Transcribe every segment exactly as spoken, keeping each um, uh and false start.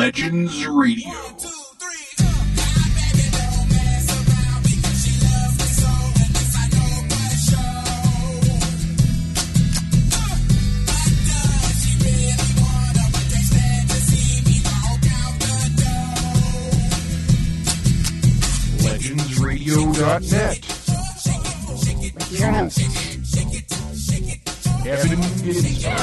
Legends Radio. legends radio dot net. Your host. Evan Ginsberg.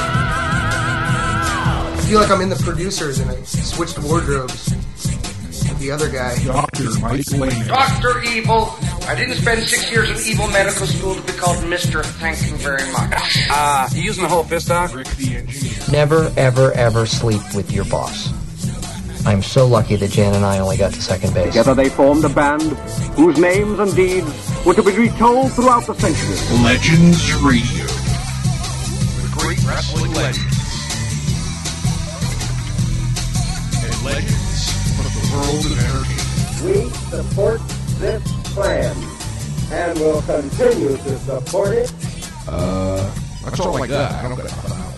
I feel like I'm in the producers and I switched wardrobes with the other guy. Doctor Mike Lane. Doctor Evil. I didn't spend six years in evil medical school to be called Mister Thank you very much. Ah, uh, you using the whole fist, Doc? Rick the Engineer. Never, ever, ever sleep with your boss. I'm so lucky that Jan and I only got to second base. Together they formed a band whose names and deeds were to be retold throughout the centuries. Legends Radio. The great wrestling legends. And legends from the world of entertainment. We support this plan and will continue to support it. Uh, that's all I got. I don't got nothing else.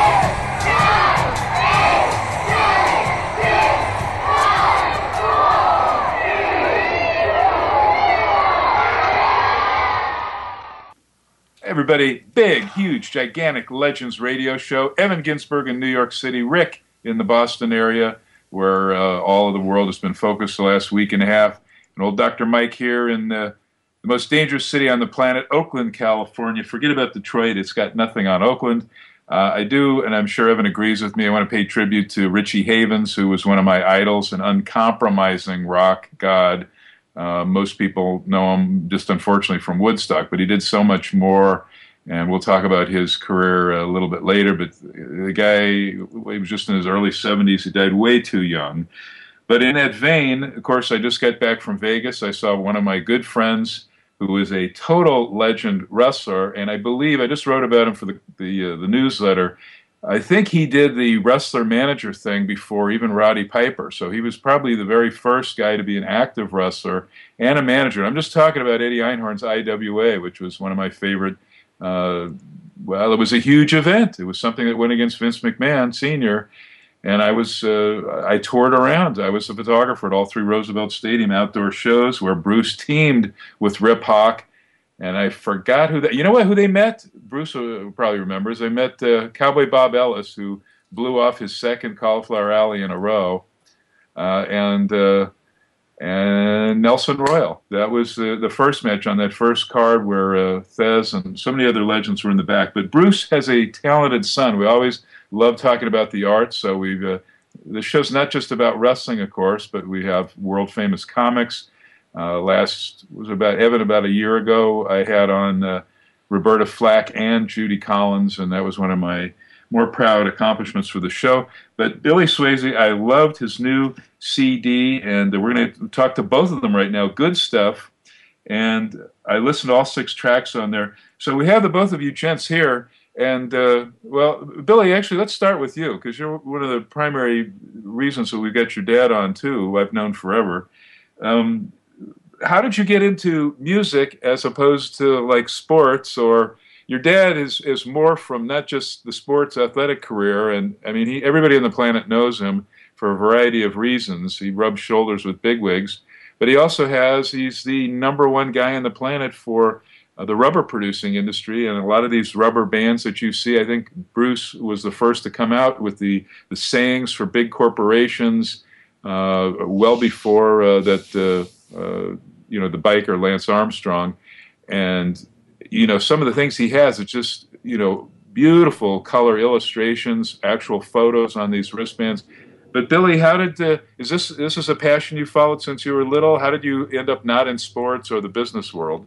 Everybody, big, huge, gigantic Legends radio show. Evan Ginsberg in New York City, Rick in the Boston area, where uh, all of the world has been focused the last week and a half. And old Doctor Mike here in uh, the most dangerous city on the planet, Oakland, California. Forget about Detroit. It's got nothing on Oakland. Uh, I do, and I'm sure Evan agrees with me, I want to pay tribute to Richie Havens, who was one of my idols, an uncompromising rock god. Uh, most people know him just unfortunately from Woodstock, but he did so much more, and we'll talk about his career a little bit later. But the guy, he was just in his early seventies. He died way too young. But in that vein, of course, I just got back from Vegas. I saw one of my good friends who is a total legend wrestler, and I believe, I just wrote about him for the, the, uh, the newsletter, I think he did the wrestler-manager thing before even Roddy Piper. So he was probably the very first guy to be an active wrestler and a manager. I'm just talking about Eddie Einhorn's I W A, which was one of my favorite. Uh, well, it was a huge event. It was something that went against Vince McMahon Senior And I was uh, I toured around. I was a photographer at all three Roosevelt Stadium outdoor shows where Bruce teamed with Rip Hawk. And I forgot who they, you know what, who they met? Bruce probably remembers. They met uh, Cowboy Bob Ellis, who blew off his second Cauliflower Alley in a row, uh, and uh, and Nelson Royal. That was uh, the first match on that first card where uh, Thez and so many other legends were in the back. But Bruce has a talented son. We always love talking about the arts, so we've uh, the show's not just about wrestling, of course, but we have world famous comics. Uh, last was about Evan about a year ago. I had on uh, Roberta Flack and Judy Collins, and that was one of my more proud accomplishments for the show. But Billy Swayze, I loved his new C D, and we're going to talk to both of them right now. Good stuff, and I listened to all six tracks on there. So we have the both of you gents here, and uh, well, Billy, actually, let's start with you because you're one of the primary reasons that we got your dad on too, who I've known forever. Um, How did you get into music as opposed to like sports? Or your dad is is more from not just the sports athletic career, and I mean, he, everybody on the planet knows him for a variety of reasons. He rubs shoulders with bigwigs, but he also has he's the number one guy on the planet for uh, the rubber producing industry, and a lot of these rubber bands that you see. I think Bruce was the first to come out with the the sayings for big corporations uh, well before uh, that. Uh, uh, you know, the biker Lance Armstrong. And, you know, some of the things he has, it's just, you know, beautiful color illustrations, actual photos on these wristbands. But Billy, how did, uh, is this, this is a passion you followed since you were little? How did you end up not in sports or the business world?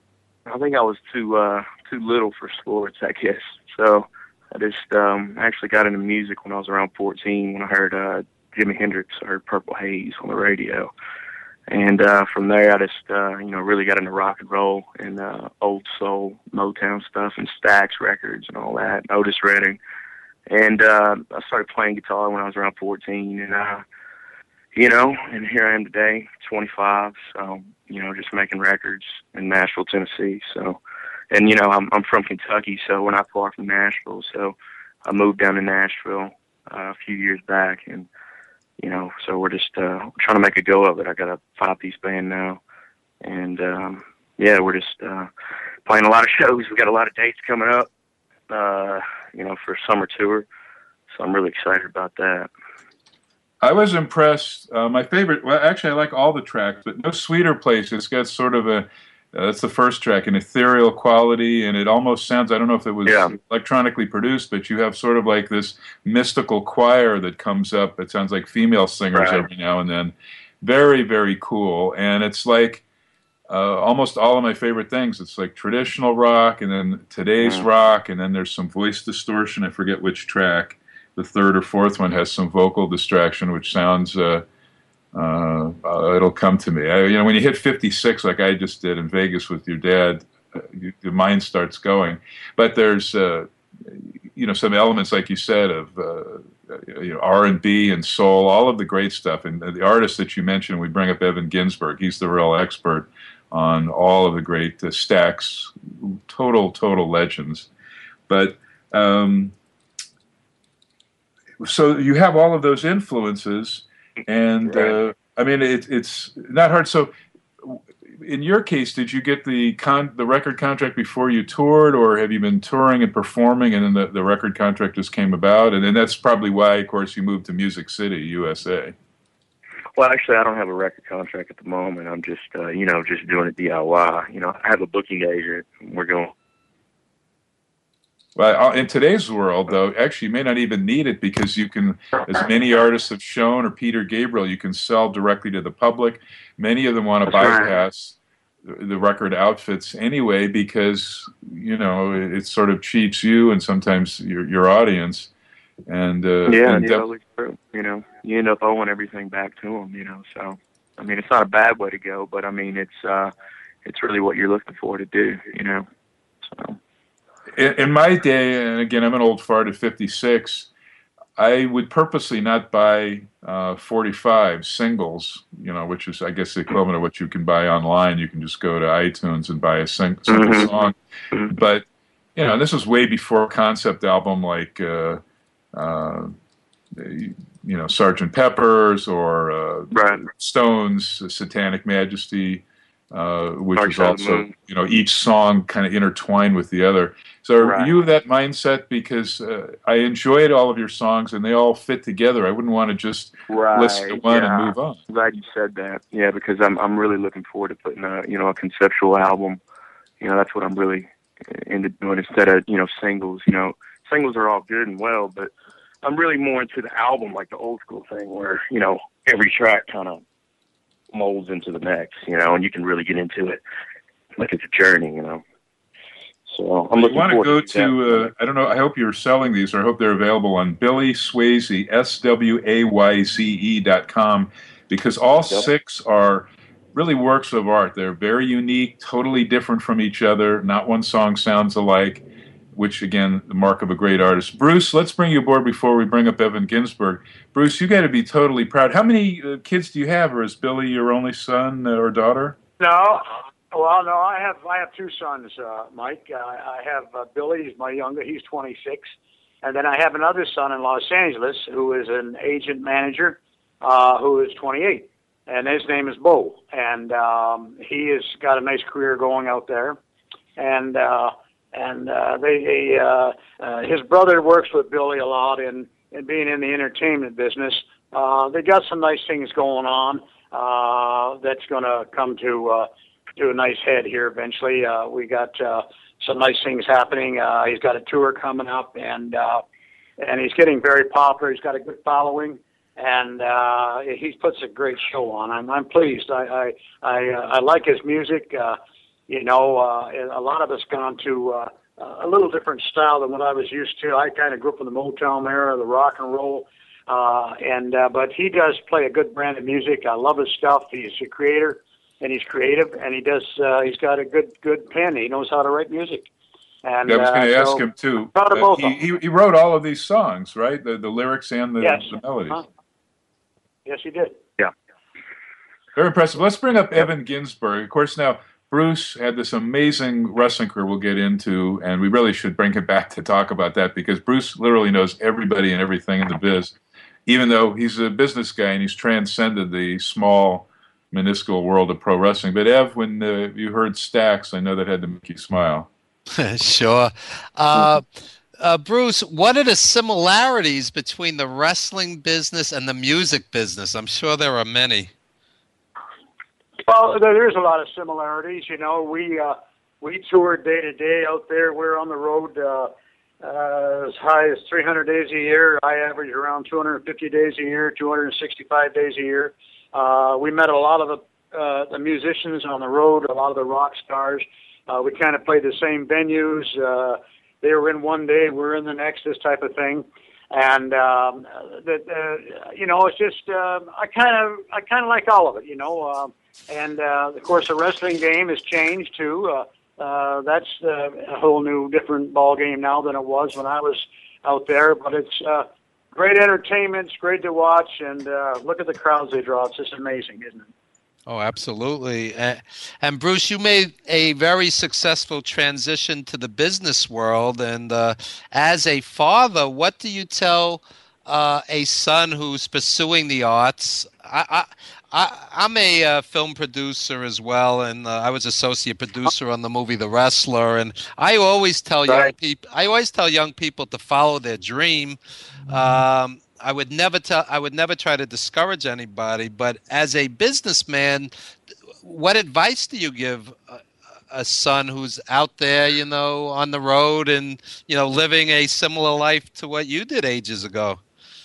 I think I was too, uh, too little for sports, I guess. So I just, um, actually got into music when I was around fourteen when I heard, uh, Jimi Hendrix, I heard Purple Haze on the radio. And uh, from there, I just, uh, you know, really got into rock and roll and uh, old soul, Motown stuff and Stax records and all that, Otis Redding. And uh, I started playing guitar when I was around fourteen. And, uh, you know, and here I am today, twenty-five. So, you know, just making records in Nashville, Tennessee. So, and, you know, I'm, I'm from Kentucky, so we're not far from Nashville. So I moved down to Nashville uh, a few years back and, you know, know, so we're just uh, trying to make a go of it. I got a five-piece band now, and um, yeah, we're just uh, playing a lot of shows. We got a lot of dates coming up, uh, you know, for summer tour. So I'm really excited about that. I was impressed. Uh, my favorite, well, actually, I like all the tracks, but No Sweeter Place, it's got sort of a, uh, that's the first track, an ethereal quality, and it almost sounds, I don't know if it was yeah. electronically produced, but you have sort of like this mystical choir that comes up. It sounds like female singers right. every now and then. Very, very cool. And it's like uh, almost all of my favorite things. It's like traditional rock, and then today's mm. rock, and then there's some voice distortion. I forget which track. The third or fourth one has some vocal distraction, which sounds, uh, uh, uh, it'll come to me. I, you know, when you hit fifty-six, like I just did in Vegas with your dad, uh, you, your mind starts going. But there's, uh, you know, some elements, like you said, of uh, you know, R and B and soul, all of the great stuff. And the artists that you mentioned, we bring up Evan Ginsberg. He's the real expert on all of the great uh, Stax, total, total legends. But um, so you have all of those influences, and right. uh, I mean, it, it's not hard. So, in your case, did you get the con- the record contract before you toured, or have you been touring and performing, and then the, the record contract just came about? And then that's probably why, of course, you moved to Music City, U S A. Well, actually, I don't have a record contract at the moment. I'm just, uh, you know, just doing it D I Y. You know, I have a booking agent. We're going. Well, in today's world, though, actually, you may not even need it because you can, as many artists have shown, or Peter Gabriel, you can sell directly to the public. Many of them want to That's bypass right. the record outfits anyway because, you know, it, it sort of cheats you and sometimes your your audience. And uh, yeah, and yeah, def- totally true. You know, you end up owing everything back to them. You know, so I mean, it's not a bad way to go, but I mean, it's uh, it's really what you're looking for to do. You know, so. In, in my day, and again, I'm an old fart at fifty-six. I would purposely not buy uh, forty-five singles, you know, which is, I guess, the equivalent of what you can buy online. You can just go to iTunes and buy a sing- single mm-hmm. song. But, you know, this was way before concept album like, uh, uh, you know, Sergeant Pepper's or uh, right. Stones, Satanic Majesty, uh, which Dark is also, you know, each song kind of intertwined with the other. So right. are you of that mindset? Because uh, I enjoyed all of your songs and they all fit together. I wouldn't want to just right. listen to one yeah. and move on. I'm glad you said that. Yeah, because I'm I'm really looking forward to putting a you know a conceptual album. You know, that's what I'm really into doing instead of you know singles. You know, singles are all good and well, but I'm really more into the album, like the old school thing, where you know every track kind of molds into the next. You know, and you can really get into it like it's a journey. You know. So I'm looking want to go to, to uh, I don't know, I hope you're selling these, or I hope they're available on Billy Swayze, S W A Y Z E dot com, because all yep. six are really works of art. They're very unique, totally different from each other. Not one song sounds alike, which, again, the mark of a great artist. Bruce, let's bring you aboard before we bring up Evan Ginsberg. Bruce, you got to be totally proud. How many uh, kids do you have, or is Billy your only son uh, or daughter? No. Well, no, I have I have two sons, uh, Mike. Uh, I have uh, Billy, he's my younger, he's twenty-six. And then I have another son in Los Angeles who is an agent manager uh, who is twenty-eight. And his name is Bo. And um, he has got a nice career going out there. And uh, and uh, they, they uh, uh, his brother works with Billy a lot in, in being in the entertainment business. Uh, they got some nice things going on uh, that's going to come to... Uh, to a nice head here eventually. Uh, we got uh, some nice things happening. Uh, he's got a tour coming up, and uh, and he's getting very popular. He's got a good following, and uh, he puts a great show on. I'm I'm pleased. I I I, uh, I like his music. Uh, you know, uh, a lot of us gone to uh, a little different style than what I was used to. I kind of grew up in the Motown era, the rock and roll, uh, and uh, but he does play a good brand of music. I love his stuff. He's a creator. And he's creative, and he does. Uh, he's got a good, good pen. He knows how to write music. And yeah, I was going to uh, ask so him too. Proud of uh, both he, of them. he he wrote all of these songs, right? The the lyrics and the, yes. the melodies. Huh? Yes, he did. Yeah. Very impressive. Let's bring up Evan Ginsberg. Of course, now Bruce had this amazing wrestling career we'll get into, and we really should bring him back to talk about that because Bruce literally knows everybody and everything in the biz. even though he's a business guy and he's transcended the small, minuscule world of pro wrestling. But Ev, when uh, you heard Stax, I know that had to make you smile. Sure. Uh, uh, Bruce, what are the similarities between the wrestling business and the music business? I'm sure there are many. Well, there is a lot of similarities. You know, we uh, we toured day to day out there. We're on the road uh, uh, as high as three hundred days a year. I average around two hundred fifty days a year, two hundred sixty-five days a year. Uh, we met a lot of the, uh, the musicians on the road, a lot of the rock stars. Uh, we kind of played the same venues. Uh, they were in one day, we're in the next, this type of thing. And um, the, uh, you know, it's just uh, I kind of I kind of like all of it, you know. Uh, and uh, of course, the wrestling game has changed too. Uh, uh, that's uh, a whole new, different ball game now than it was when I was out there. But it's uh, great entertainment. It's great to watch, and uh, look at the crowds they draw. It's just amazing, isn't it? Oh, absolutely. Uh, and Bruce, you made a very successful transition to the business world. And uh, as a father, what do you tell uh, a son who's pursuing the arts? I, I, I, I'm a uh, film producer as well, and uh, I was associate producer on the movie The Wrestler. And I always tell young Right. people, I always tell young people to follow their dream. Um, I would never tell. I would never try to discourage anybody. But as a businessman, what advice do you give a, a son who's out there, you know, on the road and you know, living a similar life to what you did ages ago?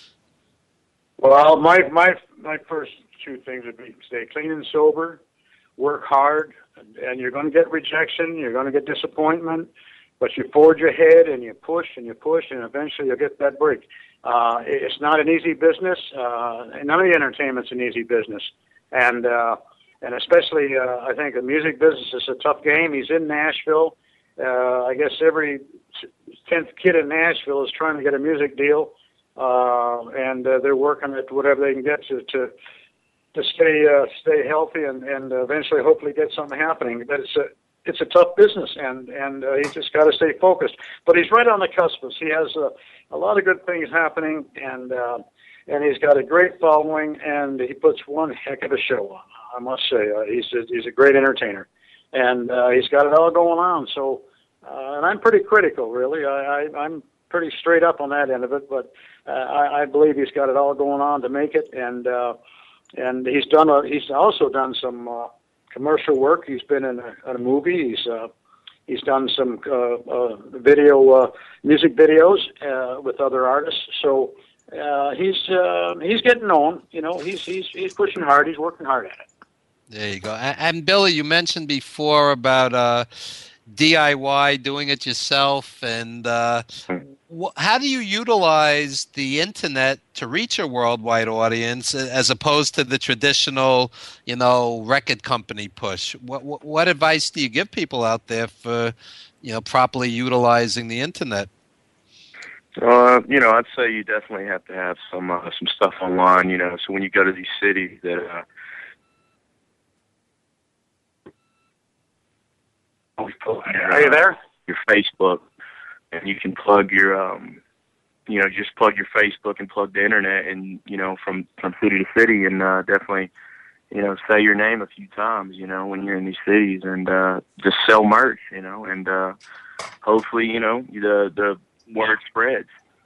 Well, my my my first two things would be stay clean and sober, work hard, and you're going to get rejection, you're going to get disappointment, but you forge ahead and you push and you push, and eventually you'll get that break. Uh, it's not an easy business. Uh, none of the entertainment's an easy business, and uh, and especially uh, I think the music business is a tough game. He's in Nashville. Uh, I guess every tenth kid in Nashville is trying to get a music deal, uh, and uh, they're working at whatever they can get to to to stay uh, stay healthy and and eventually hopefully get something happening. But it's a it's a tough business, and and uh, he's just got to stay focused. But he's right on the cusp. He has a, a lot of good things happening, and uh, and he's got a great following, and he puts one heck of a show on. I must say, uh, he's a, he's a great entertainer, and uh, he's got it all going on. So, uh, and I'm pretty critical, really. I, I I'm pretty straight up on that end of it, but uh, I, I believe he's got it all going on to make it, and uh, and he's done a, he's also done some. Uh, commercial work. He's been in a, in a movie. He's uh, he's done some uh, uh, video, uh, music videos uh, with other artists. So uh, he's uh, he's getting known. You know, he's he's he's pushing hard. He's working hard at it. There you go. And, and Billy, you mentioned before about uh, D I Y, doing it yourself, and uh, wh- how do you utilize the internet to reach a worldwide audience as opposed to the traditional, you know, record company push? What, what what advice do you give people out there for, you know, properly utilizing the internet? Uh, you know, I'd say you definitely have to have some uh, some stuff online. You know, so when you go to these cities that. Uh, Are you there? Your Facebook, and you can plug your, um, you know, just plug your Facebook and plug the internet, and you know, from from city to city, and uh, definitely, you know, say your name a few times, you know, when you're in these cities, and uh, just sell merch, you know, and uh, hopefully, you know, the the word spreads.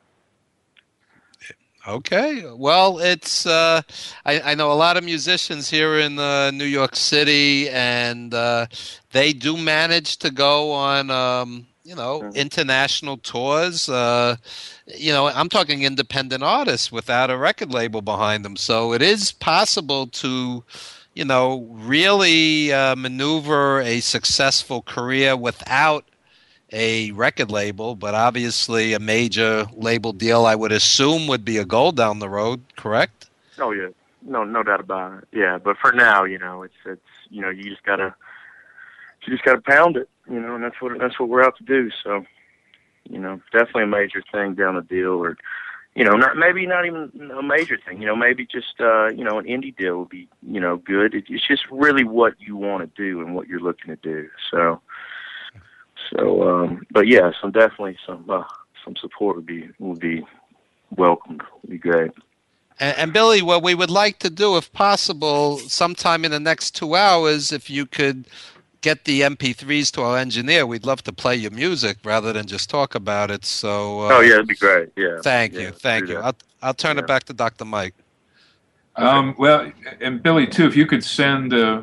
Okay. Well, it's uh, I, I know a lot of musicians here in uh, New York City, and uh, they do manage to go on, um, you know, mm-hmm. international tours. Uh, you know, I'm talking independent artists without a record label behind them. So it is possible to, you know, really uh, maneuver a successful career without a record label, but obviously a major label deal, I would assume, would be a goal down the road, correct? Oh yeah, no, no doubt about it. Yeah, but for now, you know, it's it's you know, you just gotta you just gotta pound it, you know, and that's what that's what we're out to do. So, you know, definitely a major thing down the deal, or you know, not maybe not even a major thing, you know, maybe just uh, you know, an indie deal would be, you know, good. It, it's just really what you want to do and what you're looking to do. So. So, um, but yeah, some definitely some uh, some support would be would be welcomed. Would be great. And, and Billy, what we would like to do, if possible, sometime in the next two hours, if you could get the M P threes to our engineer, we'd love to play your music rather than just talk about it. So. Uh, oh yeah, that'd be great. Yeah. Thank yeah, you, thank you. that. I'll I'll turn yeah. it back to Doctor Mike. Um, well, and Billy too. If you could send, uh,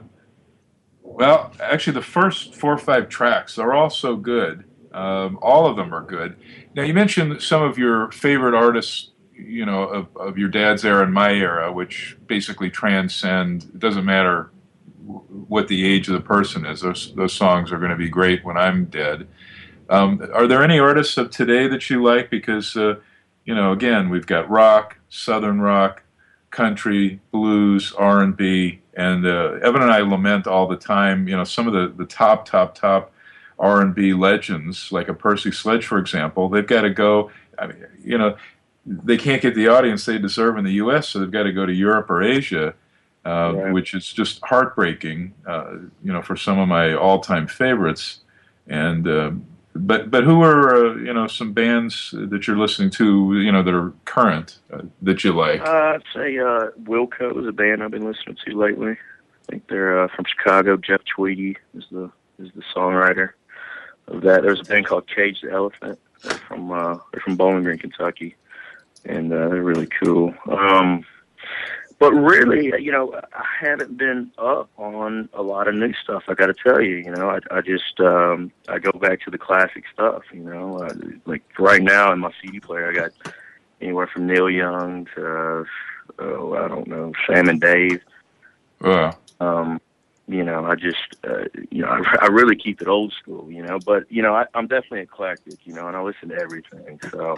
well, actually, the first four or five tracks are all so good. Um, all of them are good. Now, you mentioned some of your favorite artists, you know, of, of your dad's era and my era, which basically transcend. It doesn't matter what the age of the person is. Those those songs are going to be great when I'm dead. Um, are there any artists of today that you like? Because, uh, you know, again, we've got rock, southern rock, country, blues, R and B, and uh, Evan and I lament all the time, you know, some of the, the top, top, top R and B legends, like a Percy Sledge, for example, they've got to go, I mean, you know, they can't get the audience they deserve in the U S, so they've got to go to Europe or Asia, uh, right. which is just heartbreaking, uh, you know, for some of my all-time favorites. And uh, but but who are uh, you know some bands that you're listening to, you know, that are current uh, that you like? Uh, I'd say uh, Wilco is a band I've been listening to lately. I think they're uh, from Chicago. Jeff Tweedy is the is the songwriter of that. There's a band called Cage the Elephant. They're from uh, they're from Bowling Green, Kentucky, and uh, they're really cool. Um, but really, you know, I haven't been up on a lot of new stuff. I got to tell you, you know, I, I just um, I go back to the classic stuff. You know, uh, like right now in my C D player, I got anywhere from Neil Young to oh, I don't know, Sam and Dave. Yeah. Um, you know, I just, uh, you know, I, I really keep it old school, you know, but, you know, I, I'm definitely eclectic, you know, and I listen to everything. So,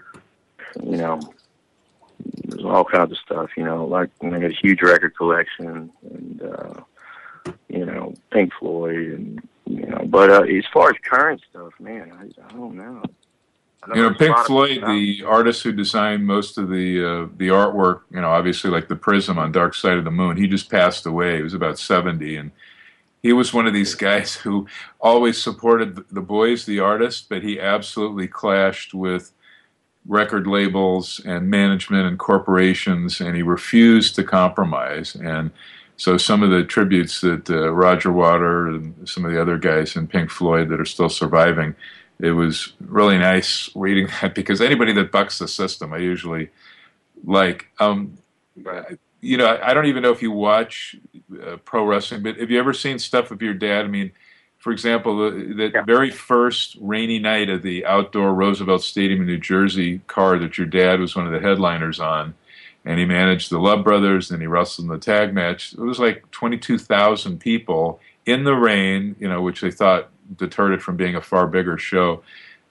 you know, there's all kinds of stuff, you know, like I got a huge record collection and, uh, you know, Pink Floyd and, you know, but uh, as far as current stuff, man, I, I don't know. You know, Pink Floyd, the artist who designed most of the uh, the artwork, you know, obviously like the Prism on Dark Side of the Moon, he just passed away. He was about seventy, and he was one of these guys who always supported the Boys, the artist, but he absolutely clashed with record labels and management and corporations, and he refused to compromise. And so some of the tributes that uh, Roger Waters and some of the other guys in Pink Floyd that are still surviving, it was really nice reading that, because anybody that bucks the system, I usually like. Um, you know, I don't even know if you watch uh, pro wrestling, but have you ever seen stuff of your dad? I mean, for example, the, the yeah. very first rainy night of the outdoor Roosevelt Stadium in New Jersey card that your dad was one of the headliners on, and he managed the Love Brothers, and he wrestled in the tag match. It was like twenty-two thousand people in the rain, you know, which they thought deterred it from being a far bigger show.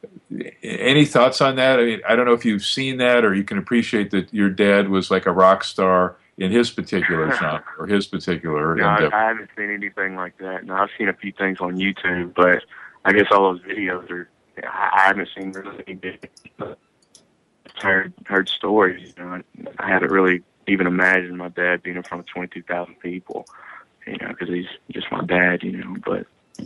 Any thoughts on that? I mean, I don't know if you've seen that, or you can appreciate that your dad was like a rock star in his particular genre or his particular no, endeavor. I haven't seen anything like that. No, I've seen a few things on YouTube, but I guess all those videos are, I haven't seen really any big, heard, heard stories. You know, I, I haven't really even imagined my dad being in front of twenty-two thousand people, you know, because he's just my dad, you know, but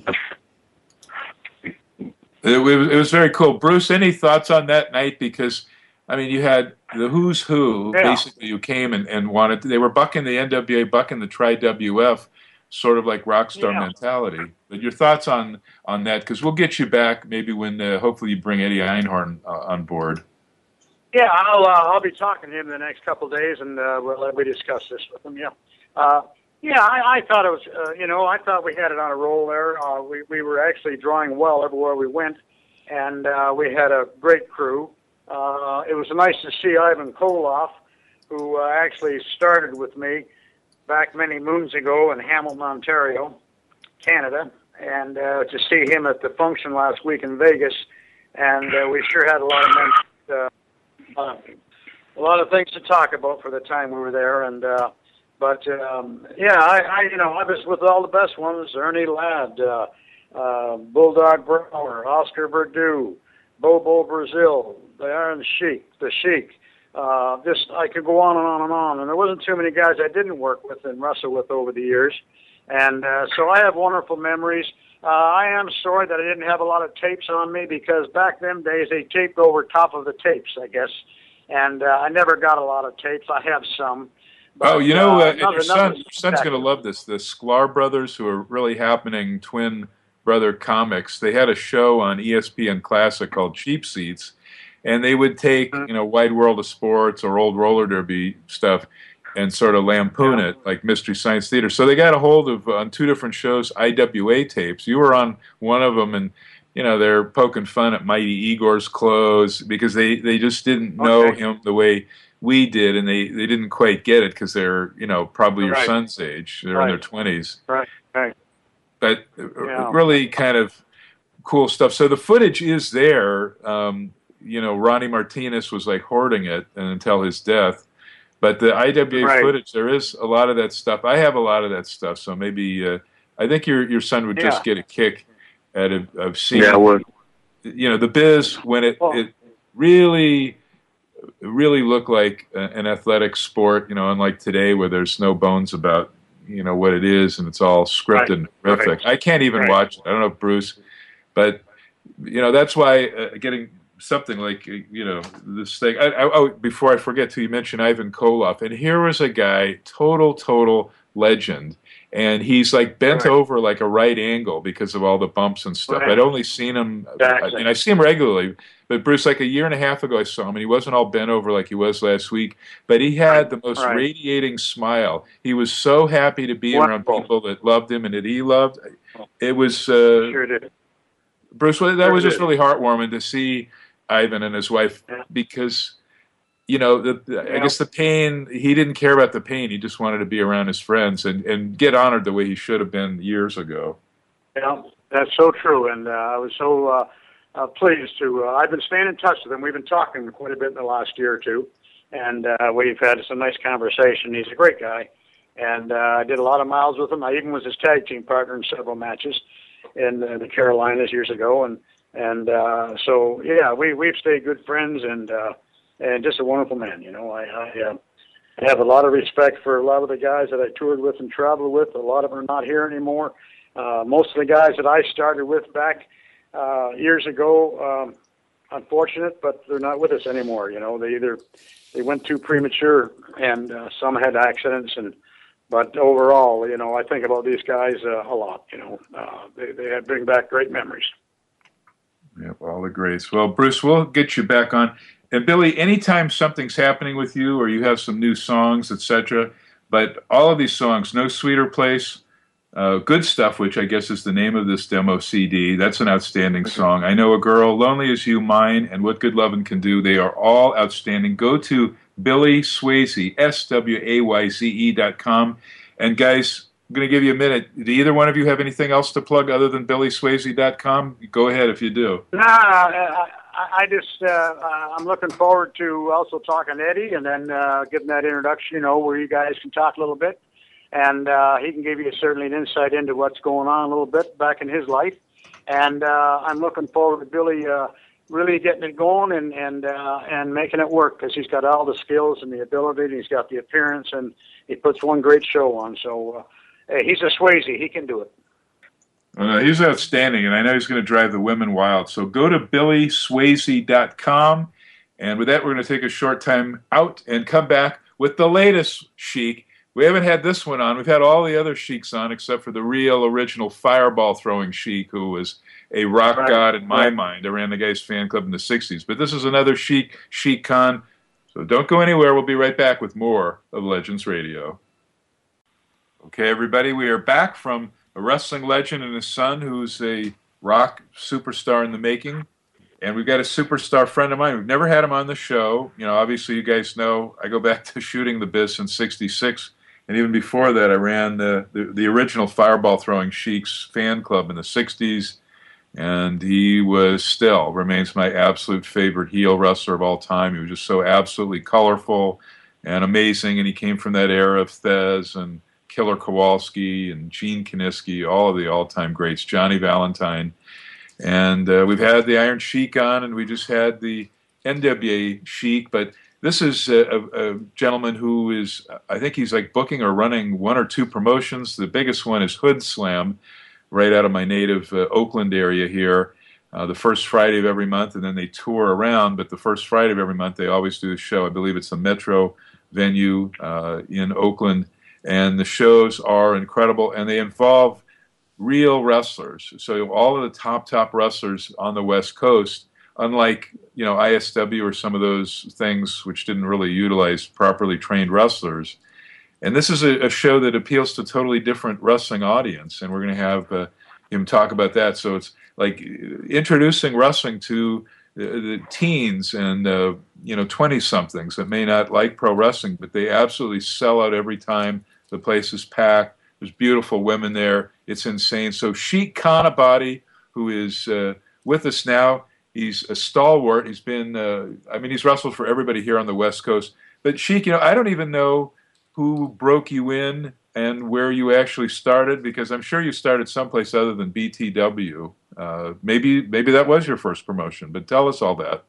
It was, it was very cool. Bruce, any thoughts on that night? Because, I mean, you had the who's who, yeah. basically, who came and, and wanted to, they were bucking the N W A, bucking the Tri-W F, sort of like rock star yeah. mentality. But your thoughts on, on that? Because we'll get you back maybe when, uh, hopefully, you bring Eddie Einhorn uh, on board. Yeah, I'll uh, I'll be talking to him in the next couple of days, and uh, we'll we discuss this with him, yeah. Uh, Yeah, I, I thought it was, uh, you know, I thought we had it on a roll there. Uh, we, we were actually drawing well everywhere we went, and uh, we had a great crew. Uh, it was nice to see Ivan Koloff, who uh, actually started with me back many moons ago in Hamilton, Ontario, Canada, and uh, to see him at the function last week in Vegas. And uh, we sure had a lot of men, uh, uh, a lot of things to talk about for the time we were there, and uh, But, um, yeah, I, I, you know, I was with all the best ones, Ernie Ladd, uh, uh, Bulldog Brower, Oscar Verdu, Bobo Brazil, the Iron Sheik, the Sheik. Uh, just, I could go on and on and on. And there wasn't too many guys I didn't work with and wrestle with over the years. And uh, so I have wonderful memories. Uh, I am sorry that I didn't have a lot of tapes on me, because back them days they taped over top of the tapes, I guess. And uh, I never got a lot of tapes. I have some. But, oh, you know, uh, uh, and your another- son, another- your son's going to love this. The Sklar brothers, who are really happening twin brother comics, they had a show on E S P N Classic called Cheap Seats, and they would take, you know, Wide World of Sports or old roller derby stuff and sort of lampoon it, like Mystery Science Theater. So they got a hold of, on two different shows, I W A tapes. You were on one of them, and, you know, they're poking fun at Mighty Igor's clothes because they, they just didn't know Okay. him the way we did, and they, they didn't quite get it because they're, you know, probably your Right. son's age. They're in Right. their twenties. Right, right. But Yeah. really kind of cool stuff. So the footage is there. Um, you know, Ronnie Martinez was like hoarding it until his death. But the I W A Right. footage, there is a lot of that stuff. I have a lot of that stuff. So maybe uh, I think your your son would just Yeah. get a kick out of, of seeing, Yeah, I would. you know, the Biz when it, Well- it really really looked like a, an athletic sport, you know, unlike today where there's no bones about, you know, what it is and it's all scripted Right. and horrific. Right. I can't even Right. watch it. I don't know if Bruce, but, you know, that's why uh, getting something like, uh, you know, this thing. I, I, oh, before I forget to, you mentioned Ivan Koloff. And here was a guy, total, total legend. And he's like bent Right. over like a right angle because of all the bumps and stuff. Right. I'd only seen him, Exactly. I mean, I see him regularly, but Bruce, like a year and a half ago, I saw him, and he wasn't all bent over like he was last week, but he had the most Right. radiating smile. He was so happy to be Wonderful. around people that loved him and that he loved. It was, uh, Sure did. Bruce, that Sure was just did. really heartwarming to see Ivan and his wife Yeah. because, you know, the, the, I Yeah. guess the pain, he didn't care about the pain. He just wanted to be around his friends and, and get honored the way he should have been years ago. Yeah, that's so true, and uh, I was so uh, uh, pleased to. Uh, I've been staying in touch with him. We've been talking quite a bit in the last year or two, and uh, we've had some nice conversation. He's a great guy, and uh, I did a lot of miles with him. I even was his tag team partner in several matches in uh, the Carolinas years ago, and and uh, so yeah, we we've stayed good friends, and uh, and just a wonderful man. You know, I. I uh, I have a lot of respect for a lot of the guys that I toured with and traveled with. A lot of them are not here anymore. Uh, most of the guys that I started with back uh, years ago, um, unfortunate, but they're not with us anymore. You know, they either they went too premature, and uh, some had accidents. And but overall, you know, I think about these guys uh, a lot. You know, uh, they they bring back great memories. Yep, all the greats. Well, Bruce, we'll get you back on. And Billy, anytime something's happening with you or you have some new songs, et cetera, but all of these songs, No Sweeter Place, uh, Good Stuff, which I guess is the name of this demo C D, that's an outstanding song. I Know a Girl, Lonely as You, Mine, and What Good Lovin' Can Do. They are all outstanding. Go to Billy Swayze, S W A Y Z E dot com. And guys, I'm going to give you a minute. Do either one of you have anything else to plug other than Billy Swayze dot com? Go ahead if you do. Nah, I, I just uh, uh, I'm looking forward to also talking to Eddie and then uh, giving that introduction. You know, where you guys can talk a little bit, and uh, he can give you certainly an insight into what's going on a little bit back in his life. And uh, I'm looking forward to Billy uh, really getting it going and and uh, and making it work because he's got all the skills and the ability, and he's got the appearance, and he puts one great show on. So uh, hey, he's a Swayze; he can do it. Uh, he's outstanding, and I know he's going to drive the women wild. So go to Billy Swayze dot com, and with that, we're going to take a short time out and come back with the latest Chic. We haven't had this one on. We've had all the other Chics on except for the real original fireball-throwing Chic, who was a rock Right. god in my Right. mind. I ran the guy's fan club in the sixties. But this is another Chic, Chic Con. So don't go anywhere. We'll be right back with more of Legends Radio. Okay, everybody, we are back from a wrestling legend and his son who's a rock superstar in the making. And we've got a superstar friend of mine. We've never had him on the show. You know, obviously you guys know I go back to shooting the biz in sixty-six. And even before that, I ran the, the, the original fireball throwing Sheik's fan club in the sixties. And he was still, remains my absolute favorite heel wrestler of all time. He was just so absolutely colorful and amazing. And he came from that era of Thez and Killer Kowalski and Gene Kiniski, all of the all-time greats, Johnny Valentine. And uh, we've had the Iron Sheik on, and we just had the N W A Sheik. But this is a, a, a gentleman who is, I think he's like booking or running one or two promotions. The biggest one is Hood Slam, right out of my native uh, Oakland area here. uh, the first Friday of every month, and then they tour around. But the first Friday of every month, they always do a show. I believe it's the Metro venue uh, in Oakland, and the shows are incredible, and they involve real wrestlers. So all of the top, top wrestlers on the West Coast, unlike, you know, I S W or some of those things which didn't really utilize properly trained wrestlers. And this is a, a show that appeals to a totally different wrestling audience, and we're going to have uh, him talk about that. So it's like introducing wrestling to the, the teens and, uh, you know, twenty-somethings that may not like pro wrestling, but they absolutely sell out every time. The place is packed. There's beautiful women there. It's insane. So Sheik Kanabati, who is uh, with us now, he's a stalwart. He's been, uh, I mean, he's wrestled for everybody here on the West Coast. But Sheik, you know, I don't even know who broke you in and where you actually started, because I'm sure you started someplace other than B T W. Uh, maybe maybe that was your first promotion, but tell us all that.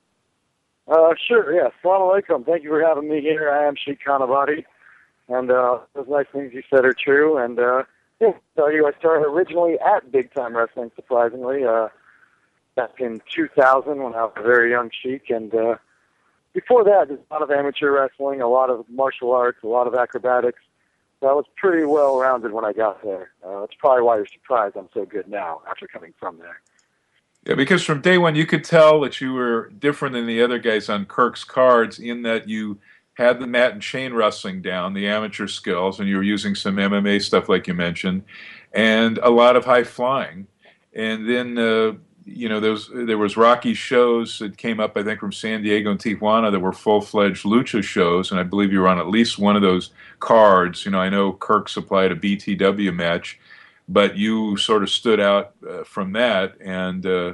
Uh, sure, yeah. Assalamu alaikum. Thank you for having me here. I am Sheik Kanabati, and uh, those nice things you said are true. And uh, yeah, I'll tell you, I started originally at Big Time Wrestling, surprisingly, uh, back in two thousand when I was a very young Sheik, and uh, before that, there's a lot of amateur wrestling, a lot of martial arts, a lot of acrobatics. So I was pretty well-rounded when I got there. Uh, that's probably why you're surprised I'm so good now after coming from there. Yeah, because from day one you could tell that you were different than the other guys on Kirk's cards in that you had the mat and chain wrestling down, the amateur skills, and you were using some M M A stuff like you mentioned, and a lot of high flying. And then, uh, you know, there was, there was Rocky shows that came up, I think, from San Diego and Tijuana that were full-fledged lucha shows, and I believe you were on at least one of those cards. You know, I know Kirk supplied a B T W match, but you sort of stood out uh, from that. And uh,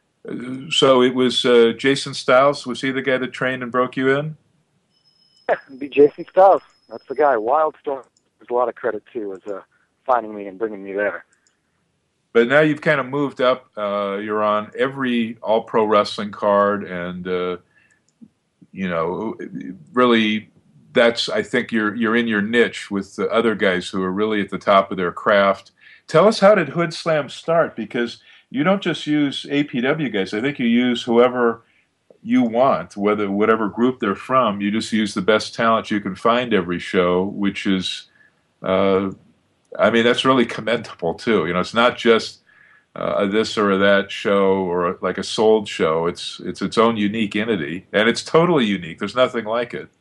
so it was uh, Jason Styles. Was he the guy that trained and broke you in? Yeah, it'd be Jason Styles. That's the guy. Wildstorm. There's a lot of credit, too, as uh, finding me and bringing me there. But now you've kind of moved up. Uh, you're on every all-pro wrestling card, and uh, you know, really, that's I think you're you're in your niche with the other guys who are really at the top of their craft. Tell us, how did Hood Slam start? Because you don't just use A P W guys. I think you use whoever you want, whether whatever group they're from. You just use the best talent you can find every show, which is. Uh, I mean, that's really commendable, too. You know, it's not just uh, a this or a that show or a, like a sold show. It's it's its own unique entity, and it's totally unique. There's nothing like it.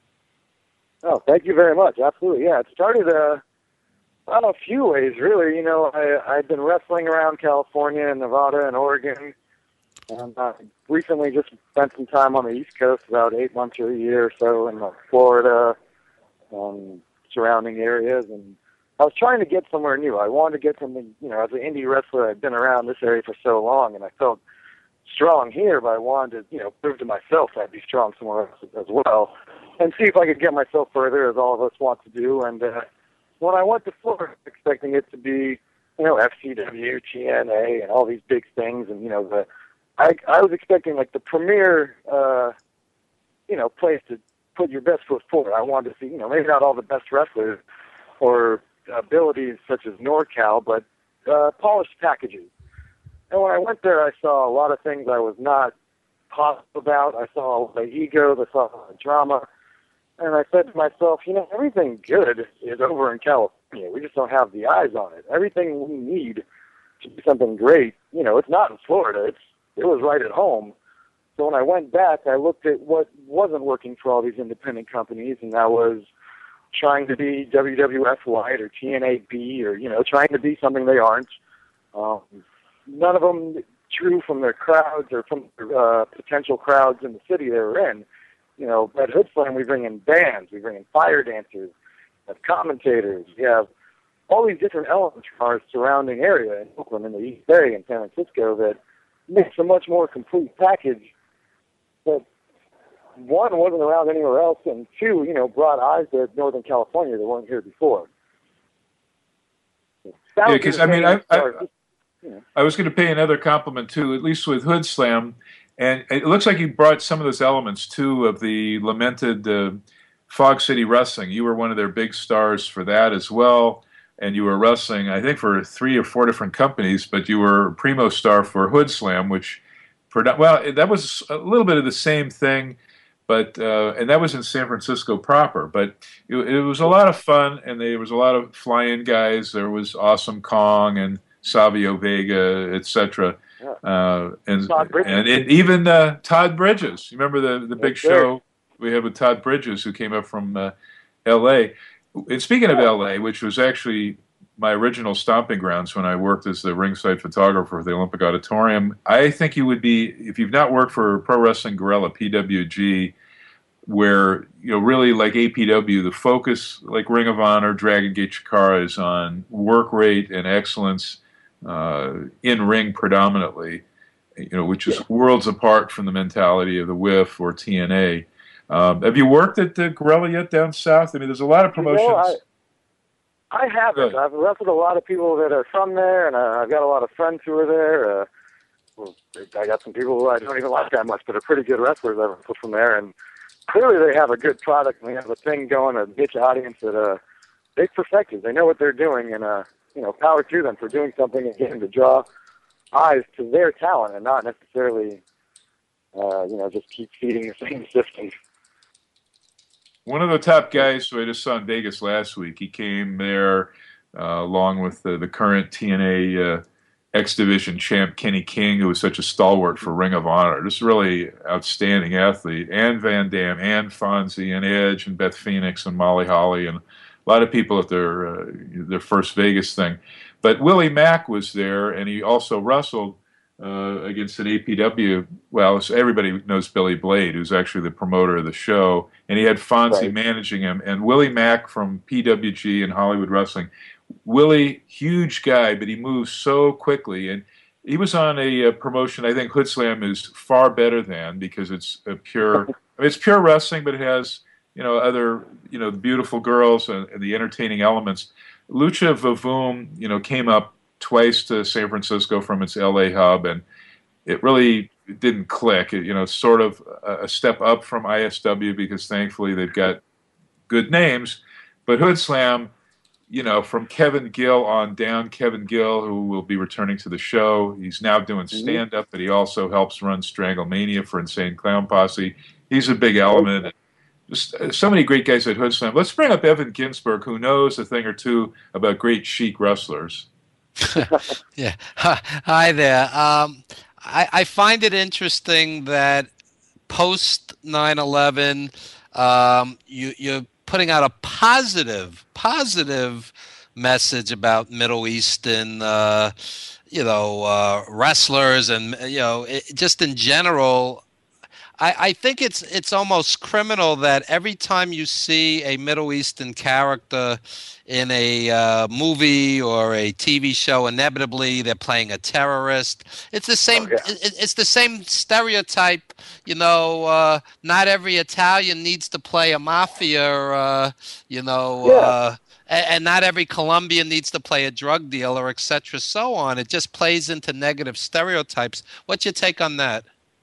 Oh, thank you very much. Absolutely, yeah. It started uh, on a few ways, really. You know, I, I'd been wrestling around California and Nevada and Oregon, and uh, recently just spent some time on the East Coast, about eight months or a year or so in uh, Florida, um, surrounding areas, and I was trying to get somewhere new. I wanted to get something, you know, as an indie wrestler, I'd been around this area for so long, and I felt strong here, but I wanted to, you know, prove to myself I'd be strong somewhere else as well, and see if I could get myself further, as all of us want to do. And uh, when I went to Florida, expecting it to be, you know, F C W, T N A, and all these big things, and, you know, the I, I was expecting, like, the premier, uh, you know, place to put your best foot forward. I wanted to see, you know, maybe not all the best wrestlers or abilities such as NorCal, but uh, polished packages. And when I went there, I saw a lot of things I was not positive about. I saw a lot of ego, I saw a lot of drama, and I said to myself, you know, everything good is over in California. We just don't have the eyes on it. Everything we need to do something great, you know, it's not in Florida. It's it was right at home. So when I went back, I looked at what wasn't working for all these independent companies, and that was trying to be W W F Light or T N A B, or, you know, trying to be something they aren't. Um, none of them drew from their crowds or from uh, potential crowds in the city they were in. You know, at Hood Slam, we bring in bands, we bring in fire dancers, we have commentators, we have all these different elements from our surrounding area in Oakland, in the East Bay, and San Francisco that makes a much more complete package that, one, wasn't around anywhere else, and two, you know, brought eyes to Northern California that weren't here before. Yeah, because, I mean, I, I, I was going to pay another compliment, too, at least with Hood Slam, and it looks like you brought some of those elements, too, of the lamented uh, Fog City Wrestling. You were one of their big stars for that as well. and you were wrestling, I think, for three or four different companies, but you were Primo Star for Hood Slam, which, well, that was a little bit of the same thing, but uh, and that was in San Francisco proper. But it, it was a lot of fun, and there was a lot of fly-in guys. There was Awesome Kong and Savio Vega, et cetera. Yeah. Uh, and and it, even uh, Todd Bridges. You remember the, the big yes, show we had with Todd Bridges, who came up from uh, L A And speaking of L A, which was actually my original stomping grounds when I worked as the ringside photographer for the Olympic Auditorium, I think you would be, if you've not worked for Pro Wrestling Guerrilla, P W G, where, you know, really like A P W, the focus, like Ring of Honor, Dragon Gate Chikara, is on work rate and excellence uh, in ring predominantly, you know, which is worlds apart from the mentality of the W I F or T N A. Um, have you worked at the Guerrilla yet down south? I mean, there's a lot of promotions. You know, I, I haven't. I've wrestled a lot of people that are from there, and uh, I've got a lot of friends who are there. Uh, well, I got some people who I don't even like that much, but are pretty good wrestlers I've wrestled from there, and clearly they have a good product, and they have a thing going, a niche audience that uh, they've perfected. They know what they're doing, and uh, you know, power to them for doing something and getting to draw eyes to their talent, and not necessarily, uh, you know, just keep feeding the same system. One of the top guys who I just saw in Vegas last week, he came there uh, along with the, the current T N A uh, X Division champ Kenny King, who was such a stalwart for Ring of Honor. Just really outstanding athlete. And Van Dam, and Fonzie, and Edge, and Beth Phoenix, and Molly Holly, and a lot of people at their uh, their first Vegas thing. But Willie Mack was there, and he also wrestled uh, against an A P W. Well, everybody knows Billy Blade, who's actually the promoter of the show, and he had Fonzie right. managing him. And Willie Mack from P W G and Hollywood Wrestling. Willie, huge guy, but he moves so quickly. And he was on a, a promotion I think Hood Slam is far better than, because it's a pure, I mean, it's pure wrestling, but it has, you know, other, you know, beautiful girls and, and the entertaining elements. Lucha Vavoom, you know, came up twice to San Francisco from its L A hub, and it really didn't click. It, you know, sort of a step up from I S W, because thankfully they've got good names. But Hood Slam, you know, from Kevin Gill on down, Kevin Gill, who will be returning to the show. He's now doing stand-up, but he also helps run Stranglemania for Insane Clown Posse. He's a big element. Just so many great guys at Hood Slam. Let's bring up Evan Ginsberg, who knows a thing or two about great chic wrestlers. Yeah. Hi there. Um, I, I find it interesting that post nine eleven, um, you, you're putting out a positive, positive message about Middle Eastern, uh, you know, uh, wrestlers, and you know, it, just in general. I, I think it's it's almost criminal that every time you see a Middle Eastern character in a uh, movie or a T V show, inevitably they're playing a terrorist. It's the same. Oh, yeah. it, it's the same stereotype. You know, uh, not every Italian needs to play a mafia. Uh, you know. Yeah. Uh, and not every Colombian needs to play a drug dealer, et cetera, so on. It just plays into negative stereotypes. What's your take on that?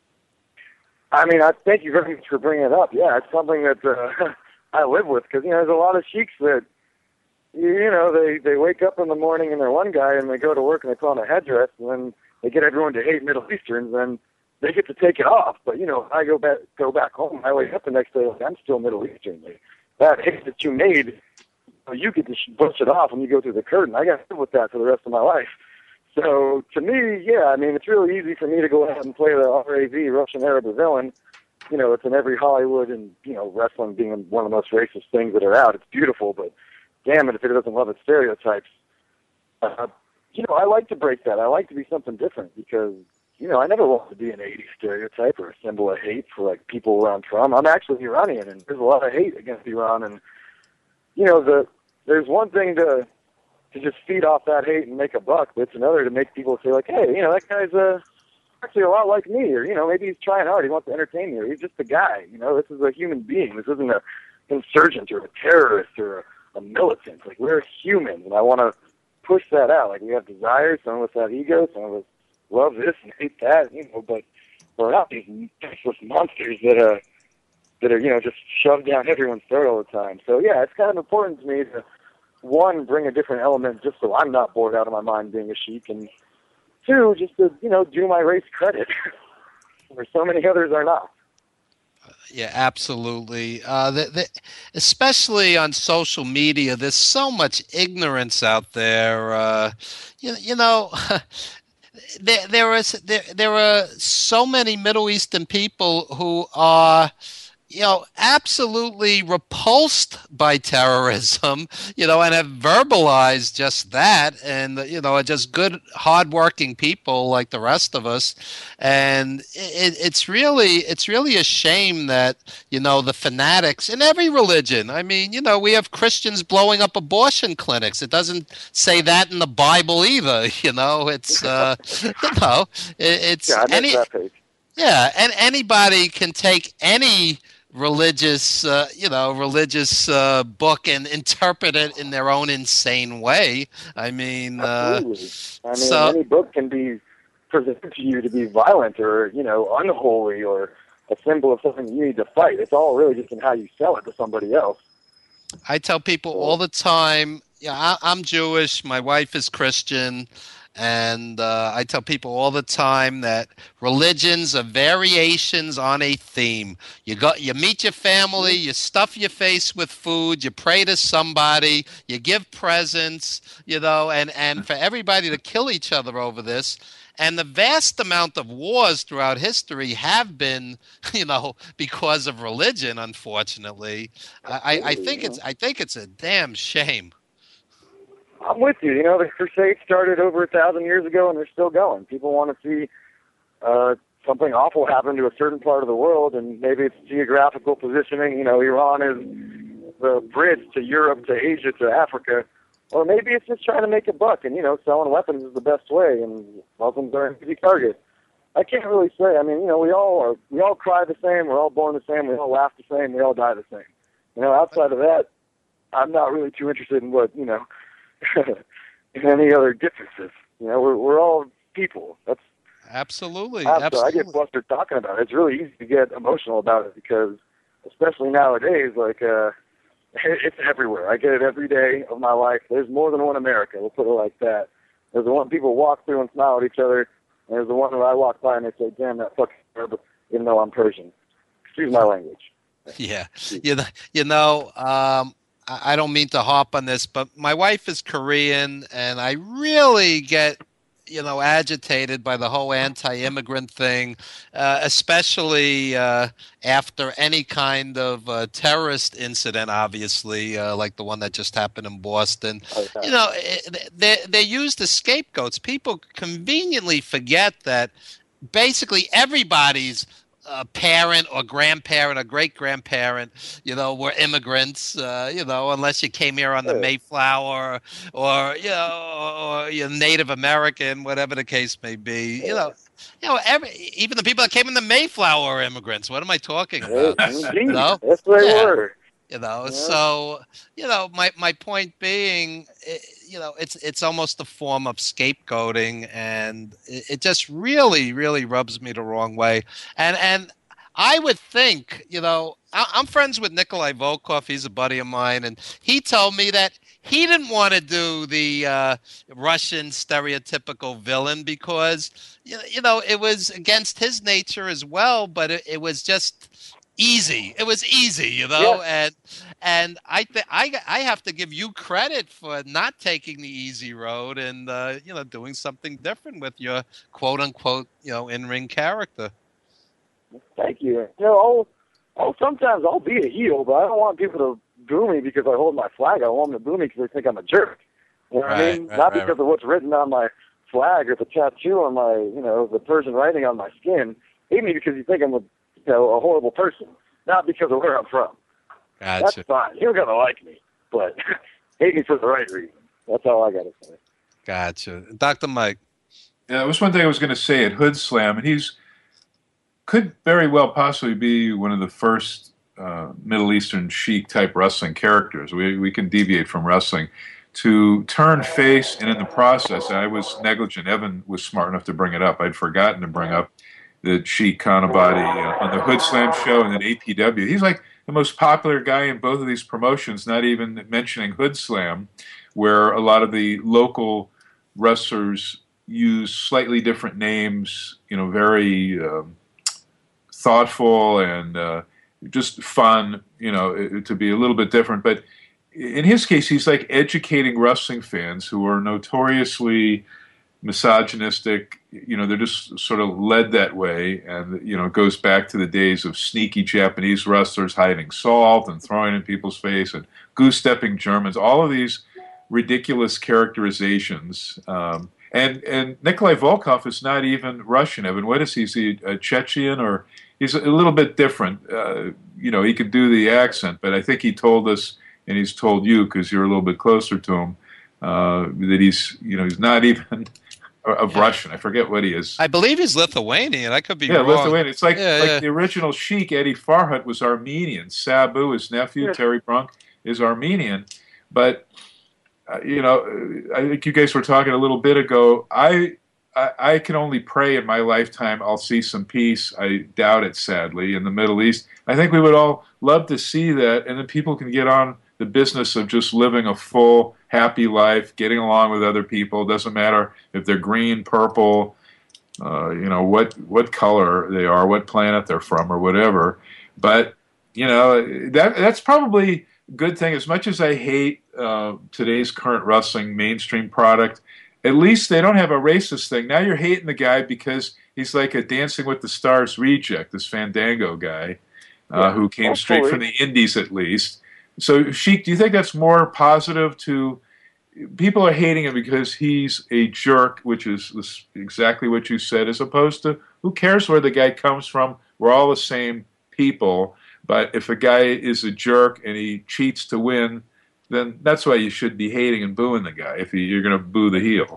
I mean, I thank you very much for bringing it up. Yeah, it's something that uh, I live with, because, you know, there's a lot of sheiks that, you know, they, they wake up in the morning and they're one guy, and they go to work and they put on a headdress, and then they get everyone to hate Middle Easterns, and they get to take it off. But, you know, I go back go back home, I wake up the next day, like, I'm still Middle Eastern. Like, that hate that you made, you get to brush it off when you go through the curtain. I got to live with that for the rest of my life. So, to me, yeah, I mean, it's really easy for me to go ahead and play the R A V, Russian Arab villain. You know, it's in every Hollywood, and, you know, wrestling being one of the most racist things that are out. It's beautiful, but damn it if it doesn't love its stereotypes. Uh, you know, I like to break that. I like to be something different, because, you know, I never wanted to be an eighties stereotype or a symbol of hate for, like, people where I'm from. I'm actually Iranian, and there's a lot of hate against Iran, and, you know, the there's one thing to... to just feed off that hate and make a buck, but it's another to make people say, like, hey, you know, that guy's uh, actually a lot like me, or, you know, maybe he's trying hard, he wants to entertain me, or he's just a guy, you know, this is a human being, this isn't an insurgent or a terrorist or a, a militant, like, we're humans, and I want to push that out, like, we have desires, some of us have egos, some of us love this and hate that, you know, but we're not these faceless monsters that, uh, that are, you know, just shoved down everyone's throat all the time, so, yeah, it's kind of important to me to one, bring a different element just so I'm not bored out of my mind being a sheik, and two, just to, you know, do my race credit, where so many others are not. Yeah, absolutely. Uh, the, the, especially on social media, there's so much ignorance out there. Uh, you, you know, there there is there there are so many Middle Eastern people who are, you know, absolutely repulsed by terrorism, you know, and have verbalized just that, and, you know, are just good, hardworking people like the rest of us. And it, it's really, it's really a shame that, you know, the fanatics in every religion, I mean, you know, we have Christians blowing up abortion clinics. It doesn't say that in the Bible either, you know, it's, uh, you know, it, it's, yeah, I any, that page. yeah, and anybody can take any religious, uh, you know, religious uh, book and interpret it in their own insane way. I mean, uh, Absolutely. I mean, so, any book can be presented to you to be violent or, you know, unholy or a symbol of something you need to fight. It's all really just in how you sell it to somebody else. I tell people all the time, yeah, I, I'm Jewish, my wife is Christian, and uh, I tell people all the time that religions are variations on a theme. You go, you meet your family, you stuff your face with food, you pray to somebody, you give presents, you know, and, and for everybody to kill each other over this. And the vast amount of wars throughout history have been, you know, because of religion, unfortunately. I, I think it's I think it's a damn shame. I'm with you. You know, the Crusades started over a thousand years ago, and they're still going. People want to see uh, something awful happen to a certain part of the world, and maybe it's geographical positioning. You know, Iran is the bridge to Europe, to Asia, to Africa. Or maybe it's just trying to make a buck, and, you know, selling weapons is the best way, and Muslims are an easy target. I can't really say. I mean, you know, we all are. We all cry the same. We're all born the same. We all laugh the same. We all die the same. You know, outside of that, I'm not really too interested in what, you know, in any other differences. You know, we're we're all people. That's absolutely. Absolutely. absolutely. I get flustered talking about it. It's really easy to get emotional about it because, especially nowadays, like uh, it's everywhere. I get it every day of my life. There's more than one America. We'll put it like that. There's the one people walk through and smile at each other, and there's the one where I walk by and they say, "Damn, that fucking Arab," even though I'm Persian. Excuse my language. Yeah, you know, you know. Um, I don't mean to harp on this, but my wife is Korean, and I really get, you know, agitated by the whole anti-immigrant thing, uh, especially uh, after any kind of uh, terrorist incident, obviously, uh, like the one that just happened in Boston. Okay. You know, they they use the scapegoats. People conveniently forget that basically everybody's a parent or grandparent or great-grandparent, you know, were immigrants, uh, you know, unless you came here on the Mayflower or, you know, or you're Native American, whatever the case may be. You know, you know, every, even the people that came in the Mayflower are immigrants. What am I talking about? Indeed. You know? That's what they yeah. were. You know, yeah. so, you know, my, my point being, you know, it's it's almost a form of scapegoating, and it, it just really, really rubs me the wrong way. And and I would think, you know, I, I'm friends with Nikolai Volkov. He's a buddy of mine, and he told me that he didn't want to do the uh, Russian stereotypical villain because, you know, it was against his nature as well, but it, it was just easy. It was easy, you know, yeah. and and I think I I have to give you credit for not taking the easy road and uh, you know, doing something different with your quote unquote, you know, in ring character. Thank you. You know, I'll, I'll sometimes I'll be a heel, but I don't want people to boo me because I hold my flag. I want them to boo me because they think I'm a jerk. You know what right, I mean? Right, not right, because right. of what's written on my flag or the tattoo on my, you know, the Persian writing on my skin. Hate me because you think I'm a You know, a horrible person, not because of where I'm from. Gotcha. That's fine. You're gonna like me, but hate me for the right reason. That's all I gotta say. Gotcha, Doctor Mike. Yeah, that was one thing I was going to say at Hood Slam, and he's could very well possibly be one of the first uh, Middle Eastern chic type wrestling characters. We we can deviate from wrestling to turn face, and in the process, I was negligent. Evan was smart enough to bring it up. I'd forgotten to bring up the Sheik Kanabati uh, on the Hood Slam show and then A P W. He's like the most popular guy in both of these promotions, not even mentioning Hood Slam, where a lot of the local wrestlers use slightly different names, you know, very um, thoughtful and uh, just fun, you know, to be a little bit different. But in his case, he's like educating wrestling fans who are notoriously misogynistic. You know, they're just sort of led that way. And, you know, it goes back to the days of sneaky Japanese wrestlers hiding salt and throwing it in people's face and goose-stepping Germans, all of these ridiculous characterizations. Um, and, and Nikolai Volkov is not even Russian, Evan. What is he? Is he a Chechen, or he's a little bit different? Uh, you know, he could do the accent, but I think he told us, and he's told you because you're a little bit closer to him, uh, that he's, you know, he's not even of Russian. I forget what he is. I believe he's Lithuanian. I could be yeah, wrong. Lithuanian. It's like yeah, like yeah. the original Sheik, Eddie Farhat, was Armenian. Sabu, his nephew, Yeah. Terry Brunk, is Armenian. But, uh, you know, I think you guys were talking a little bit ago. I, I I can only pray in my lifetime I'll see some peace. I doubt it, sadly, in the Middle East. I think we would all love to see that, and then people can get on the business of just living a full, happy life, getting along with other people. Doesn't matter if they're green, purple, uh, you know, what what color they are, what planet they're from, or whatever. But, you know, that that's probably a good thing. As much as I hate uh, today's current wrestling mainstream product, at least they don't have a racist thing. Now you're hating the guy because he's like a Dancing with the Stars reject, this Fandango guy, uh, Yeah, who came hopefully. straight from the Indies at least. So, Sheik, do you think that's more positive to people are hating him because he's a jerk, which is this, exactly what you said, as opposed to who cares where the guy comes from? We're all the same people. But if a guy is a jerk and he cheats to win, then that's why you should be hating and booing the guy if he, you're going to boo the heel.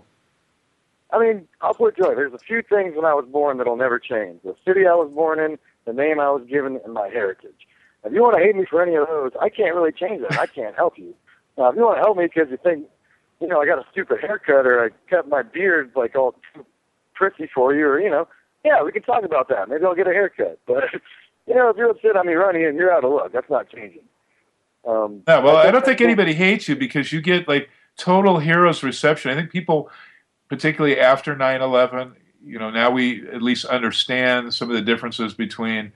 I mean, I'll put it this way. There's a few things when I was born that'll never change. The city I was born in, the name I was given, and my heritage. If you want to hate me for any of those, I can't really change that. I can't help you. Now, if you want to help me because you think, you know, I got a stupid haircut or I cut my beard like all too prissy for you, or, you know, yeah, we can talk about that. Maybe I'll get a haircut. But, you know, if you're upset on me running and you're out of luck, that's not changing. Um, No, well, I don't think that's- anybody hates you because you get, like, total hero's reception. I think people, particularly after nine eleven, you know, now we at least understand some of the differences between,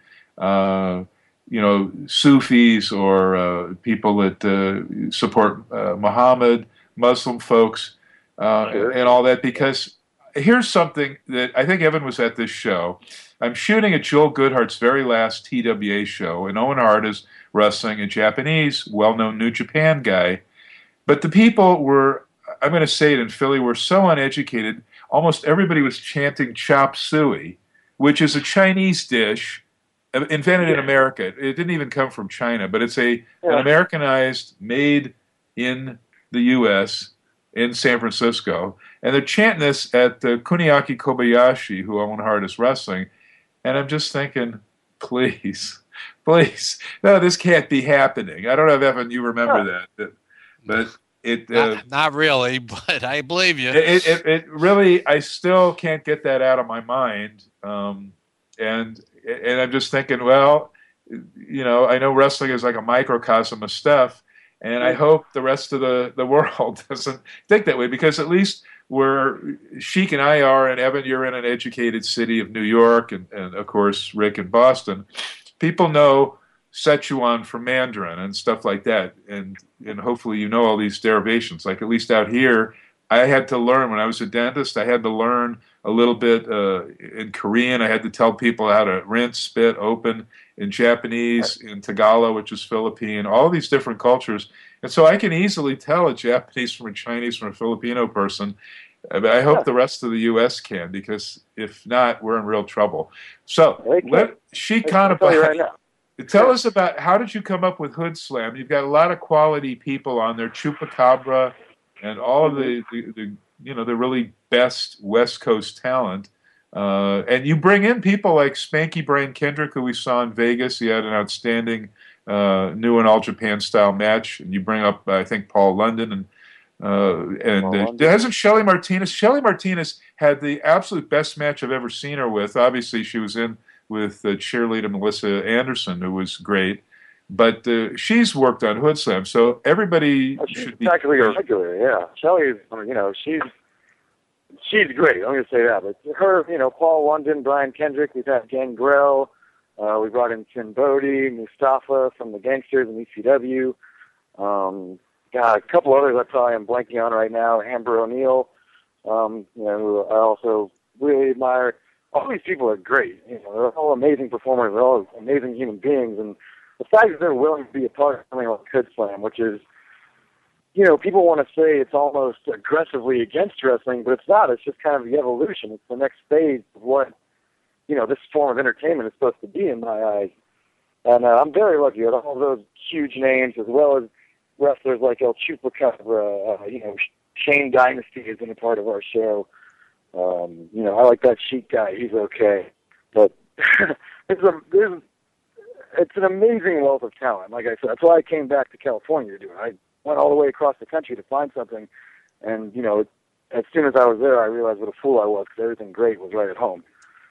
uh, you know, Sufis or uh, people that uh, support uh, Muhammad, Muslim folks, uh, Sure. and all that. Because here's something that I think Evan was at this show. I'm shooting at Joel Goodhart's very last T W A show, and Owen Hart is wrestling a Japanese, well-known New Japan guy. But the people were, I'm going to say it in Philly, were so uneducated, almost everybody was chanting chop suey, which is a Chinese dish invented in America. It didn't even come from China, but it's a Yeah. an Americanized, made in the U S in San Francisco. And they're chanting this at uh, Kuniaki Kobayashi, who Owen Hart is wrestling. And I'm just thinking, please, please, no, this can't be happening. I don't know if, Evan, you remember that, but, but it... Uh, Not, not really, but I believe you. it, it, it really, I still can't get that out of my mind. Um, and and I'm just thinking, well, you know, I know wrestling is like a microcosm of stuff, and I hope the rest of the, the world doesn't think that way, because at least where Sheik and I are, and Evan, you're in an educated city of New York, and, and of course, Rick in Boston, people know Sichuan from Mandarin and stuff like that, and and hopefully you know all these derivations. Like, at least out here, I had to learn, when I was a dentist, I had to learn a little bit uh, in Korean. I had to tell people how to rinse, spit, open, in Japanese, in Tagalog, which is Philippine, all these different cultures. And so I can easily tell a Japanese from a Chinese from a Filipino person. But I hope the rest of the U S can, because if not, we're in real trouble. So, let Sheik Khan, tell you right now. tell us about, how did you come up with Hood Slam? You've got a lot of quality people on there, Chupacabra, and all of the, the, the you know, the really best West Coast talent. Uh, and you bring in people like Spanky Brain Kendrick, who we saw in Vegas. He had an outstanding uh, new and All Japan style match. And you bring up, I think, Paul London. And uh, and uh, hasn't Shelly Martinez? Shelly Martinez had the absolute best match I've ever seen her with. Obviously, she was in with uh, cheerleader Melissa Anderson, who was great. but uh, she's worked on Hood Slam, so everybody Oh, she's should be. practically a regular, yeah. Shelley's, you know, she's she's great. I'm going to say that. But her, you know, Paul London, Brian Kendrick, we've had Gangrel. Uh, we brought in Tim Bodie, Mustafa from the Gangsters and E C W. Um, got a couple others I probably am blanking on right now. Amber O'Neal, um, you know, who I also really admire. All these people are great. You know, they're all amazing performers. They're all amazing human beings. And the fact that they're willing to be a part of something like Hood Slam, which is, you know, people want to say it's almost aggressively against wrestling, but it's not. It's just kind of the evolution. It's the next phase of what, you know, this form of entertainment is supposed to be in my eyes. And uh, I'm very lucky that all those huge names, as well as wrestlers like El Chupacabra, uh, you know, Shane Dynasty has been a part of our show. Um, you know, I like that Sheik guy. He's okay. But it's, a, there's, it's an amazing wealth of talent. Like I said, that's why I came back to California to do it. I went all the way across the country to find something. And, you know, as soon as I was there, I realized what a fool I was because everything great was right at home.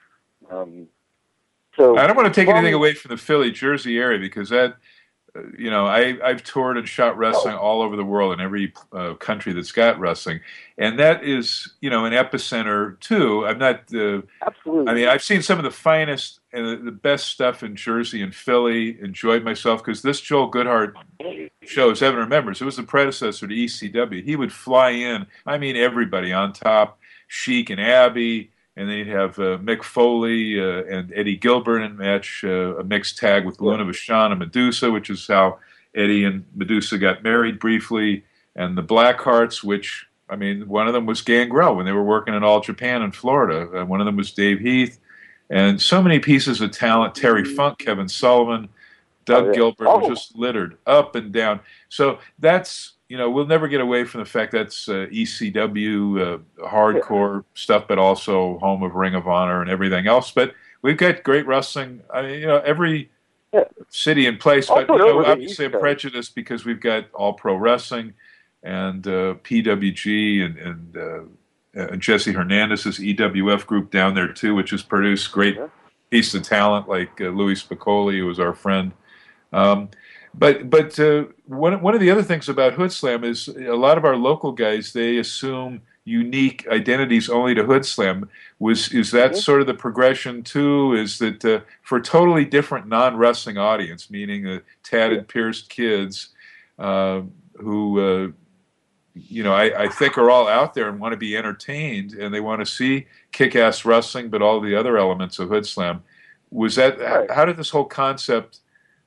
Um, so I don't want to take well, anything away from the Philly, Jersey area because that, uh, you know, I, I've toured and shot wrestling oh. all over the world in every uh, country that's got wrestling. And that is, you know, an epicenter too. I'm not, uh, Absolutely. I mean, I've seen some of the finest and the, the best stuff in Jersey and Philly, enjoyed myself because this Joel Goodhart show, as Evan remembers, it was the predecessor to E C W. He would fly in, I mean, everybody on top, Sheik and Abby. And then you'd have uh, Mick Foley uh, and Eddie Gilbert in a match, uh, a mixed tag with Luna Vachon and Medusa, which is how Eddie and Medusa got married briefly. And the Blackhearts, which, I mean, one of them was Gangrel when they were working in All Japan in Florida. Uh, one of them was Dave Heath. And so many pieces of talent, Terry Funk, Kevin Sullivan, Doug oh, yeah. Gilbert, oh. was just littered up and down. So that's... You know, we'll never get away from the fact that's uh, E C W, uh, hardcore yeah. stuff, but also home of Ring of Honor and everything else. But we've got great wrestling. I mean, you know, every yeah. city and place. But, you know, obviously I'm prejudiced because we've got All Pro Wrestling and uh, P W G and, and, uh, and Jesse Hernandez's E W F group down there, too, which has produced great yeah. pieces of talent like uh, Louis Spicoli, who was our friend. Um But but uh, one one of the other things about Hood Slam is a lot of our local guys, they assume unique identities only to Hood Slam. Was is that mm-hmm. sort of the progression too? Is that uh, for a totally different non-wrestling audience, meaning uh, tatted, pierced kids uh, who uh, you know I, I think are all out there and want to be entertained and they want to see kick-ass wrestling, but all the other elements of Hood Slam. Was that right. How did this whole concept?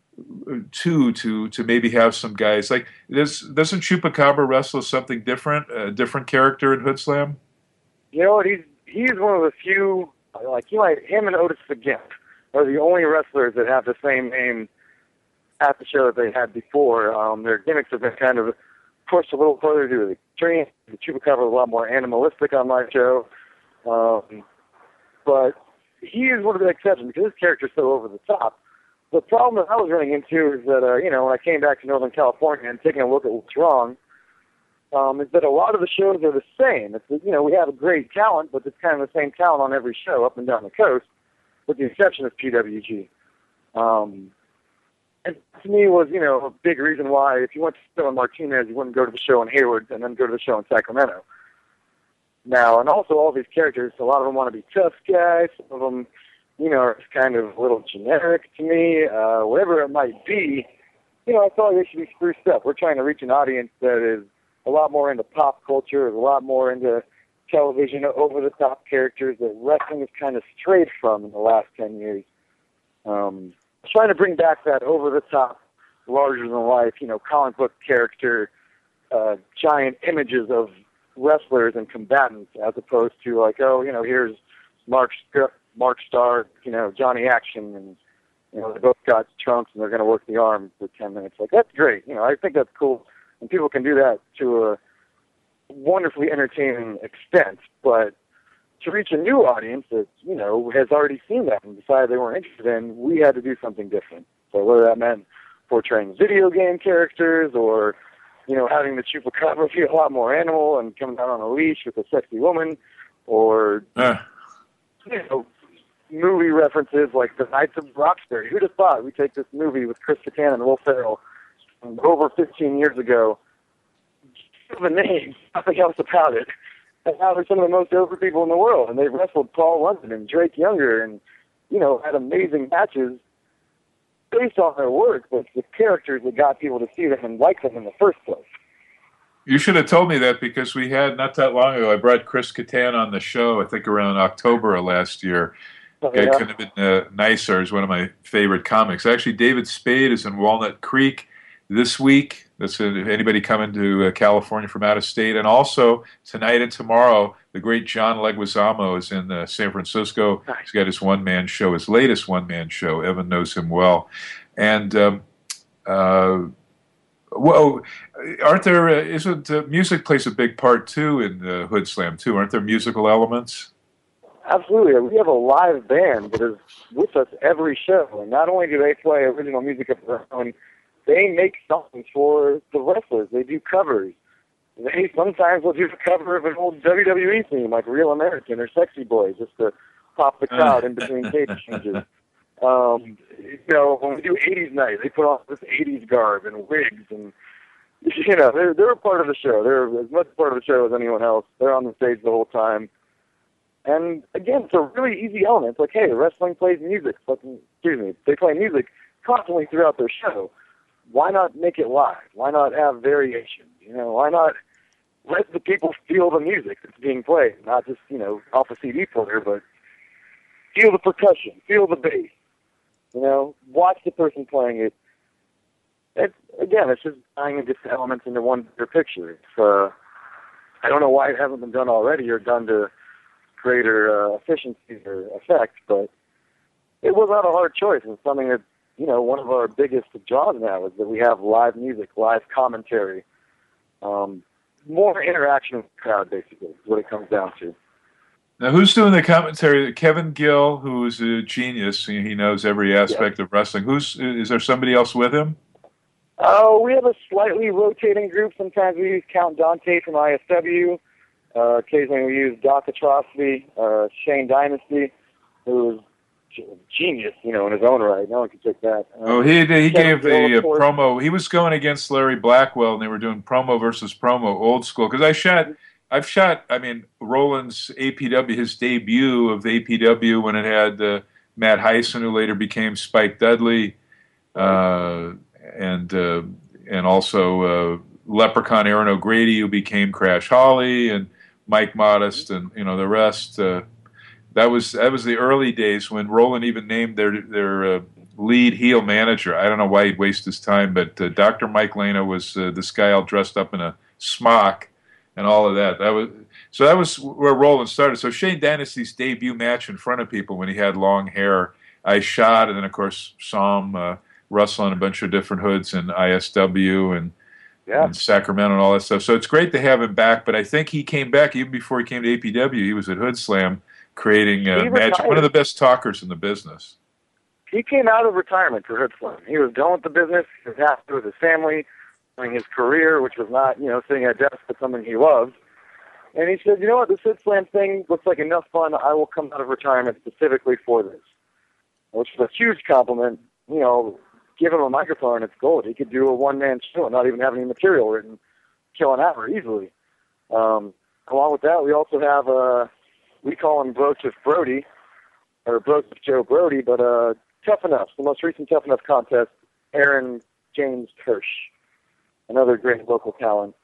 Too, to to maybe have some guys like does doesn't Chupacabra wrestle as something different, a different character in Hood Slam? You know what? He's he's one of the few like he might him and Otis the Gimp are the only wrestlers that have the same name at the show that they had before. Um, their gimmicks have been kind of pushed a little further to the extreme. The Chupacabra is a lot more animalistic on my show, um, but he is one of the exceptions because his character's so over the top. The problem that I was running into is that, uh, you know, when I came back to Northern California and taking a look at what's wrong, um, is that a lot of the shows are the same. It's, you know, we have a great talent, but it's kind of the same talent on every show up and down the coast, with the exception of P W G. Um, and to me was, you know, a big reason why if you went to the show in Martinez, you wouldn't go to the show in Hayward and then go to the show in Sacramento. Now, and also all these characters, a lot of them want to be tough guys, some of them... you know, it's kind of a little generic to me, uh, whatever it might be, you know, I thought they should be spruced up. We're trying to reach an audience that is a lot more into pop culture, is a lot more into television, over-the-top characters that wrestling has kind of strayed from in the last ten years. Um, trying to bring back that over-the-top, larger-than-life, you know, comic book character, uh, giant images of wrestlers and combatants, as opposed to like, oh, you know, here's Mark Mark Starr, you know, Johnny Action, and, you know, they both got trunks and they're going to work the arm for ten minutes. Like, that's great. You know, I think that's cool. And people can do that to a wonderfully entertaining extent. But to reach a new audience that, you know, has already seen that and decided they weren't interested in, we had to do something different. So whether that meant portraying video game characters or, you know, having the Chupacabra be a lot more animal and coming down on a leash with a sexy woman or, uh. you know, movie references like The Knights of Roxbury. Who'd have thought we'd take this movie with Chris Kattan and Will Ferrell from over fifteen years ago, the name, nothing else about it, and now they're some of the most over people in the world, and they've wrestled Paul London and Drake Younger and, you know, had amazing matches based on their work, but the characters that got people to see them and like them in the first place. You should have told me that, because we had, not that long ago, I brought Chris Kattan on the show, I think around October of last year. Oh, Guy yeah. couldn't have been uh, nicer. He's one of my favorite comics. Actually, David Spade is in Walnut Creek this week. That's uh, anybody coming to uh, California from out of state. And also, tonight and tomorrow, the great John Leguizamo is in uh, San Francisco. He's got his one-man show, his latest one-man show. Evan knows him well. And... Um, uh, Well, aren't there? Uh, isn't uh, music plays a big part too in uh, Hood Slam too? Aren't there musical elements? Absolutely. We have a live band that is with us every show, and not only do they play original music of their own, they make songs for the wrestlers. They do covers. They sometimes will do a cover of an old W W E theme, like Real American or Sexy Boy, just to pop the crowd in between cage changes. Um, you know, when we do eighties night, they put on this eighties garb and wigs, and you know, they're they're a part of the show. They're as much a part of the show as anyone else. They're on the stage the whole time. And again, it's a really easy element. It's like, hey, wrestling plays music. Fucking, excuse me, they play music constantly throughout their show. Why not make it live? Why not have variation? You know, why not let the people feel the music that's being played, not just, you know, off a C D player, but feel the percussion, feel the bass. You know, watch the person playing it. It's, again, it's just tying the different elements into one bigger picture. It's, uh, I don't know why it hasn't been done already or done to greater uh, efficiency or effect, but it was not a hard choice. And something that, you know, one of our biggest draws now is that we have live music, live commentary, um, more interaction with the crowd, basically, is what it comes down to. Now, who's doing the commentary? Kevin Gill, who's a genius. He knows every aspect yeah. of wrestling. Who's is there somebody else with him? Oh, uh, we have a slightly rotating group. Sometimes we use Count Dante from I S W. Uh, occasionally we use Doc Atrocity, uh, Shane Dynasty, who is genius, you know, in his own right. No one can take that. Um, oh, he he Kevin gave Gill, a, a promo. He was going against Larry Blackwell, and they were doing promo versus promo, old school. Because I shot. I've shot, I mean, Roland's A P W, his debut of A P W when it had uh, Matt Heisen, who later became Spike Dudley, uh, and uh, and also uh, Leprechaun Aaron O'Grady, who became Crash Holly, and Mike Modest, and you know the rest. Uh, that was that was the early days when Roland even named their their uh, lead heel manager. I don't know why he'd waste his time, but uh, Doctor Mike Lana was uh, this guy all dressed up in a smock. And all of that. That was so. That was where Roland started. So Shane Dynasty's debut match in front of people when he had long hair, I shot, and then of course saw him uh, wrestling a bunch of different hoods in I S W and, yeah. and Sacramento and all that stuff. So it's great to have him back. But I think he came back even before he came to A P W. He was at Hood Slam creating uh, magic. One of the best talkers in the business. He came out of retirement for Hood Slam. He was done with the business. He was happy with his family. His career, which was not, you know, sitting at a desk, but something he loved. And he said, you know what, this Hood Slam thing looks like enough fun. I will come out of retirement specifically for this. Which was a huge compliment. You know, give him a microphone, it's gold. He could do a one-man show and not even have any material written, kill an hour easily. Um, along with that, we also have, uh, we call him Brocious Brody, or Brocious Joe Brody, but uh, Tough Enough, the most recent Tough Enough contest, Aaron James Kirsch. Another great local talent.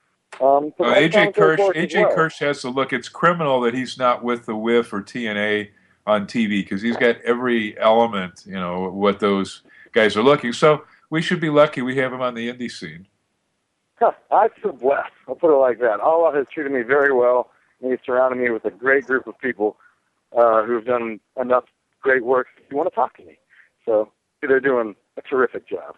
Um, uh, A J Kirsch, A J well. Kirsch has to look. It's criminal that he's not with the W I F or T N A on T V because he's got every element, you know, what those guys are looking. So we should be lucky we have him on the indie scene. Huh, I feel blessed. I'll put it like that. Allah has treated me very well, and he's surrounded me with a great group of people uh, who've done enough great work to want to talk to me. So they're doing a terrific job.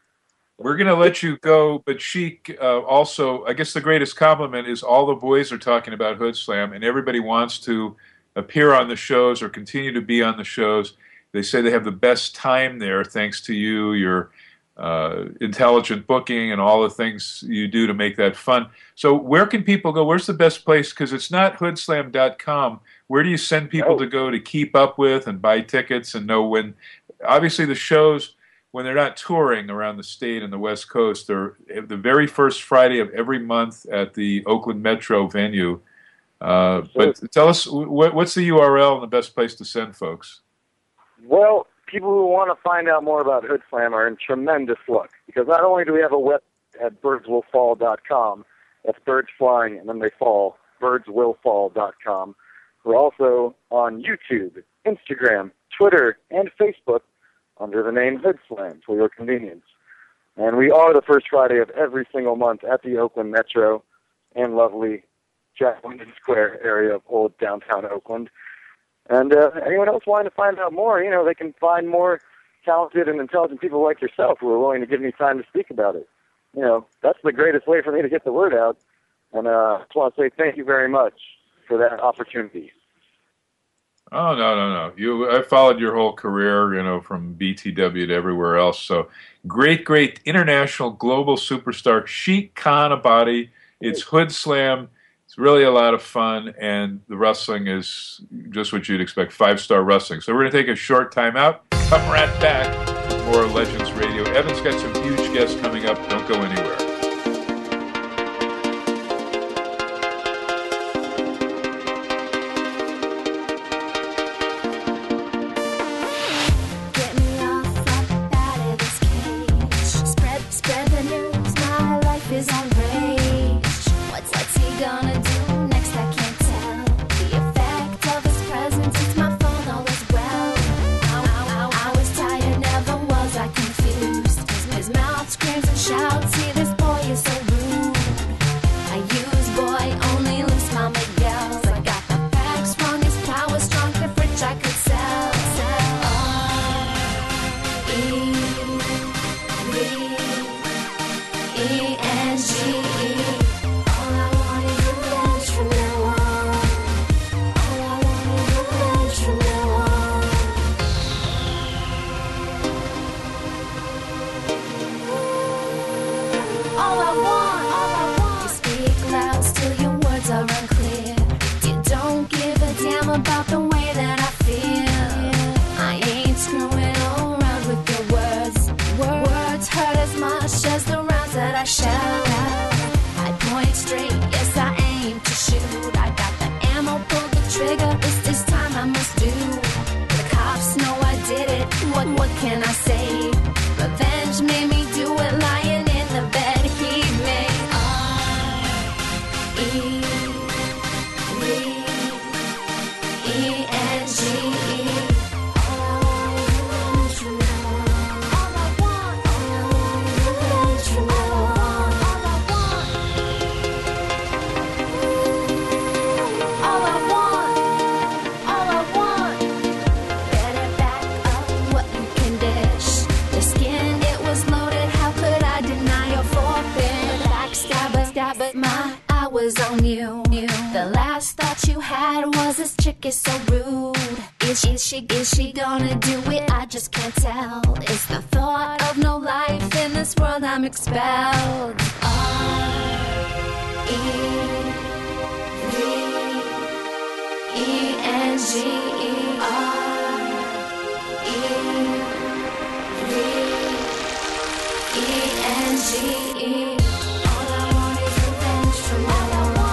We're going to let you go, but Sheik, uh, also, I guess the greatest compliment is all the boys are talking about Hood Slam, and everybody wants to appear on the shows or continue to be on the shows. They say they have the best time there thanks to you, your uh, intelligent booking and all the things you do to make that fun. So where can people go? Where's the best place? Because it's not hood slam dot com. Where do you send people to go to keep up with and buy tickets and know when? Obviously, the shows, when they're not touring around the state and the West Coast, they're the very first Friday of every month at the Oakland Metro venue. Uh, but tell us, what, what's the U R L and the best place to send folks? Well, people who want to find out more about Hood Slam are in tremendous luck, because not only do we have a web at birds will fall dot com, that's birds flying and then they fall, birds will fall dot com. We're also on YouTube, Instagram, Twitter, and Facebook under the name Hood Slam for your convenience. And we are the first Friday of every single month at the Oakland Metro and lovely Jack London Square area of old downtown Oakland. And uh, anyone else wanting to find out more, you know, they can find more talented and intelligent people like yourself who are willing to give me time to speak about it. You know, that's the greatest way for me to get the word out. And uh, I just want to say thank you very much for that opportunity. Oh, no, no, no. You, I followed your whole career, you know, from B T W to everywhere else. So great, great international global superstar, Sheik Khan Abadi. It's Hood Slam. It's really a lot of fun, and the wrestling is just what you'd expect, five-star wrestling. So we're going to take a short time out, come right back with more Legends Radio. Evan's got some huge guests coming up. Don't go anywhere. Is she, is she gonna do it? I just can't tell. It's the thought of no life in this world I'm expelled. R E V E N G E R E V E N G E. All I want is revenge from all I want.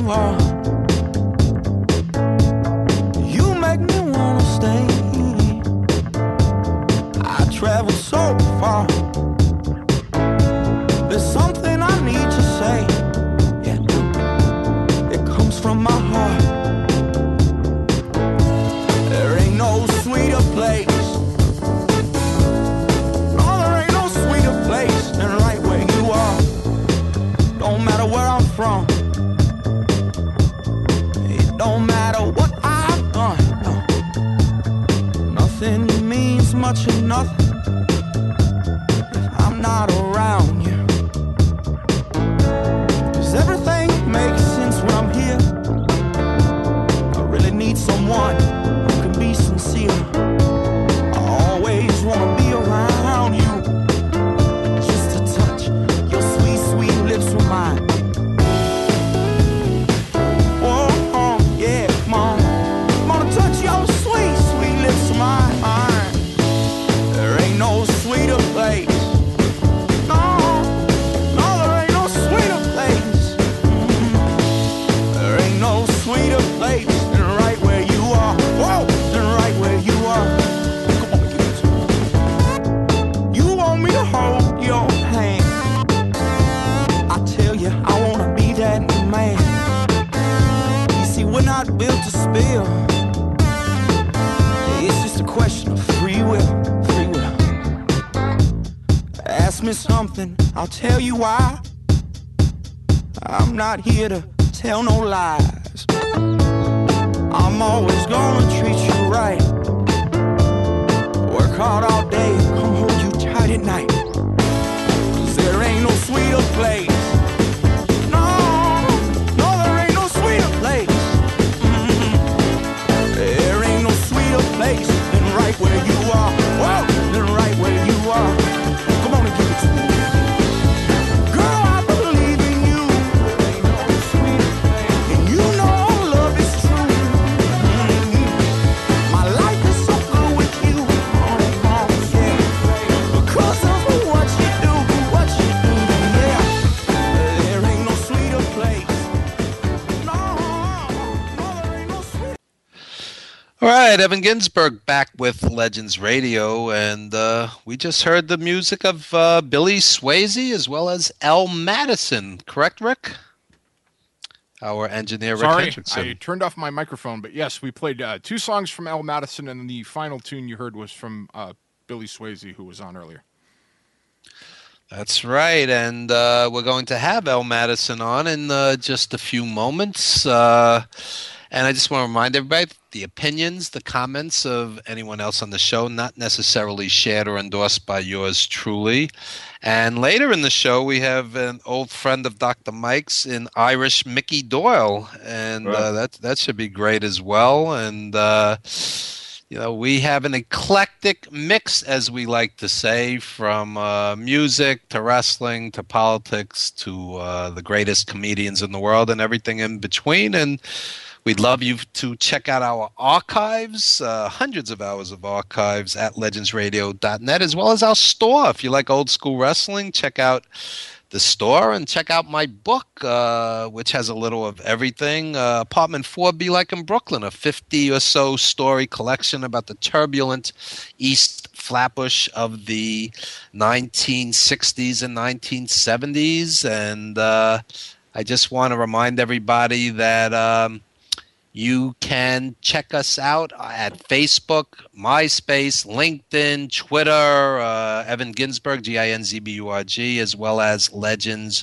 you are. You make me wanna stay. I travel so far. There's something I need to say. Yeah, it comes from my heart. There ain't no sweeter place. No, there ain't no sweeter place than right where you are. Don't matter where I'm from. It don't matter what I've done. No. Nothing means much of nothing if I'm not around you. 'Cause everything makes sense when I'm here. I really need someone who can be sincere. I always wanna be around you, just to touch your sweet, sweet lips with mine. Whoa, oh, yeah, come on. I wanna touch your sweet, sweet lips with mine. There ain't no sweeter place. No, no, there ain't no sweeter place. Mm. There ain't no sweeter place than right where you are. Whoa, than right where you are. Come on, give it to me. You want me to hold your hand. I tell you, I wanna be that man. You see, we're not built to spill. It's just a question of free will, free will. Ask me something, I'll tell you why. I'm not here to tell no lies. I'm always gonna treat you right. Work hard all day, come hold you tight at night. 'Cause there ain't no sweeter place. No, no, there ain't no sweeter place. Mm. There ain't no sweeter place than right where you are. Whoa, than right where you are. Come on and give it to me. Girl, I believe in you. Ain't no sweeter place. And you know love is true. Mm. My life is so good with you. Oh, oh, yeah. Because of what you do, what you do, yeah. There ain't no sweeter place. No, no, there ain't no sweeter. All right, Evan Ginsberg back with Legends Radio, and uh, we just heard the music of uh, Billy Swayze as well as El Madison. Correct, Rick? Our engineer, Rick Sorry, Hendrickson. I turned off my microphone, but yes, we played uh, two songs from El Madison, and the final tune you heard was from uh, Billy Swayze, who was on earlier. That's right, and uh, we're going to have El Madison on in uh, just a few moments. Uh, and I just want to remind everybody, the opinions, the comments of anyone else on the show, not necessarily shared or endorsed by yours truly. And later in the show, we have an old friend of Doctor Mike's in Irish Mickey Doyle, and uh, that that should be great as well. And uh, you know, we have an eclectic mix, as we like to say, from uh, music to wrestling to politics to uh, the greatest comedians in the world and everything in between. And we'd love you to check out our archives, uh, hundreds of hours of archives at legends radio dot net, as well as our store. If you like old school wrestling, check out the store and check out my book, uh, which has a little of everything. Uh, Apartment four Be Like in Brooklyn, a fifty or so story collection about the turbulent East Flatbush of the nineteen sixties and nineteen seventies. And uh, I just want to remind everybody that um, you can check us out at Facebook, MySpace, LinkedIn, Twitter, uh, Evan Ginsberg, G I N Z B U R G, as well as Legends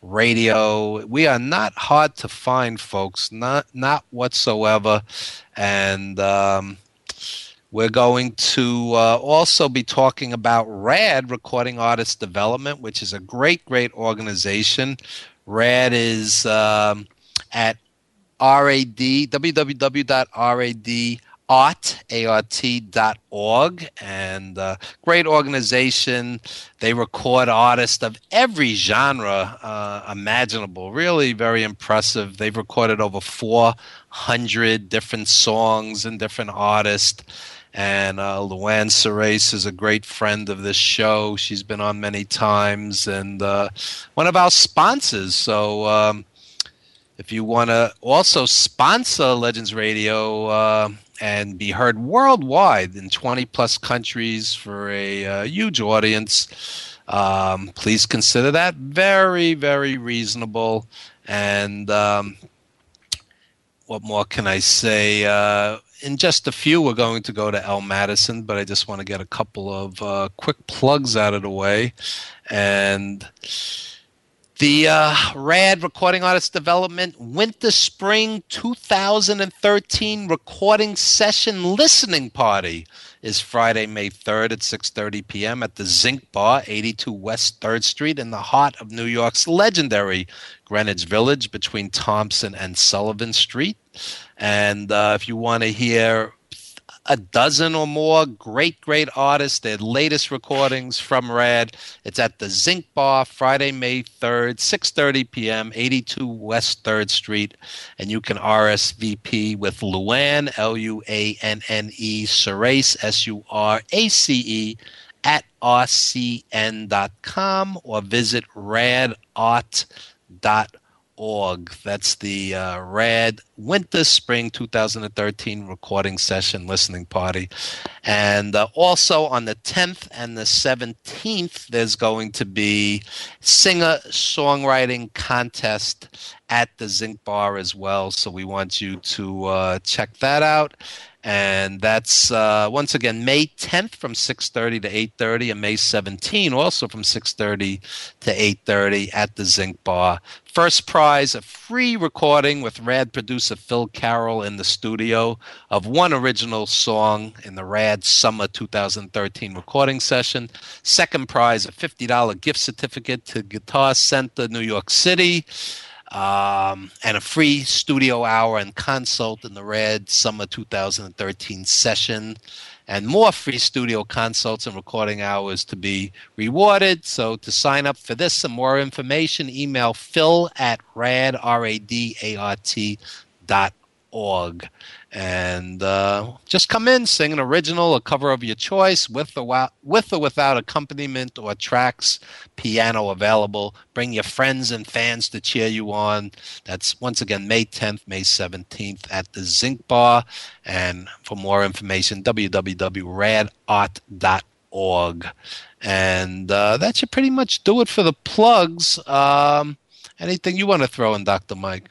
Radio. We are not hard to find, folks, not not whatsoever. And um, we're going to uh, also be talking about RAD, Recording Artist Development, which is a great, great organization. RAD is um, at R A D, w w w dot rad art dot org, and uh, great organization. They record artists of every genre uh, imaginable. Really very impressive. They've recorded over four hundred different songs and different artists. And uh, Luann Serace is a great friend of this show. She's been on many times, and uh, one of our sponsors. So, um, If you want to also sponsor Legends Radio uh, and be heard worldwide in twenty plus countries for a uh, huge audience, um, please consider that very, very reasonable. And um, what more can I say? Uh, in just a few, we're going to go to El Madison, but I just want to get a couple of uh, quick plugs out of the way. And the uh, RAD Recording Artist Development Winter Spring two thousand thirteen Recording Session Listening Party is Friday, May third at six thirty p.m. at the Zinc Bar, eighty-two West third Street, in the heart of New York's legendary Greenwich Village between Thompson and Sullivan Street. And uh, if you want to hear a dozen or more great, great artists, their latest recordings from RAD, it's at the Zinc Bar, Friday, May third, six thirty p.m., eighty-two West third Street. And you can R S V P with Luanne, L U A N N E, Surace, S U R A C E, at R C N dot com or visit rad art dot org. That's the uh, RAD Winter Spring two thousand thirteen Recording Session Listening Party. And uh, also on the tenth and the seventeenth, there's going to be singer-songwriting contest at the Zinc Bar as well. So we want you to uh, check that out. And that's, uh, once again, May tenth from six thirty to eight thirty, and May seventeenth also from six thirty to eight thirty at the Zinc Bar. First prize, a free recording with RAD producer Phil Carroll in the studio of one original song in the RAD Summer two thousand thirteen recording session. Second prize, a fifty dollars gift certificate to Guitar Center, New York City. Um, and a free studio hour and consult in the RAD Summer two thousand thirteen session, and more free studio consults and recording hours to be rewarded. So to sign up for this and more information, email phil at rad, R A D A R T dot org. And uh, just come in, sing an original, a cover of your choice, with or, wa- with or without accompaniment or tracks, piano available. Bring your friends and fans to cheer you on. That's, once again, May tenth, May seventeenth at the Zinc Bar. And for more information, w w w dot rad art dot org. And uh, that should pretty much do it for the plugs. Um, anything you want to throw in, Doctor Mike?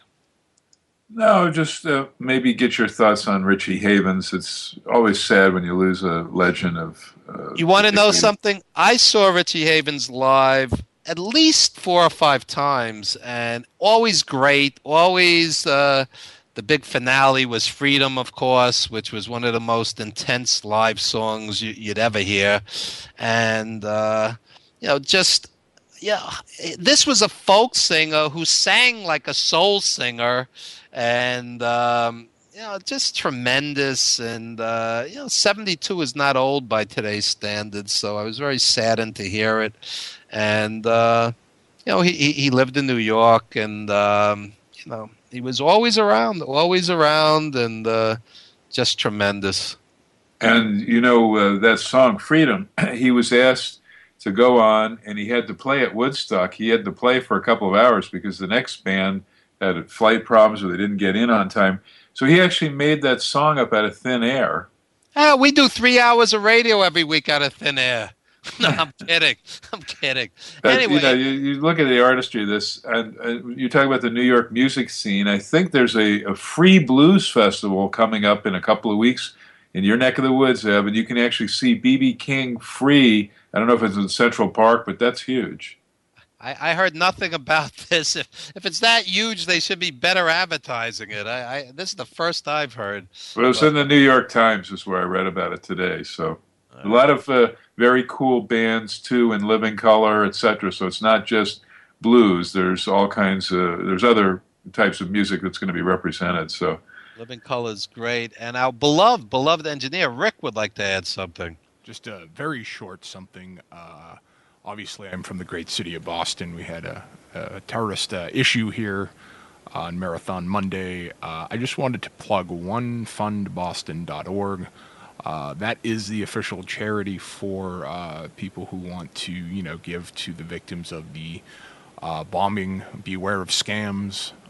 No, just uh, maybe get your thoughts on Richie Havens. It's always sad when you lose a legend of... Uh, you want to know something? I saw Richie Havens live at least four or five times, and always great. Always uh, the big finale was Freedom, of course, which was one of the most intense live songs you, you'd ever hear. And, uh, you know, just... Yeah, this was a folk singer who sang like a soul singer, and um, you know, just tremendous. And uh, you know, seventy-two is not old by today's standards, so I was very saddened to hear it. And uh, you know, he he lived in New York, and um, you know, he was always around, always around, and uh, just tremendous. And you know uh, that song "Freedom," he was asked to go on, and he had to play at Woodstock. He had to play for a couple of hours because the next band had flight problems or they didn't get in on time. So he actually made that song up out of thin air. Ah, we do three hours of radio every week out of thin air. No, I'm kidding. I'm kidding. That, anyway, you know, you, you look at the artistry of this, and uh, you talk about the New York music scene. I think there's a, a free blues festival coming up in a couple of weeks in your neck of the woods, Evan. You can actually see B B King free. I don't know if it's in Central Park, but that's huge. I, I heard nothing about this. If if it's that huge, they should be better advertising it. I, I this is the first I've heard. But it was but, in the New York Times is where I read about it today. So a lot of uh, very cool bands too, in living color, et cetera. So it's not just blues. There's all kinds of there's other types of music that's going to be represented. So Living Color is great, and our beloved beloved engineer Rick would like to add something. Just a very short something. Uh, obviously, I'm from the great city of Boston. We had a, a terrorist uh, issue here on Marathon Monday. Uh, I just wanted to plug one fund boston dot org. Uh, that is the official charity for uh, people who want to, you know, give to the victims of the uh, bombing. Beware of scams.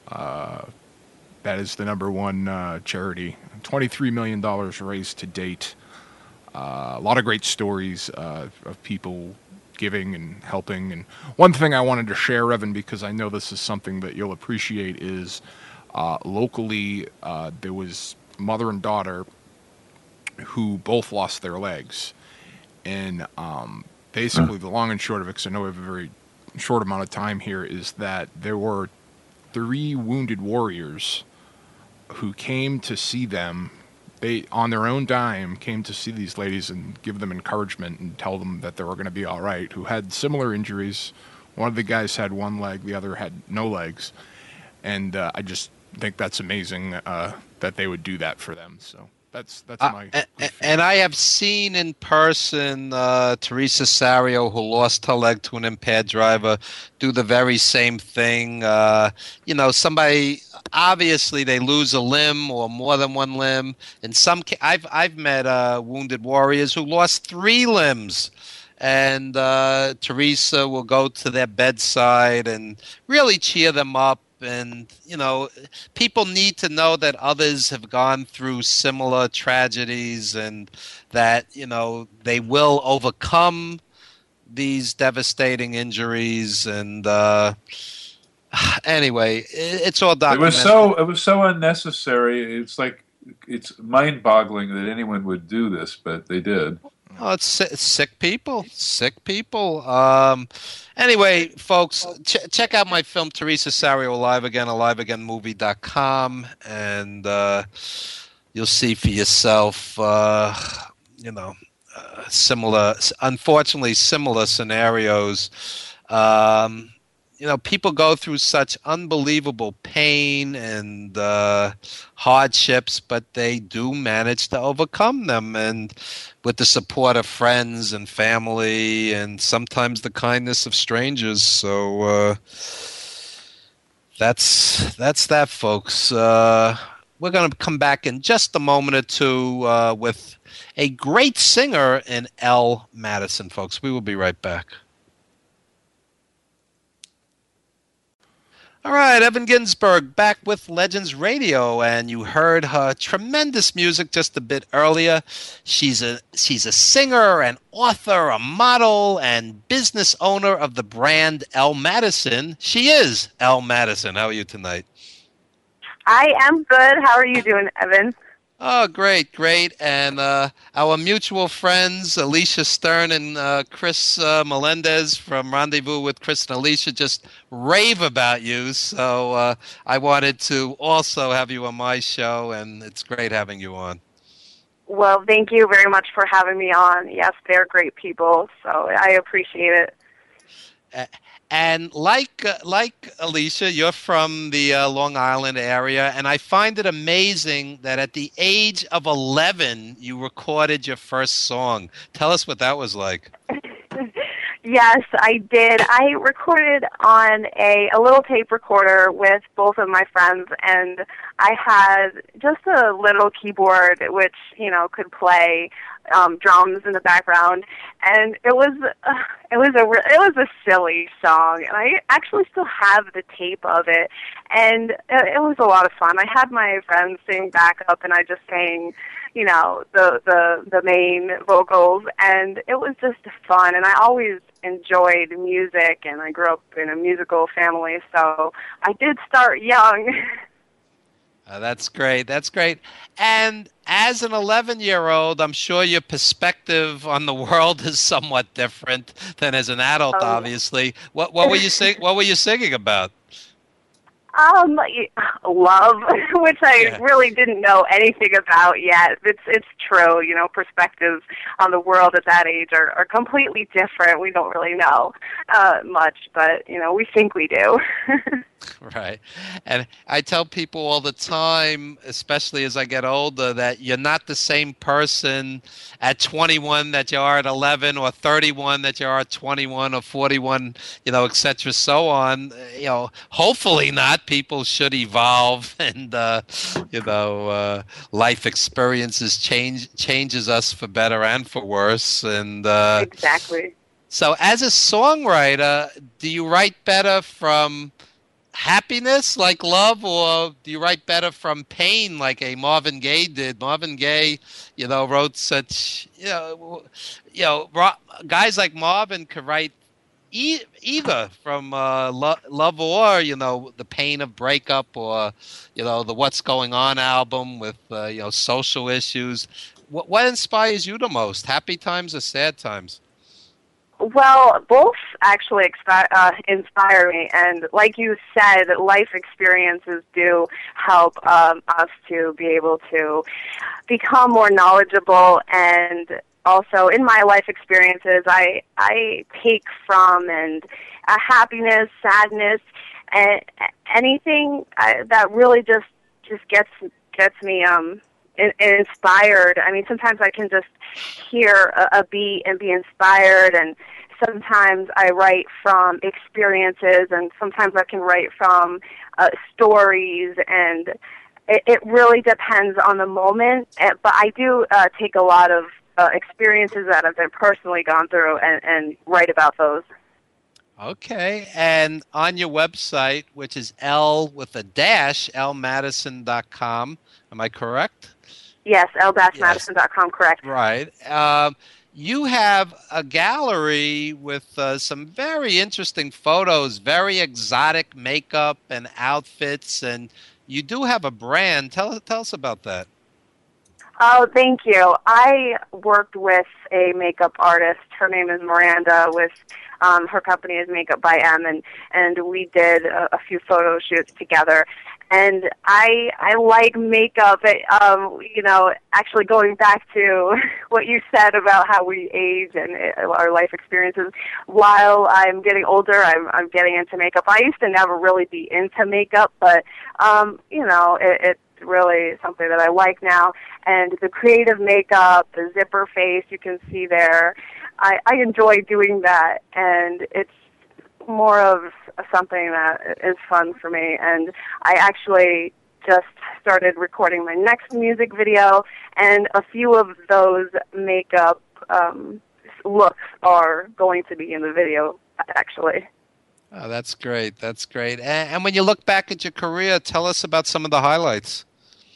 Uh, that is the number one uh, charity. twenty-three million dollars raised to date. Uh, a lot of great stories uh, of people giving and helping. And one thing I wanted to share, Evan, because I know this is something that you'll appreciate, is uh, locally uh, there was mother and daughter who both lost their legs. And um, basically the long and short of it, because I know we have a very short amount of time here, is that there were three wounded warriors who came to see them. They, on their own dime, came to see these ladies and give them encouragement and tell them that they were going to be all right, who had similar injuries. One of the guys had one leg, the other had no legs. And uh, I just think that's amazing uh, that they would do that for them. So that's that's uh, my... And, and I have seen in person uh, Teresa Sario, who lost her leg to an impaired driver, do the very same thing. Uh, you know, somebody... Obviously, they lose a limb or more than one limb. In some, ca- I've I've met uh, wounded warriors who lost three limbs, and uh, Teresa will go to their bedside and really cheer them up. And you know, people need to know that others have gone through similar tragedies, and that you know they will overcome these devastating injuries. And uh, Anyway, it's all documented. It was so it was so unnecessary. It's like it's mind-boggling that anyone would do this, but they did. Oh, it's sick, sick people, sick people. Um, anyway, folks, ch- check out my film Teresa Sario, Alive Again, alive again movie dot com, and uh, you'll see for yourself. Uh, you know, uh, similar, unfortunately, similar scenarios. Um, You know, people go through such unbelievable pain and uh, hardships, but they do manage to overcome them, and with the support of friends and family, and sometimes the kindness of strangers. So uh, that's that's that, folks. Uh, we're going to come back in just a moment or two uh, with a great singer in Elle Madison, folks. We will be right back. All right, Evan Ginsberg back with Legends Radio, and you heard her tremendous music just a bit earlier. She's a she's a singer, an author, a model, and business owner of the brand Elle Madison. She is Elle Madison. How are you tonight? I am good. How are you doing, Evan? Oh, great, great. And uh, our mutual friends, Alicia Stern and uh, Chris uh, Melendez from Rendezvous with Chris and Alicia, just rave about you. So uh, I wanted to also have you on my show, and it's great having you on. Well, thank you very much for having me on. Yes, they're great people, so I appreciate it. Uh, And like uh, like Alicia, you're from the uh, Long Island area, and I find it amazing that at the age of eleven, you recorded your first song. Tell us what that was like. Yes, I did. I recorded on a, a little tape recorder with both of my friends, and I had just a little keyboard which, you know, could play um, drums in the background, and it was uh, it was a it was a silly song, and I actually still have the tape of it, and it, it was a lot of fun. I had my friends sing back up, and I just sang, you know, the the the main vocals, and it was just fun. And I always enjoyed music, and I grew up in a musical family, so I did start young. Uh, that's great. That's great. And as an eleven-year-old, I'm sure your perspective on the world is somewhat different than as an adult. Um, obviously, what what were you sing? What were you singing about? Um, love, which I Yeah. really didn't know anything about yet. It's it's true, you know, perspectives on the world at that age are, are completely different. We don't really know uh, much, but, you know, we think we do. Right. And I tell people all the time, especially as I get older, that you're not the same person at twenty-one that you are at eleven, or thirty-one that you are at twenty-one, or forty-one, you know, et cetera, so on. You know, hopefully not. People should evolve, and, uh, you know, uh, life experiences change changes us for better and for worse. And uh, Exactly. So as a songwriter, do you write better from happiness like love, or do you write better from pain like a Marvin Gaye did? Marvin Gaye, you know, wrote such, you know, you know, guys like Marvin could write e- either from uh, lo- love or, you know, the pain of breakup, or, you know, the What's Going On album with, uh, you know, social issues. What, what inspires you the most, happy times or sad times? Well, both actually expi- uh, inspire me, and like you said, life experiences do help um, us to be able to become more knowledgeable. And also, in my life experiences, I I take from and uh, happiness, sadness, and anything uh, that really just just gets gets me um. inspired. I mean, sometimes I can just hear a, a beat and be inspired, and sometimes I write from experiences, and sometimes I can write from uh, stories, and it, it really depends on the moment. But I do uh, take a lot of uh, experiences that I've been personally gone through and, and write about those. Okay, and on your website, which is L with a dash, L Madison dot com, am I correct? Yes, L Madison dot com, correct. Right. Um, you have a gallery with uh, some very interesting photos, very exotic makeup and outfits, and you do have a brand. Tell, tell us about that. Oh, thank you. I worked with a makeup artist. Her name is Miranda. With um, her company is Makeup by M, and and we did a, a few photo shoots together. And I I like makeup. It, um, you know, actually going back to what you said about how we age and it, our life experiences. While I'm getting older, I'm I'm getting into makeup. I used to never really be into makeup, but um, you know, it, it's really something that I like now. And the creative makeup, the zipper face, you can see there. I, I enjoy doing that, and it's more of something that is fun for me. And I actually just started recording my next music video, and a few of those makeup um, looks are going to be in the video, actually. Oh, that's great. That's great. And, and when you look back at your career, tell us about some of the highlights.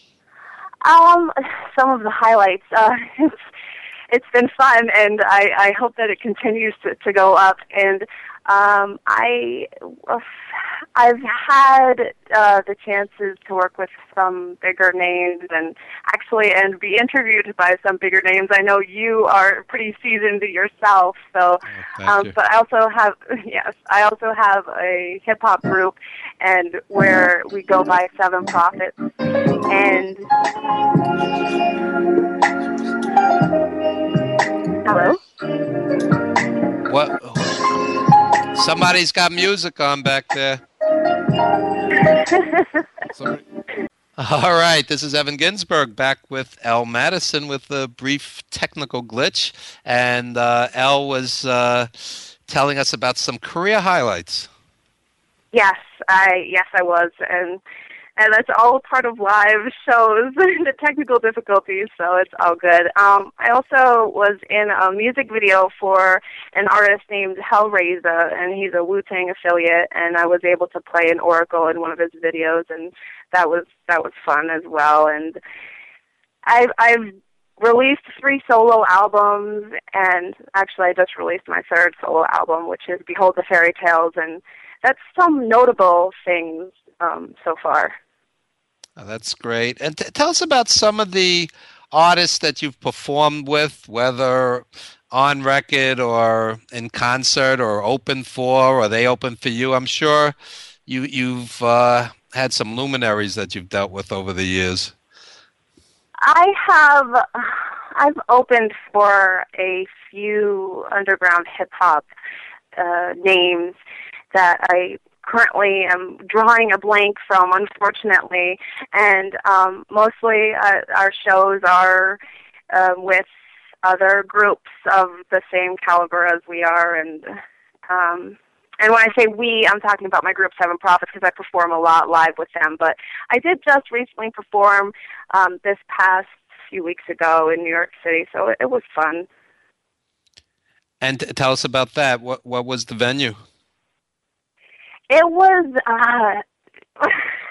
Um, some of the highlights. Uh, it's, it's been fun, and I, I hope that it continues to, to go up. And um, I, I've had uh, the chances to work with some bigger names, and actually, and be interviewed by some bigger names. I know you are pretty seasoned yourself, so. Oh, um, you. But I also have, yes, I also have a hip hop group, and where we go by Seven Prophets, and. Hello? What? Somebody's got music on back there. Sorry. All right, this is Evan Ginsberg back with Elle Madison with a brief technical glitch. And uh, Elle was uh, telling us about some career highlights. Yes, I yes I was, and and that's all part of live shows, the technical difficulties, so it's all good. Um, I also was in a music video for an artist named Hellraiser, and he's a Wu-Tang affiliate, and I was able to play an oracle in one of his videos, and that was that was fun as well. And I've I've released three solo albums, and actually I just released my third solo album, which is Behold the Fairy Tales, and that's some notable things um, so far. Oh, that's great. And t- tell us about some of the artists that you've performed with, whether on record or in concert or open for, or they open for you. I'm sure you, you've uh, had some luminaries that you've dealt with over the years. I have, I've opened for a few underground hip-hop uh, names that I currently am drawing a blank from, unfortunately, and um, mostly uh, our shows are uh, with other groups of the same caliber as we are, and um, and when I say we, I'm talking about my group Seven Prophets, because I perform a lot live with them. But I did just recently perform um, this past few weeks ago in New York City, so it, it was fun. And t- tell us about that. What what was the venue? It was, uh,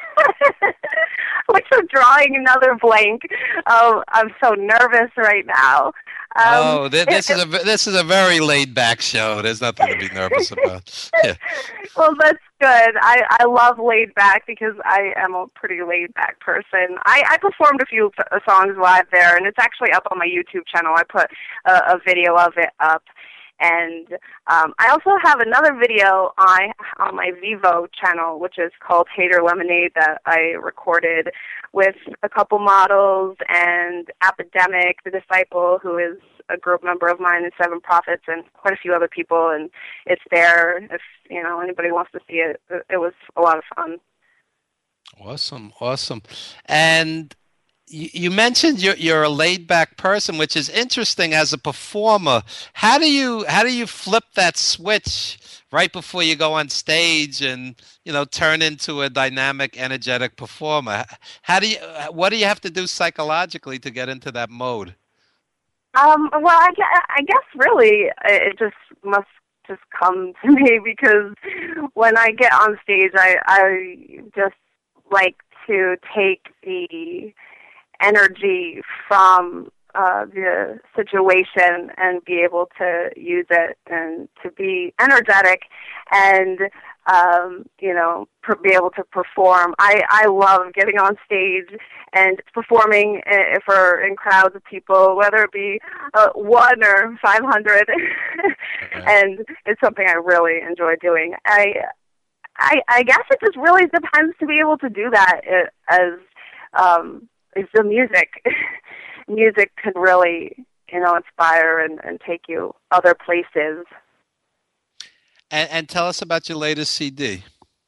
which is drawing another blank. Oh, I'm so nervous right now. Um, oh, th- this it, is a this is a very laid back show. There's nothing to be nervous about. Yeah. Well, that's good. I, I love laid back because I am a pretty laid back person. I, I performed a few f- songs live there, and it's actually up on my YouTube channel. I put a, a video of it up. And um, I also have another video on, on my Vivo channel, which is called Hater Lemonade, that I recorded with a couple models and Epidemic, the Disciple, who is a group member of mine, and Seven Prophets, and quite a few other people. And it's there if you know anybody wants to see it. It was a lot of fun. Awesome, awesome. And you mentioned you're, you're a laid-back person, which is interesting as a performer. How do you how do you flip that switch right before you go on stage and you know turn into a dynamic, energetic performer? How do you what do you have to do psychologically to get into that mode? Um, well, I guess, I guess really it just must just come to me because when I get on stage, I I just like to take the energy from uh, the situation and be able to use it and to be energetic and um, you know per- be able to perform. I, I love getting on stage and performing uh, for in crowds of people, whether it be uh, one or five hundred, and it's something I really enjoy doing. I, I I guess it just really depends to be able to do that as um, is the music. Music can really, you know, inspire and, and take you other places. And, and tell us about your latest C D.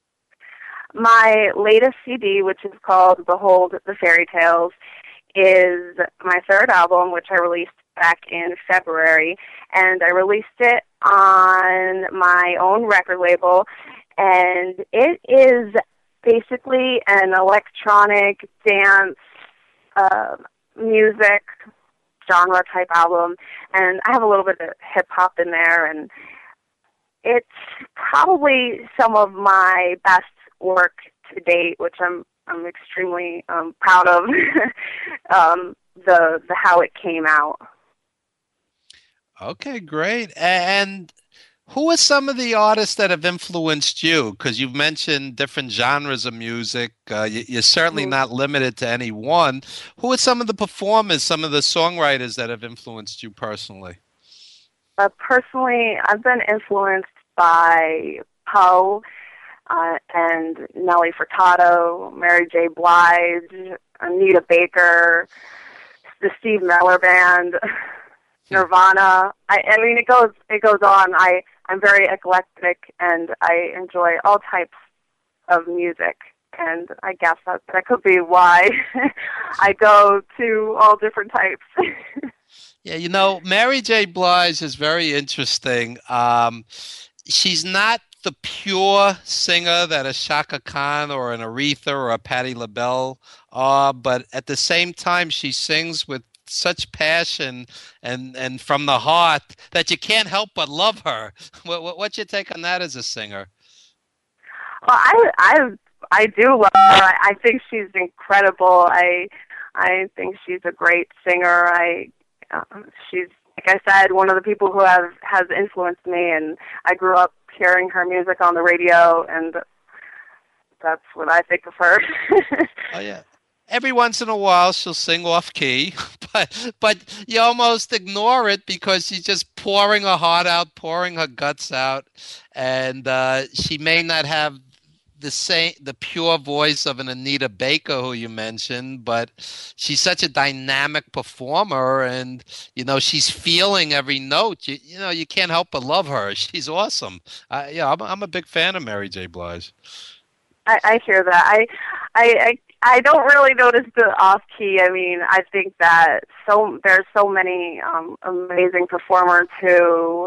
My latest C D, which is called Behold the Fairy Tales, is my third album, which I released back in February. And I released it on my own record label. And it is basically an electronic dance uh, music genre type album, and I have a little bit of hip hop in there, and it's probably some of my best work to date, which I'm I'm extremely um, proud of. um, the the how it came out. Okay, great. And who are some of the artists that have influenced you? Because you've mentioned different genres of music. Uh, you, you're certainly Mm-hmm. not limited to any one. Who are some of the performers, some of the songwriters that have influenced you personally? Uh, personally, I've been influenced by Poe uh, and Nelly Furtado, Mary J. Blige, Anita Baker, the Steve Miller Band, Nirvana. I, I mean, it goes it goes on. I I'm very eclectic, and I enjoy all types of music. And I guess that that could be why I go to all different types. Yeah, you know, Mary J. Blige is very interesting. Um, she's not the pure singer that a Shaka Khan or an Aretha or a Patti LaBelle are, but at the same time, she sings with such passion and, and from the heart that you can't help but love her. What, what, what's your take on that as a singer? Well, I I I do love her. I, I think she's incredible. I I think she's a great singer. I uh, she's like I said, one of the people who have has influenced me, and I grew up hearing her music on the radio, and that's what I think of her. Oh yeah. Every once in a while, she'll sing off key, but but you almost ignore it because she's just pouring her heart out, pouring her guts out, and uh, she may not have the same the pure voice of an Anita Baker, who you mentioned, but she's such a dynamic performer, and you know she's feeling every note. You you know you can't help but love her. She's awesome. Uh, yeah, I'm I'm a big fan of Mary J. Blige. I, I hear that. I I. I I don't really notice the off key. I mean, I think that so there's so many um, amazing performers who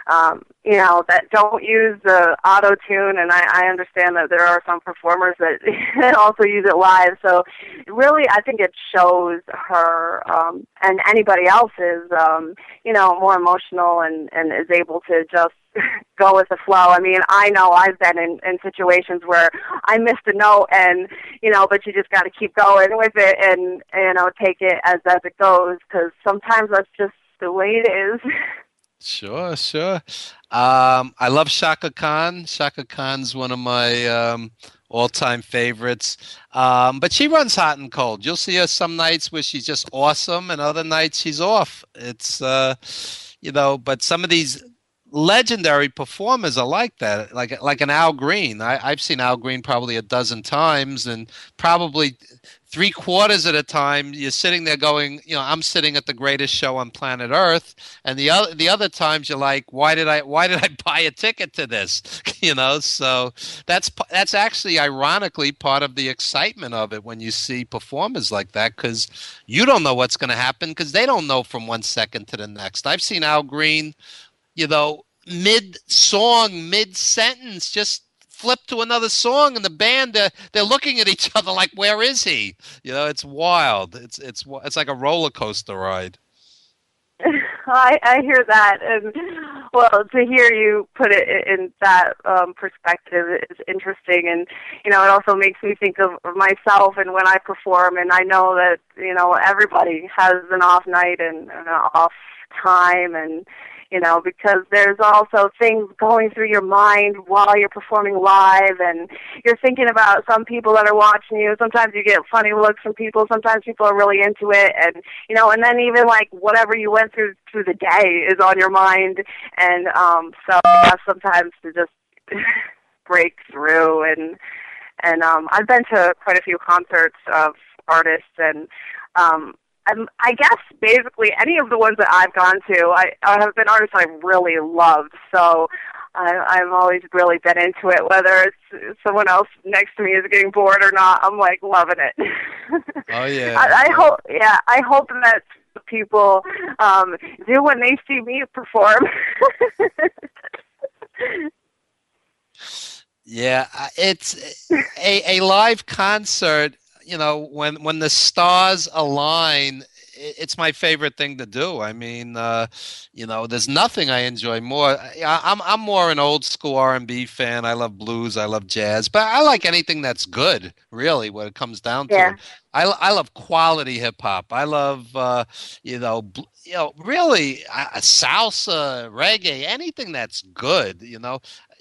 um, you know, that don't use the auto-tune, and I, I understand that there are some performers that also use it live. So really, I think it shows her um, and anybody else is, um, you know, more emotional and, and is able to just go with the flow. I mean, I know I've been in, in situations where I missed a note and, you know, but you just got to keep going with it and, you know, take it as, as it goes, because sometimes that's just the way it is. Sure, sure. Um, I love Shaka Khan. Shaka Khan's one of my um, all-time favorites. Um, but she runs hot and cold. You'll see her some nights where she's just awesome, and other nights she's off. It's, uh, you know, but some of these legendary performers are like that, like like an Al Green. I, I've seen Al Green probably a dozen times, and probably three quarters of the time you're sitting there going, you know, I'm sitting at the greatest show on planet Earth, and the other the other times you're like, why did I why did I buy a ticket to this? You know, so that's that's actually ironically part of the excitement of it when you see performers like that, because you don't know what's going to happen because they don't know from one second to the next. I've seen Al Green, you know, mid-song, mid-sentence, just flip to another song, and the band, they're, they're looking at each other like, where is he? You know, it's wild. It's it's it's like a roller coaster ride. I, I hear that, and, well, to hear you put it in that um, perspective is interesting, and, you know, it also makes me think of, of myself and when I perform, and I know that, you know, everybody has an off night and an off time, and, you know, because there's also things going through your mind while you're performing live, and you're thinking about some people that are watching you. Sometimes you get funny looks from people. Sometimes people are really into it, and, you know, and then even, like, whatever you went through through the day is on your mind, and um, so I guess sometimes to just break through, and, and um, I've been to quite a few concerts of artists, and um Um, I guess basically any of the ones that I've gone to, I, I have been artists I've really loved. So I, I've always really been into it, whether it's someone else next to me is getting bored or not. I'm like loving it. Oh yeah. I, I hope, yeah, I hope that people um, do when they see me perform. Yeah, it's a, a live concert. You know, when when the stars align, it's my favorite thing to do. I mean, uh, you know, there's nothing I enjoy more. I, I'm I'm more an old school R and B fan. I love blues, I love jazz, but I like anything that's good. Really, when it comes down to yeah. it, I I love quality hip hop. I love uh, you know, bl- you know, really uh, salsa, reggae, anything that's good. You know,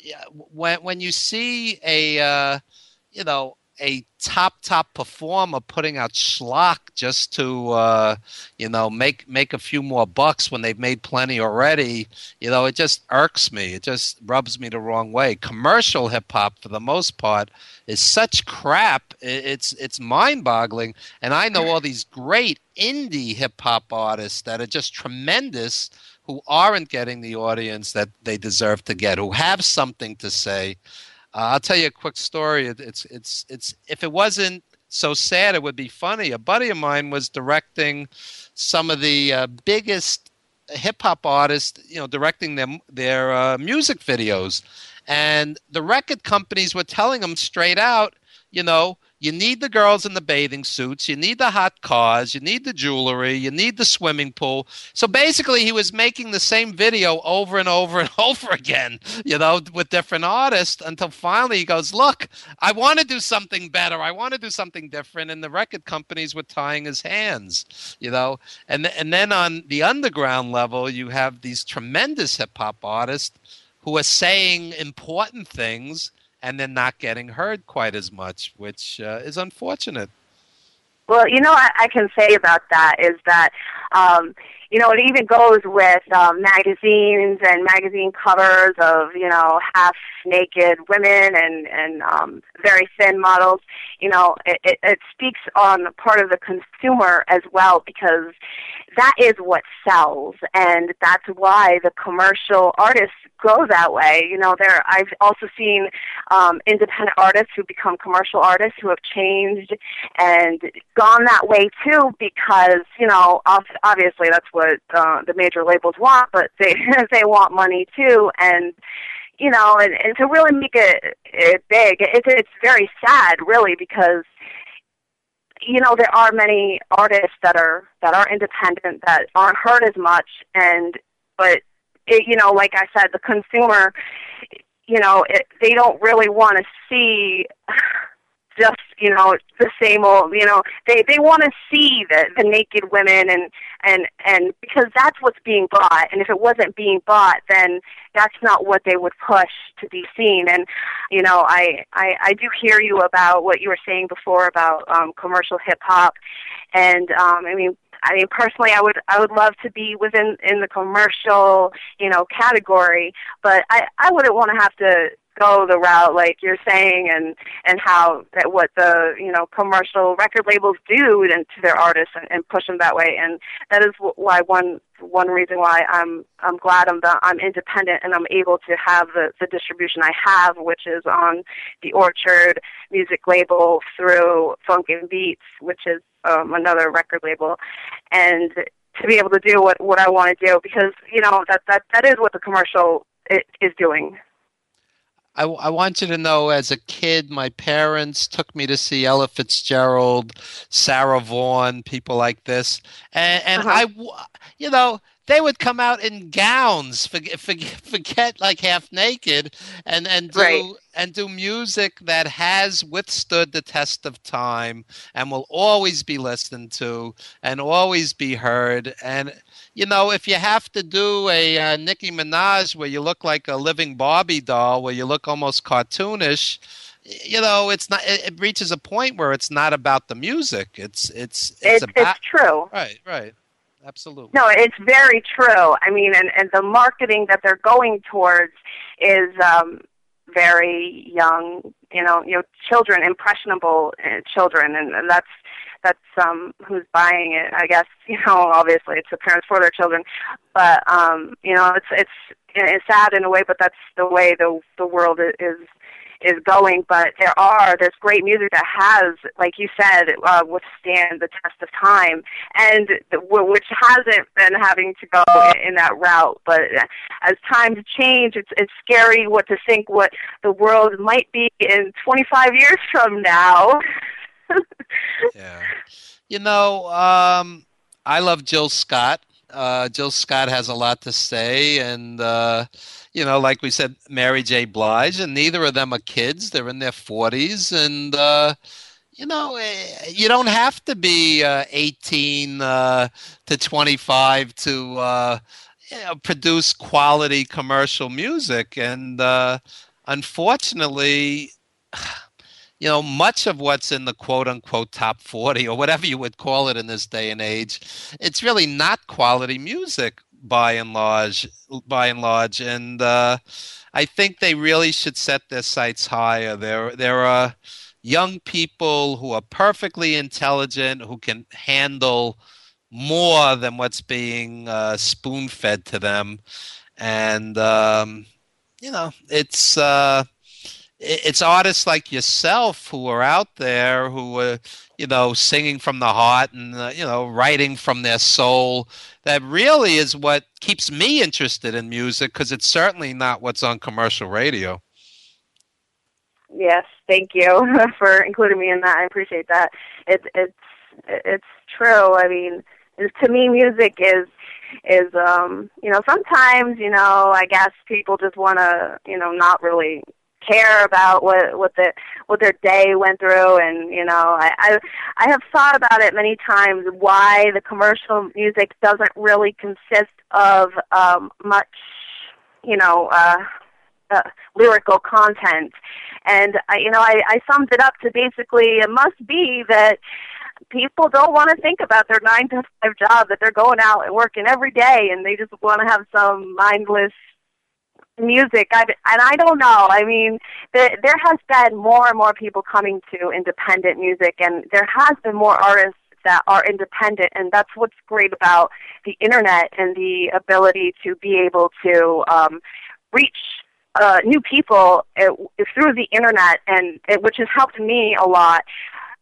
when when you see a uh, you know. a top top performer putting out schlock just to uh, you know make make a few more bucks when they've made plenty already, you know, it just irks me. It just rubs me the wrong way. Commercial hip hop, for the most part, is such crap. It's it's mind boggling. And I know all these great indie hip hop artists that are just tremendous, who aren't getting the audience that they deserve to get, who have something to say. Uh, I'll tell you a quick story. It, it's it's it's if it wasn't so sad, it would be funny. A buddy of mine was directing some of the uh, biggest hip hop artists, you know, directing them their uh, music videos, and the record companies were telling them straight out, you know, you need the girls in the bathing suits, you need the hot cars, you need the jewelry, you need the swimming pool. So basically he was making the same video over and over and over again, you know, with different artists, until finally he goes, look, I want to do something better. I want to do something different. And the record companies were tying his hands, you know. And, th- and then on the underground level, you have these tremendous hip-hop artists who are saying important things, and then not getting heard quite as much, which uh, is unfortunate. Well, you know what I can say about that is that, um, you know, it even goes with um, magazines and magazine covers of, you know, half-naked women and, and um, very thin models. You know, it, it, it speaks on part of the consumer as well, because that is what sells, and that's why the commercial artists go that way. You know, there I've also seen um, independent artists who become commercial artists who have changed and gone that way too, because, you know, obviously that's what uh, the major labels want, but they they want money too, and you know, and, and to really make it, it big, it, it's very sad, really, because you know there are many artists that are that are independent that aren't heard as much, and but it, you know, like I said, the consumer, you know, it, they don't really want to see just, you know, the same old, you know, they, they want to see the, the naked women and, and, and because that's what's being bought. And if it wasn't being bought, then that's not what they would push to be seen. And, you know, I, I, I do hear you about what you were saying before about um, commercial hip hop. And, um, I mean, I mean, personally, I would I would love to be within in the commercial, you know, category, but I, I wouldn't want to have to go the route like you're saying, and and how that what the you know commercial record labels do and to their artists and, and push them that way. And that is why one one reason why I'm I'm glad I'm the, I'm independent and I'm able to have the, the distribution I have, which is on the Orchard music label through Funk and Beats, which is um, another record label, and to be able to do what, what I want to do, because you know that that that is what the commercial is doing. I, I want you to know, as a kid, my parents took me to see Ella Fitzgerald, Sarah Vaughan, people like this. And, and uh-huh. I, you know, they would come out in gowns, forget, forget, forget like half naked, and, and do right. and do music that has withstood the test of time and will always be listened to and always be heard. And you know, if you have to do a uh, Nicki Minaj where you look like a living Barbie doll, where you look almost cartoonish, you know, it's not. It, it reaches a point where it's not about the music. It's it's it's, it's about. It's true. Right, right. Absolutely. No, it's very true. I mean, and, and the marketing that they're going towards is um, very young, you know, you know, children, impressionable uh, children, and, and that's that's um, who's buying it. I guess, you know, obviously it's the parents for their children, but um, you know, it's it's it's sad in a way, but that's the way the the world is. is going. But there are, there's great music that has, like you said, uh, withstand the test of time, and the, which hasn't been having to go in, in that route. But as times change, it's it's scary what to think what the world might be in twenty-five years from now. Yeah. You know, um, I love Jill Scott. Uh, Jill Scott has a lot to say, and uh, you know, like we said, Mary J. Blige, and neither of them are kids. They're in their forties, and uh, you know, you don't have to be uh, eighteen uh, to twenty-five to uh, you know, produce quality commercial music. And uh, unfortunately, you know, much of what's in the quote-unquote top forty, or whatever you would call it in this day and age, it's really not quality music by and large. By and large, and uh, I think they really should set their sights higher. There, there are young people who are perfectly intelligent, who can handle more than what's being uh, spoon-fed to them, and um, you know, it's. Uh, It's artists like yourself who are out there, who are, you know, singing from the heart and, uh, you know, writing from their soul. That really is what keeps me interested in music, because it's certainly not what's on commercial radio. Yes, thank you for including me in that. I appreciate that. It, it's it's true. I mean, to me, music is is um, you know, sometimes, you know, I guess people just want to, you know, not really care about what what the what their day went through, and you know, I, I I have thought about it many times why the commercial music doesn't really consist of um, much, you know, uh, uh, lyrical content, and I, you know, I, I summed it up to basically it must be that people don't want to think about their nine to five job, that they're going out and working every day, and they just want to have some mindless music. I, and I don't know. I mean, there, there has been more and more people coming to independent music, and there has been more artists that are independent, and that's what's great about the internet and the ability to be able to um, reach uh, new people uh, through the internet, and uh, which has helped me a lot.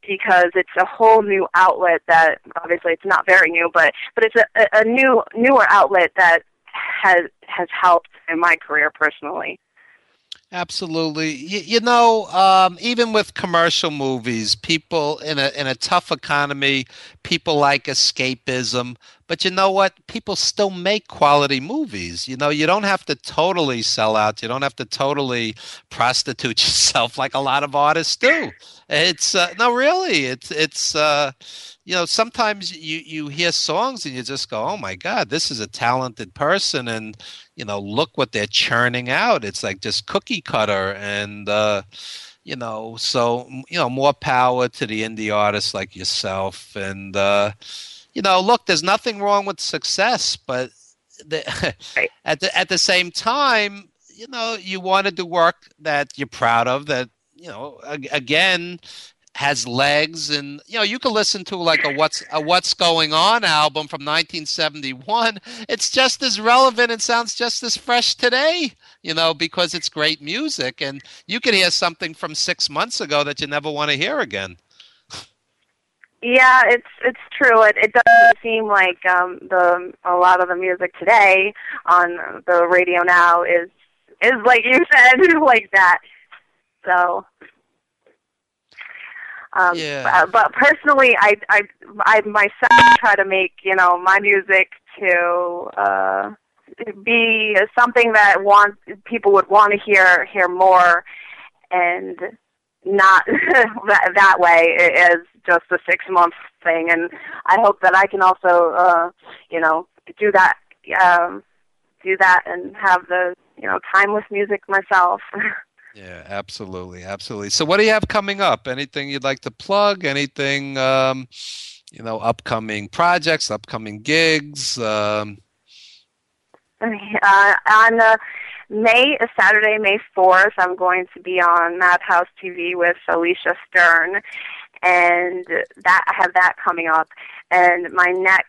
because it's a whole new outlet that obviously it's not very new, but but it's a, a new newer outlet that has has helped in my career personally. Absolutely. You, you know, um, even with commercial movies, people in a in a tough economy, people like escapism. But you know what? People still make quality movies. You know, you don't have to totally sell out. You don't have to totally prostitute yourself like a lot of artists do. It's uh, no, really. It's it's uh, you know, sometimes you you hear songs and you just go, oh my God, this is a talented person, and you know, look what they're churning out. It's like just cookie cutter, and uh, you know, so you know, more power to the indie artists like yourself. And uh, you know, look, there's nothing wrong with success, but the, at the at the same time, you know, you want to do work that you're proud of, that you know, again, has legs. And you know, you can listen to like a what's a What's Going On album from nineteen seventy-one. It's just as relevant and sounds just as fresh today, you know, because it's great music. And you can hear something from six months ago that you never want to hear again. Yeah, it's it's true. It, it doesn't seem like um, the a lot of the music today on the radio now is is like you said, like that. So, um, yeah. uh, but personally, I I I myself try to make you know my music to uh, be something that want people would want to hear hear more, and not that, that way as just a six month thing. And I hope that I can also, uh, you know, do that, um, do that, and have the you know timeless music myself. Yeah, absolutely, absolutely. So, what do you have coming up? Anything you'd like to plug? Anything, um, you know, upcoming projects, upcoming gigs? Um... Uh, on uh, May, Saturday, May fourth, I'm going to be on Madhouse T V with Alicia Stern, and that I have that coming up. And my next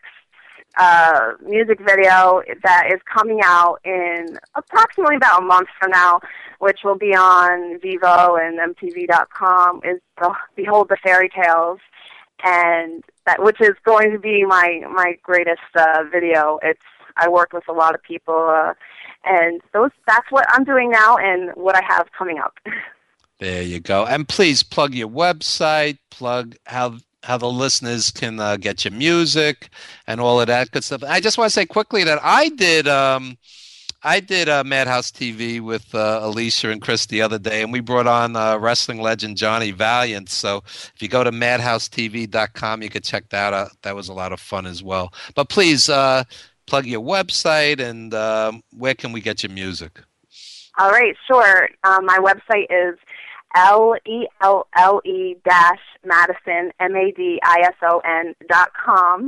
uh, music video that is coming out in approximately about a month from now, which will be on Vivo and M T V dot com, is the Behold the Fairy Tales, and that which is going to be my my greatest uh, video. It's I work with a lot of people, uh, and those that's what I'm doing now and what I have coming up. There you go. And please plug your website, plug how how the listeners can uh, get your music and all of that good stuff. I just want to say quickly that I did um, I did uh, Madhouse T V with uh, Alicia and Chris the other day, and we brought on uh, wrestling legend Johnny Valiant. So if you go to Madhouse T V dot com, you can check that out. That was a lot of fun as well. But please uh, plug your website, and um, where can we get your music? All right, sure. Um, my website is L E L L E dash Madison, M A D I S O N dot com.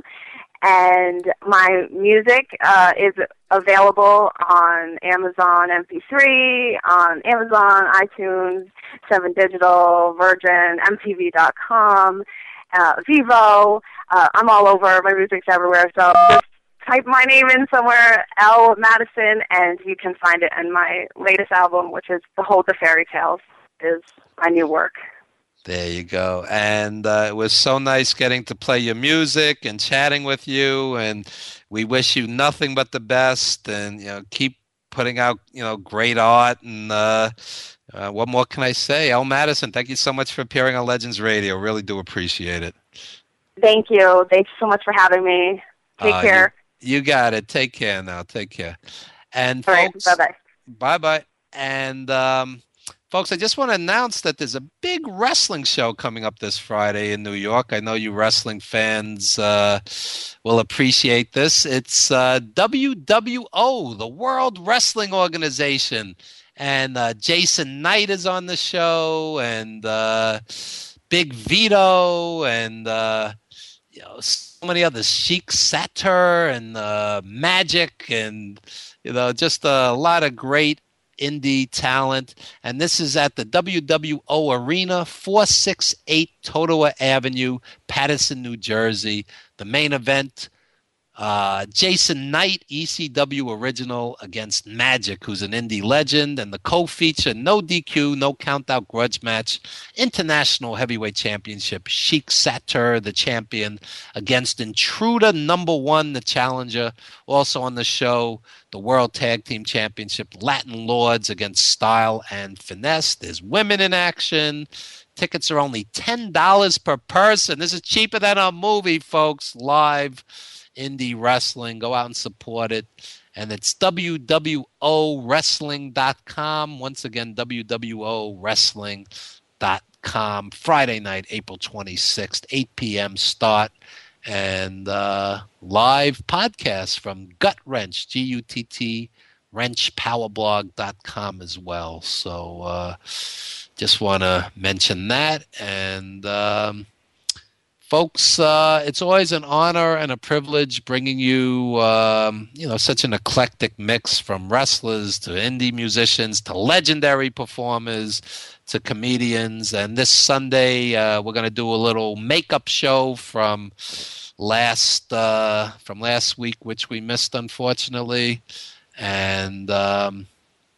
And my music uh, is available on Amazon M P three, on Amazon, iTunes, Seven Digital, Virgin, M T V dot com, uh, Vivo. Uh, I'm all over. My music's everywhere. So just type my name in somewhere, L Madison, and you can find it in my latest album, which is Behold the Fairy Tales, is my new work. There you go. And uh, it was so nice getting to play your music and chatting with you. And we wish you nothing but the best. And, you know, keep putting out, you know, great art. And uh, uh, what more can I say? L Madison, thank you so much for appearing on Legends Radio. Really do appreciate it. Thank you. Thanks so much for having me. Take uh, care. You, you got it. Take care now. Take care. And All folks, right, bye-bye. Bye-bye. And... Um, folks, I just want to announce that there's a big wrestling show coming up this Friday in New York. I know you wrestling fans uh, will appreciate this. It's uh, W W O, the World Wrestling Organization. And uh, Jason Knight is on the show, and uh, Big Vito, and uh, you know, so many others, Sheik Satur, and uh, Magic, and you know, just a lot of great indie talent. And this is at the W W O Arena, four sixty-eight Totowa Avenue, Paterson, New Jersey. The main event Uh, Jason Knight, E C W original against Magic, who's an indie legend, and the co-feature no D Q, no count-out grudge match, International Heavyweight Championship, Sheik Satur, the champion, against Intruder number one, the challenger. Also on the show, the World Tag Team Championship, Latin Lords against Style and Finesse. There's women in action. Tickets are only ten dollars per person. This is cheaper than a movie, folks. Live indie wrestling. Go out and support it. And it's W W O wrestling dot com. Once again, W W O wrestling dot com. Friday night, April twenty-sixth, eight p.m. start. And uh, live podcast from Gut Wrench, G U T T, wrench powerblog dot com as well. So uh, just want to mention that. And um, folks, uh, it's always an honor and a privilege bringing you, um, you know, such an eclectic mix from wrestlers to indie musicians to legendary performers to comedians. And this Sunday, uh, we're going to do a little makeup show from last uh, from last week, which we missed, unfortunately. And um,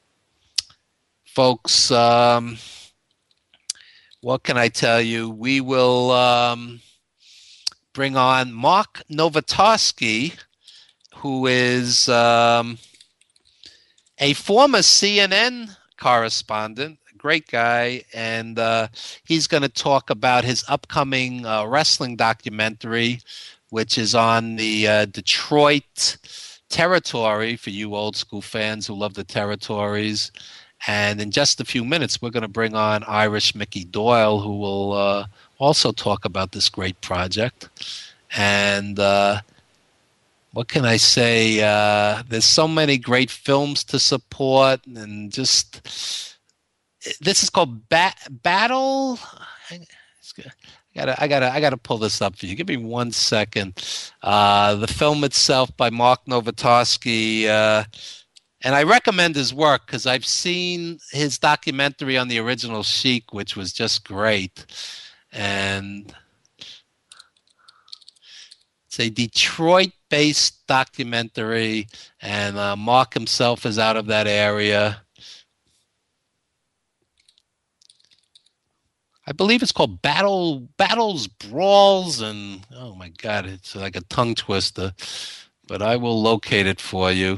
folks, um, what can I tell you? We will um, bring on Mark Novotarski, who is um, a former C N N correspondent, great guy, and uh, he's going to talk about his upcoming uh, wrestling documentary, which is on the uh, Detroit territory for you old school fans who love the territories. And in just a few minutes, we're going to bring on Irish Mickey Doyle, who will uh, also talk about this great project. And uh, what can I say? Uh, there's so many great films to support, and just this is called ba- Battle. I gotta, I gotta, I gotta pull this up for you. Give me one second. Uh, the film itself by Mark Novotarski, uh, and I recommend his work because I've seen his documentary on the original Sheik, which was just great. And it's a Detroit-based documentary, and uh, Mark himself is out of that area. I believe it's called Battle Battles, Brawls, and oh my God, it's like a tongue twister. But I will locate it for you.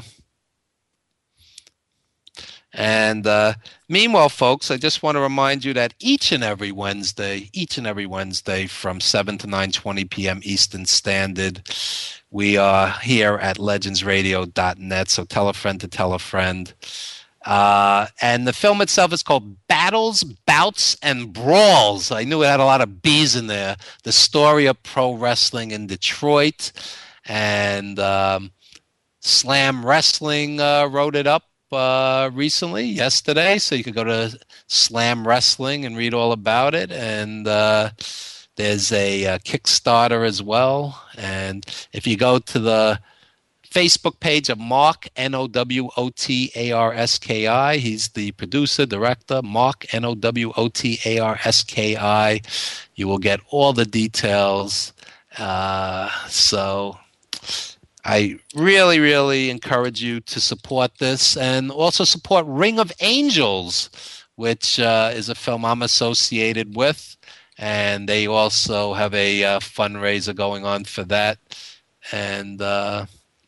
And uh, meanwhile, folks, I just want to remind you that each and every Wednesday, each and every Wednesday from seven to nine twenty p.m. Eastern Standard, we are here at legends radio dot net. So tell a friend to tell a friend. Uh, and the film itself is called Battles, Bouts, and Brawls. I knew it had a lot of B's in there. The story of pro wrestling in Detroit. And um, Slam Wrestling uh, wrote it up uh, recently, yesterday. So you could go to Slam Wrestling and read all about it. And uh, there's a, a Kickstarter as well. And if you go to the Facebook page of Mark, N O W O T A R S K I. He's the producer, director, Mark, N O W O T A R S K I. You will get all the details. Uh, so I really, really encourage you to support this and also support Ring of Angels, which uh, is a film I'm associated with. And they also have a uh, fundraiser going on for that. And uh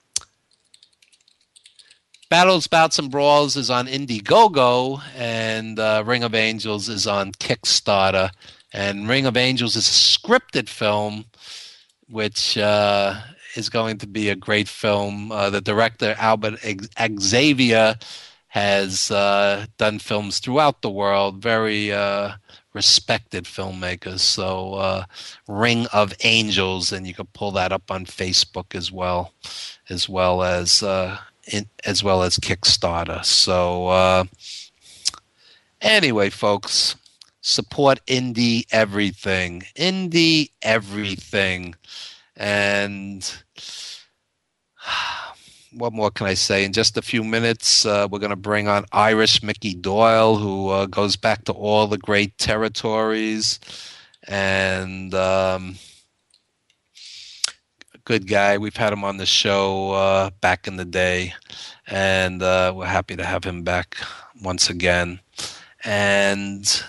Battles, Bouts, and Brawls is on Indiegogo, and uh, Ring of Angels is on Kickstarter. And Ring of Angels is a scripted film, which uh, is going to be a great film. Uh, the director, Albert Xavier, has uh, done films throughout the world, very uh, respected filmmakers. So uh, Ring of Angels, and you can pull that up on Facebook as well, as well as... Uh, In, as well as Kickstarter. So uh, anyway, folks, support indie everything. Indie everything. And what more can I say? In just a few minutes, uh, we're going to bring on Irish Mickey Doyle, who uh, goes back to all the great territories. And... Um, good guy. We've had him on the show uh, back in the day, and uh, we're happy to have him back once again. And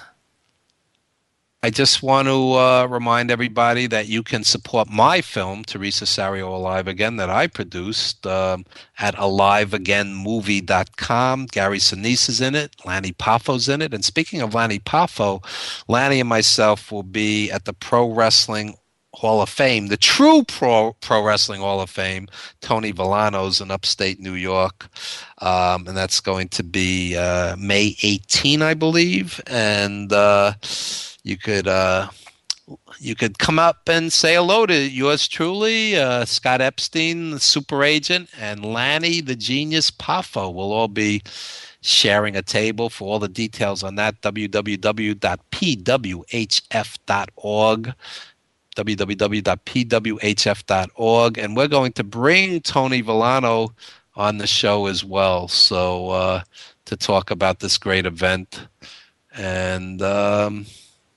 I just want to uh, remind everybody that you can support my film, Teresa Sario Alive Again, that I produced um, at alive again movie dot com. Gary Sinise is in it. Lanny Paffo's in it. And speaking of Lanny Paffo, Lanny and myself will be at the Pro Wrestling Hall of Fame, the true Pro Pro Wrestling Hall of Fame, Tony Villano's in upstate New York. Um, and that's going to be uh, May eighteenth, I believe. And uh, you could uh, you could come up and say hello to yours truly, uh, Scott Epstein, the super agent, and Lanny, the genius Paffo. We'll all be sharing a table. For all the details on that, w w w dot p w h f dot org. w w w dot p w h f dot org, and we're going to bring Tony Villano on the show as well, so uh, to talk about this great event. And um,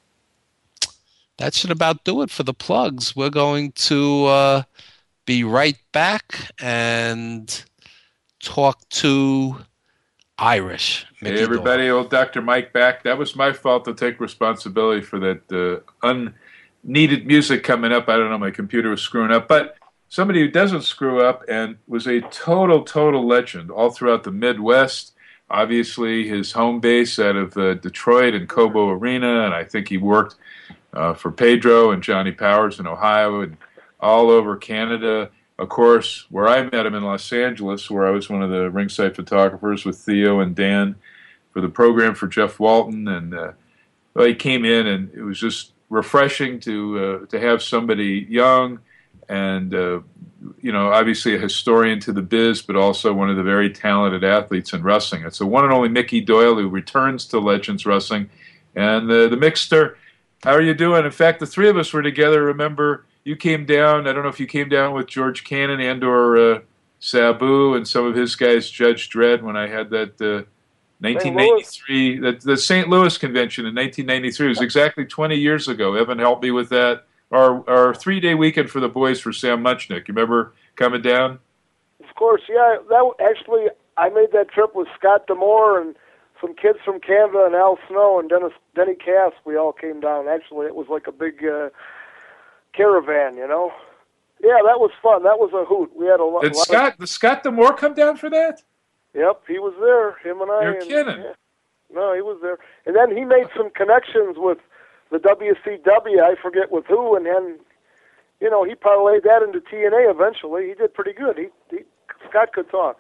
that should about do it for the plugs. We're going to uh, be right back and talk to Irish. Mickey Hey, everybody, Doyle. old Doctor Mike back. That was my fault to take responsibility for that uh, un. needed music coming up. I don't know, my computer was screwing up. But somebody who doesn't screw up and was a total, total legend all throughout the Midwest. Obviously, his home base out of uh, Detroit and Cobo Arena, and I think he worked uh, for Pedro and Johnny Powers in Ohio and all over Canada. Of course, where I met him in Los Angeles, where I was one of the ringside photographers with Theo and Dan for the program for Jeff Walton. And uh, well, he came in, and it was just refreshing to uh, to have somebody young and uh, you know, obviously a historian to the biz, but also one of the very talented athletes in wrestling. It's the one and only Mickey Doyle, who returns to Legends Wrestling. And uh, the Mixter, how are you doing? In fact, the three of us were together. Remember, you came down. I don't know if you came down with George Cannon and or uh, Sabu and some of his guys, Judge Dredd, when I had that uh, nineteen ninety-three, the, the Saint Louis convention in nineteen ninety-three. It was exactly twenty years ago. Evan helped me with that. Our our three-day weekend for the boys for Sam Muchnick. You remember coming down? Of course, yeah. That actually, I made that trip with Scott Demore and some kids from Canada and Al Snow and Dennis Denny Cass. We all came down. Actually, it was like a big uh, caravan, you know. Yeah, that was fun. That was a hoot. We had a lot. Did lot Scott of, did Scott Demore come down for that? Yep, he was there. Him and I. You're and, kidding. Yeah. No, he was there. And then he made some connections with the W C W, I forget with who, and then, you know, he parlayed that into T N A eventually. He did pretty good. He, he Scott could talk.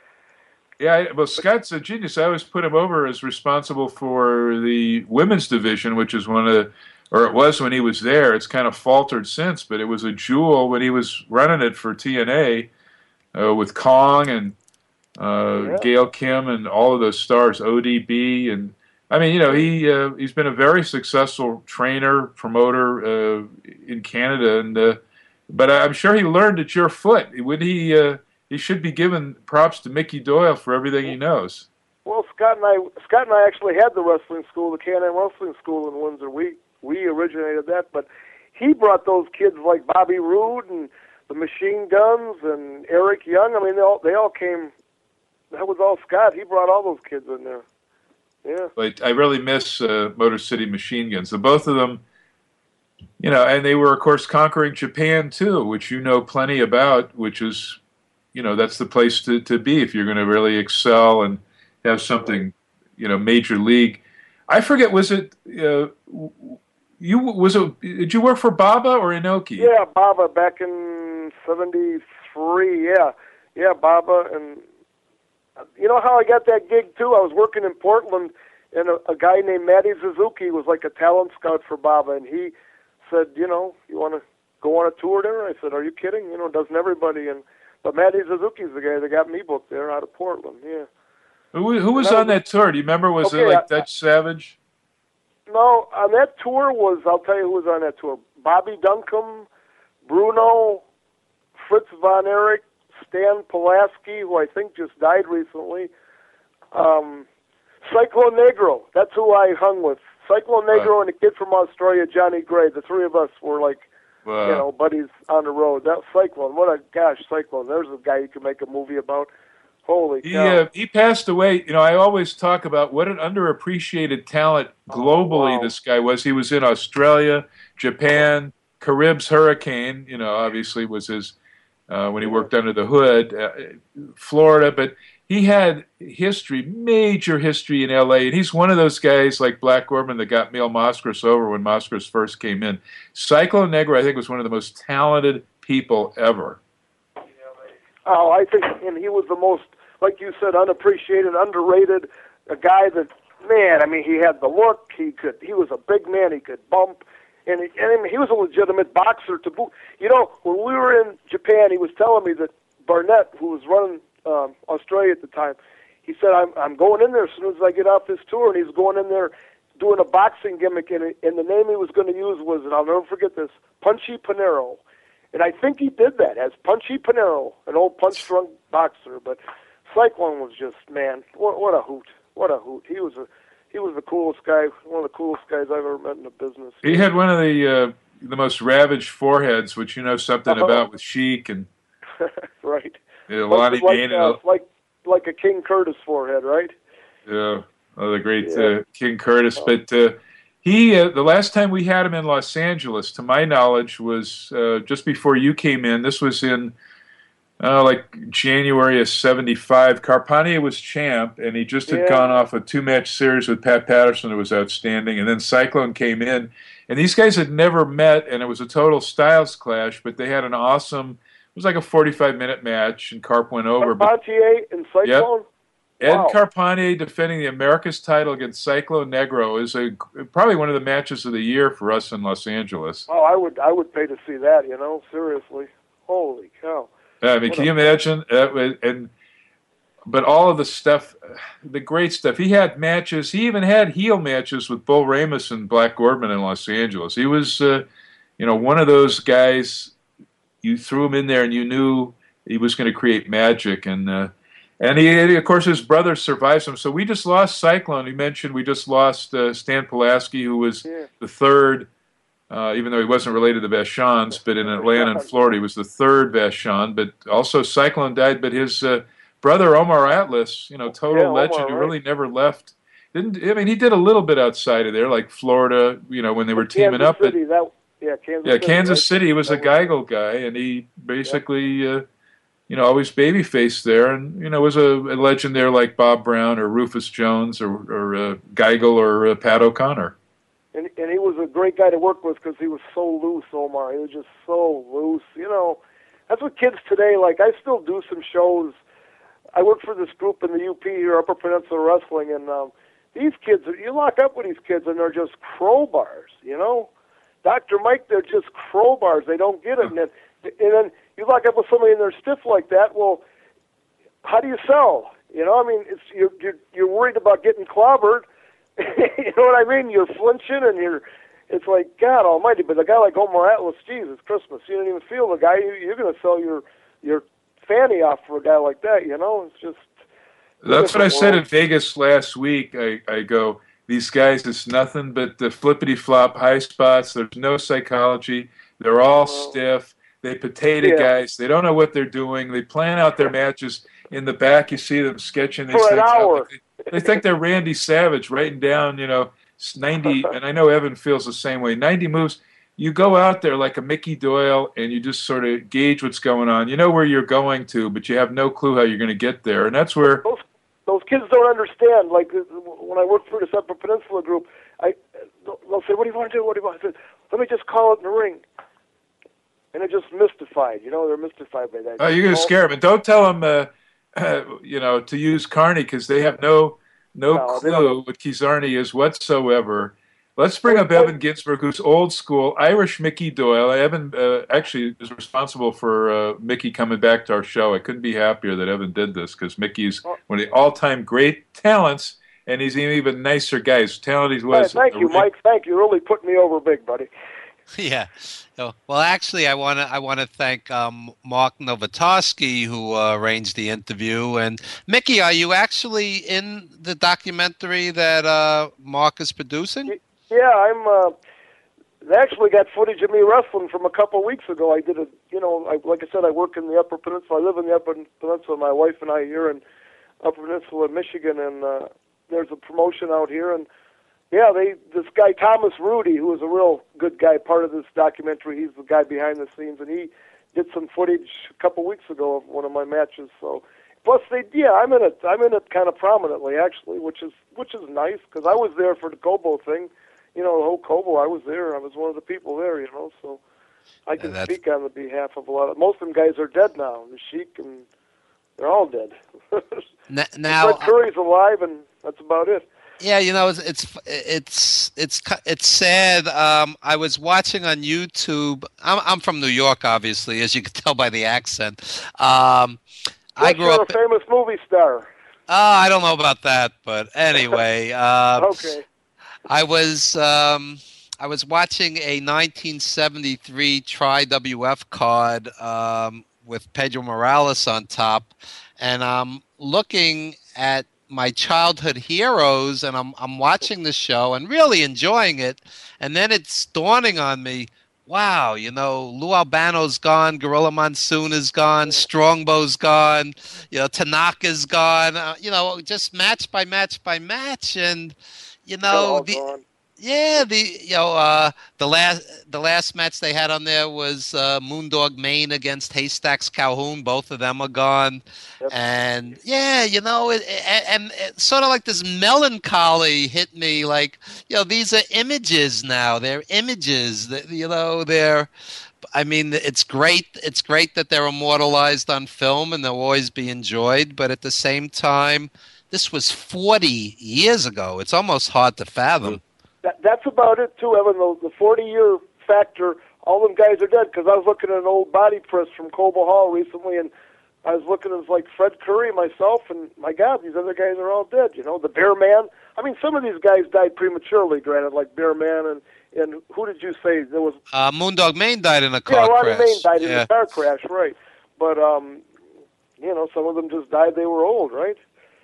Yeah, well, Scott's a genius. I always put him over as responsible for the women's division, which is one of the, or it was when he was there. It's kind of faltered since, but it was a jewel when he was running it for T N A uh, with Kong and uh, Yeah. Gail Kim and all of those stars, O D B, and I mean, you know, he uh, he's been a very successful trainer, promoter uh, in Canada, and uh, but I'm sure he learned at your foot. Would he? Uh, he should be given props to Mickey Doyle for everything he knows. Well, Scott and I, Scott and I actually had the wrestling school, the K and M Wrestling School in Windsor. We we originated that, but he brought those kids like Bobby Roode and the Machine Guns and Eric Young. I mean, they all they all came. That was all Scott. He brought all those kids in there. Yeah. But I really miss uh, Motor City Machine Guns. The both of them, you know, and they were, of course, conquering Japan, too, which you know plenty about, which is, you know, that's the place to, to be if you're going to really excel and have something, you know, major league. I forget, was it, uh, you, was it, did you work for Baba or Inoki? Yeah, Baba back in seventy-three, yeah. Yeah, Baba, and you know how I got that gig, too? I was working in Portland, and a, a guy named Matty Suzuki was like a talent scout for Baba, and he said, you know, you want to go on a tour there? I said, are you kidding? You know, doesn't everybody? And But Matty Suzuki's the guy that got me booked there out of Portland, yeah. Who, who was that on was- that tour? Do you remember? Was Okay, it like I- Dutch Savage? No, on that tour was, I'll tell you who was on that tour. Bobby Duncombe, Bruno, Fritz Von Erich, Stan Pulaski, who I think just died recently. Um, Cyclone Negro, that's who I hung with. Cyclone Negro and a kid from Australia, Johnny Gray. The three of us were like Wow. you know, buddies on the road. That Cyclone, what a gosh, Cyclone. There's a guy you could make a movie about. Holy He, cow! uh, he passed away. You know, I always talk about what an underappreciated talent globally Oh, wow. this guy was. He was in Australia, Japan, Carib's Hurricane. You know, obviously was his uh, when he worked under the hood, uh, Florida. But he had history, major history in L A. And he's one of those guys like Black Gorman that got Mil Mascaras over when Mascaras first came in. Cyclone Negro, I think, was one of the most talented people ever. Oh, I think, and he was the most, like you said, unappreciated, underrated, a guy that, man, I mean, he had the look, he could, he was a big man, he could bump, and he, and I mean, he was a legitimate boxer to boot. You know, when we were in Japan, he was telling me that Barnett, who was running um, Australia at the time, he said, I'm, I'm going in there as soon as I get off this tour, and he's going in there doing a boxing gimmick, and, and the name he was going to use was, and I'll never forget this, Punchy Pinero. And I think he did that as Punchy Pinero, an old punch-drunk boxer. But Cyclone was just, man, what, what a hoot. What a hoot. He was a, he was the coolest guy, one of the coolest guys I've ever met in the business. He had one of the uh, the most ravaged foreheads, which you know something Uh-huh. about with Sheik and Right. uh, Lonnie like, Bain. uh, like, like a King Curtis forehead, right? Yeah, oh, the great Yeah. uh, King Curtis. But uh, he, uh, the last time we had him in Los Angeles, to my knowledge, was uh, just before you came in. This was in uh, like January of seventy-five. Carpani was champ, and he just had Yeah. gone off a two-match series with Pat Patterson that was outstanding. And then Cyclone came in, and these guys had never met, and it was a total styles clash, but they had an awesome, it was like a forty-five minute match, and Carp went over. But Carpentier and Cyclone? Ed Wow. Carpani defending the America's title against Cyclone Negro is a probably one of the matches of the year for us in Los Angeles. Oh, I would, I would pay to see that, you know, seriously. Holy cow. I mean, What can a- you imagine? Uh, and but all of the stuff, the great stuff. He had matches. He even had heel matches with Bull Ramus and Black Gordman in Los Angeles. He was, uh, you know, one of those guys. You threw him in there, and you knew he was going to create magic. And uh, and he, of course, his brother survives him. So we just lost Cyclone. You mentioned we just lost uh, Stan Pulaski, who was Yeah. the third. Uh, even though he wasn't related to Vachons, but in Atlanta and Florida, he was the third Vachon. But also Cyclone died, but his uh, brother Omar Atlas, you know, total Yeah, Omar, legend, who right. really never left. Didn't I mean he did a little bit outside of there, like Florida, you know, when they were teaming Kansas up. But City, that, yeah, Kansas yeah, City, Kansas right? City, he was a Geigel guy, and he basically, uh, you know, always babyface there, and you know, was a, a legend there like Bob Brown or Rufus Jones or, or uh, Geigel or uh, Pat O'Connor. And, and he was a great guy to work with because he was so loose, Omar. He was just so loose. You know, that's what kids today, like, I still do some shows. I work for this group in the U P here, Upper Peninsula Wrestling, and um, these kids, you lock up with these kids and they're just crowbars, you know? Doctor Mike, they're just crowbars. They don't get it. And then, and then you lock up with somebody and they're stiff like that, well, how do you sell? You know, I mean, it's you're, you're, you're worried about getting clobbered. You know what I mean? You're flinching, and you're. It's like God Almighty. But a guy like Omar Atlas, Jesus Christmas, you don't even feel the guy. You, you're going to sell your your fanny off for a guy like that. You know, it's just. That's what I said world. in Vegas last week. I, I go, these guys, it's nothing but the flippity flop high spots. There's no psychology. They're all stiff. They potato Yeah. guys. They don't know what they're doing. They plan out their matches in the back. You see them sketching these For an things out. hour. They, they think they're Randy Savage, writing down, you know, ninety. And I know Evan feels the same way. ninety moves. You go out there like a Mickey Doyle, and you just sort of gauge what's going on. You know where you're going to, but you have no clue how you're going to get there. And that's where Those, those kids don't understand. Like uh, when I worked for this Upper Peninsula group, I they'll say, "What do you want to do? What do you want to do?" Let me just call it in the ring. And they're just mystified. You know, they're mystified by that. Oh, you're going to scare them. And don't tell them, uh, uh, you know, to use Carney because they have no no, No, they clue what Kizarny is whatsoever. Let's bring up Evan Ginsberg, who's old school, Irish Mickey Doyle. Evan uh, actually is responsible for uh, Mickey coming back to our show. I couldn't be happier that Evan did this because Mickey's one of the all-time great talents, and he's an even nicer guy. As talented as he was. Hey, thank you, Mike. Thank you. Really put me over big, buddy. Yeah. So, well, actually, I want to I want to thank um, Mark Novotarski, who uh, arranged the interview. And Mickey, are you actually in the documentary that uh, Mark is producing? Yeah, I'm. Uh, they actually got footage of me wrestling from a couple of weeks ago. I did a, you know, I, like I said, I work in the Upper Peninsula. I live in the Upper Peninsula. My wife and I here in Upper Peninsula, Michigan, and uh, there's a promotion out here. And yeah, they this guy Thomas Rudy, who is a real good guy, part of this documentary. He's the guy behind the scenes, and he did some footage a couple of weeks ago of one of my matches. So, plus they, yeah, I'm in it. I'm in it kind of prominently actually, which is which is nice because I was there for the Kobo thing. You know, the whole Kobo, I was there. I was one of the people there, you know, so I can speak on the behalf of a lot of... Most of them guys are dead now, the Sheik, and they're all dead. Now, Fred Curry's alive, and that's about it. Yeah, you know, it's it's it's it's, it's sad. Um, I was watching on YouTube. I'm, I'm from New York, obviously, as you can tell by the accent. Um, I grew you're up... a famous movie star. Oh, I don't know about that, but anyway... Uh, okay. I was um, I was watching a nineteen seventy-three Tri-W F card um, with Pedro Morales on top, and I'm looking at my childhood heroes, and I'm I'm watching the show and really enjoying it, and then it's dawning on me, wow, you know, Lou Albano's gone, Gorilla Monsoon is gone, Strongbow's gone, you know, Tanaka's gone, uh, you know, just match by match by match, and you know, the, yeah, the you know uh, the last the last match they had on there was uh, Moondog Maine against Haystacks Calhoun. Both of them are gone, yep. And yeah, you know, it, it, and it, sort of like this melancholy hit me. Like, you know, these are images now. They're images. That, you know, they're. I mean, it's great. It's great that they're immortalized on film and they'll always be enjoyed. But at the same time, this was forty years ago. It's almost hard to fathom. That, that's about it, too, Evan. The, the forty-year factor, all them guys are dead, because I was looking at an old body press from Cobo Hall recently, and I was looking at like Fred Curry, myself, and my God, these other guys are all dead, you know. The Bear Man. I mean, some of these guys died prematurely, granted, like Bear Man, and, and who did you say? There was uh, Moondog Maine died in a car yeah, Ronnie crash. Maine died yeah. in a car crash, right. But, um, you know, some of them just died, they were old, right?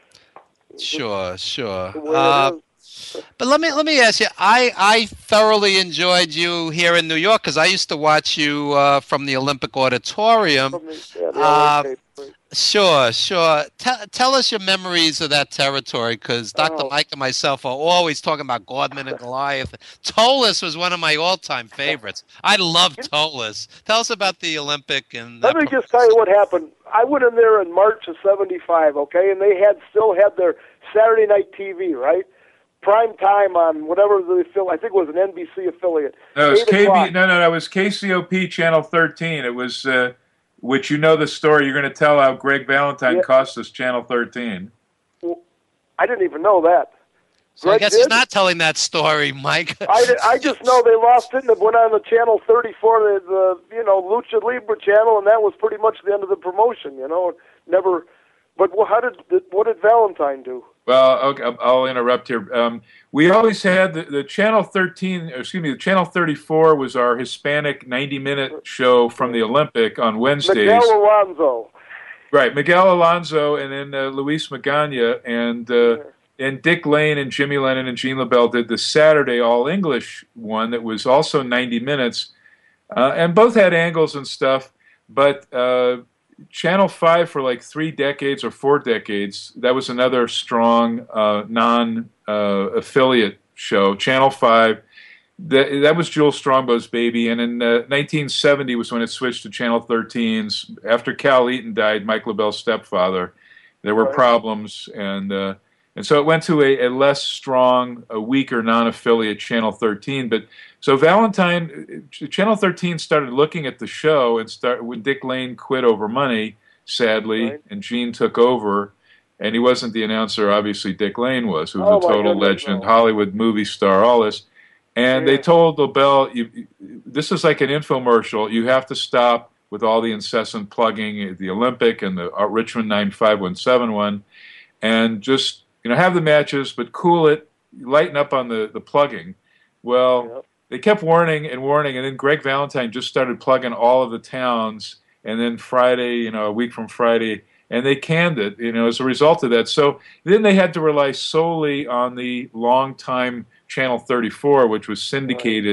Sure, sure. Uh, but let me let me ask you. I, I thoroughly enjoyed you here in New York because I used to watch you uh, from the Olympic Auditorium. From the, yeah, the uh, tape, right. Sure, sure. Tell tell us your memories of that territory, because Doctor Oh. Mike and myself are always talking about Gordman and Goliath. Tolis was one of my all-time favorites. I loved Tolis. Tell us about the Olympic and. Let that me just tell you what happened. I went in there in March of seventy-five, okay, and they had still had their Saturday night T V, right? Prime time on whatever the affiliate, I think it was an N B C affiliate. No, it was eight K B. o'clock. No, no, no. It was K C O P Channel thirteen. It was, uh, which you know the story. You're going to tell how Greg Valentine Yeah. cost us Channel thirteen. Well, I didn't even know that. So I Greg guess did? he's not telling that story, Mike. I, di- I just know they lost it and it went on the Channel thirty-four, the, the you know Lucha Libre channel, and that was pretty much the end of the promotion. You know, never. But wh- how did what did Valentine do? Well, okay, I'll- I'll interrupt here. Um, we always had the, the Channel thirteen, or excuse me, the Channel thirty-four was our Hispanic ninety-minute show from the Olympic on Wednesdays. Miguel Alonso. Right, Miguel Alonso, and then uh, Luis Magana, and uh, and Dick Lane and Jimmy Lennon and Gene LaBelle did the Saturday All English one that was also ninety minutes, uh, and both had angles and stuff. But uh, Channel Five for like three decades or four decades, that was another strong uh, non-affiliate uh, show. Channel Five. That, that was Jewel Strongbow's baby, and in uh, nineteen seventy was when it switched to Channel thirteen's. After Cal Eaton died, Mike LaBelle's stepfather, there were Right. problems, and uh, and so it went to a, a less strong, a weaker non-affiliate Channel thirteen. But so Valentine, Channel thirteen started looking at the show, and start when Dick Lane quit over money, sadly, Right. and Gene took over. And he wasn't the announcer, obviously Dick Lane was, who was Oh, a my total goodness, legend, no. Hollywood movie star, all this. And Yeah. they told LaBelle, you, this is like an infomercial. You have to stop with all the incessant plugging at the Olympic and the uh, Richmond nine five one seven one, and just you know have the matches, but cool it, lighten up on the, the plugging. Well, Yep. they kept warning and warning, and then Greg Valentine just started plugging all of the towns, and then Friday, you know, a week from Friday, and they canned it, you know, as a result of that. So then they had to rely solely on the long-time Channel thirty-four, which was syndicated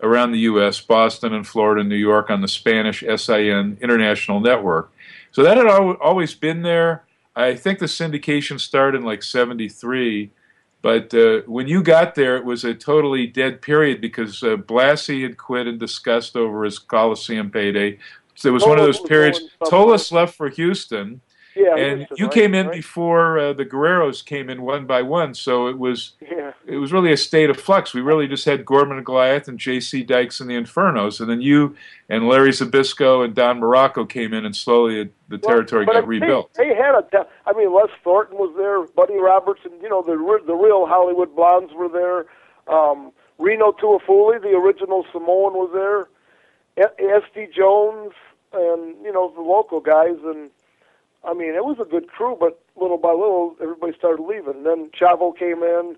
around the U S, Boston and Florida and New York on the Spanish S I N International Network. So that had al- always been there. I think the syndication started in like seventy-three, but uh, when you got there, it was a totally dead period because uh, Blassie had quit in disgust over his Coliseum payday. So it was one of those periods. Tolis left for Houston. Yeah, and Houston, you right, came in right. before uh, the Guerreros came in one by one, so it was Yeah. it was really a state of flux. We really just had Gorman and Goliath and J C Dykes and the Infernos, and then you and Larry Zabisco and Don Morocco came in, and slowly the territory But got I rebuilt. They, they had a. de- I mean, Les Thornton was there, Buddy Robertson. You know, the re- the real Hollywood Blondes were there. Um, Reno Tuafuli, the original Samoan, was there. S D Jones, and you know the local guys. And I mean, it was a good crew. But little by little, everybody started leaving. And then Chavo came in,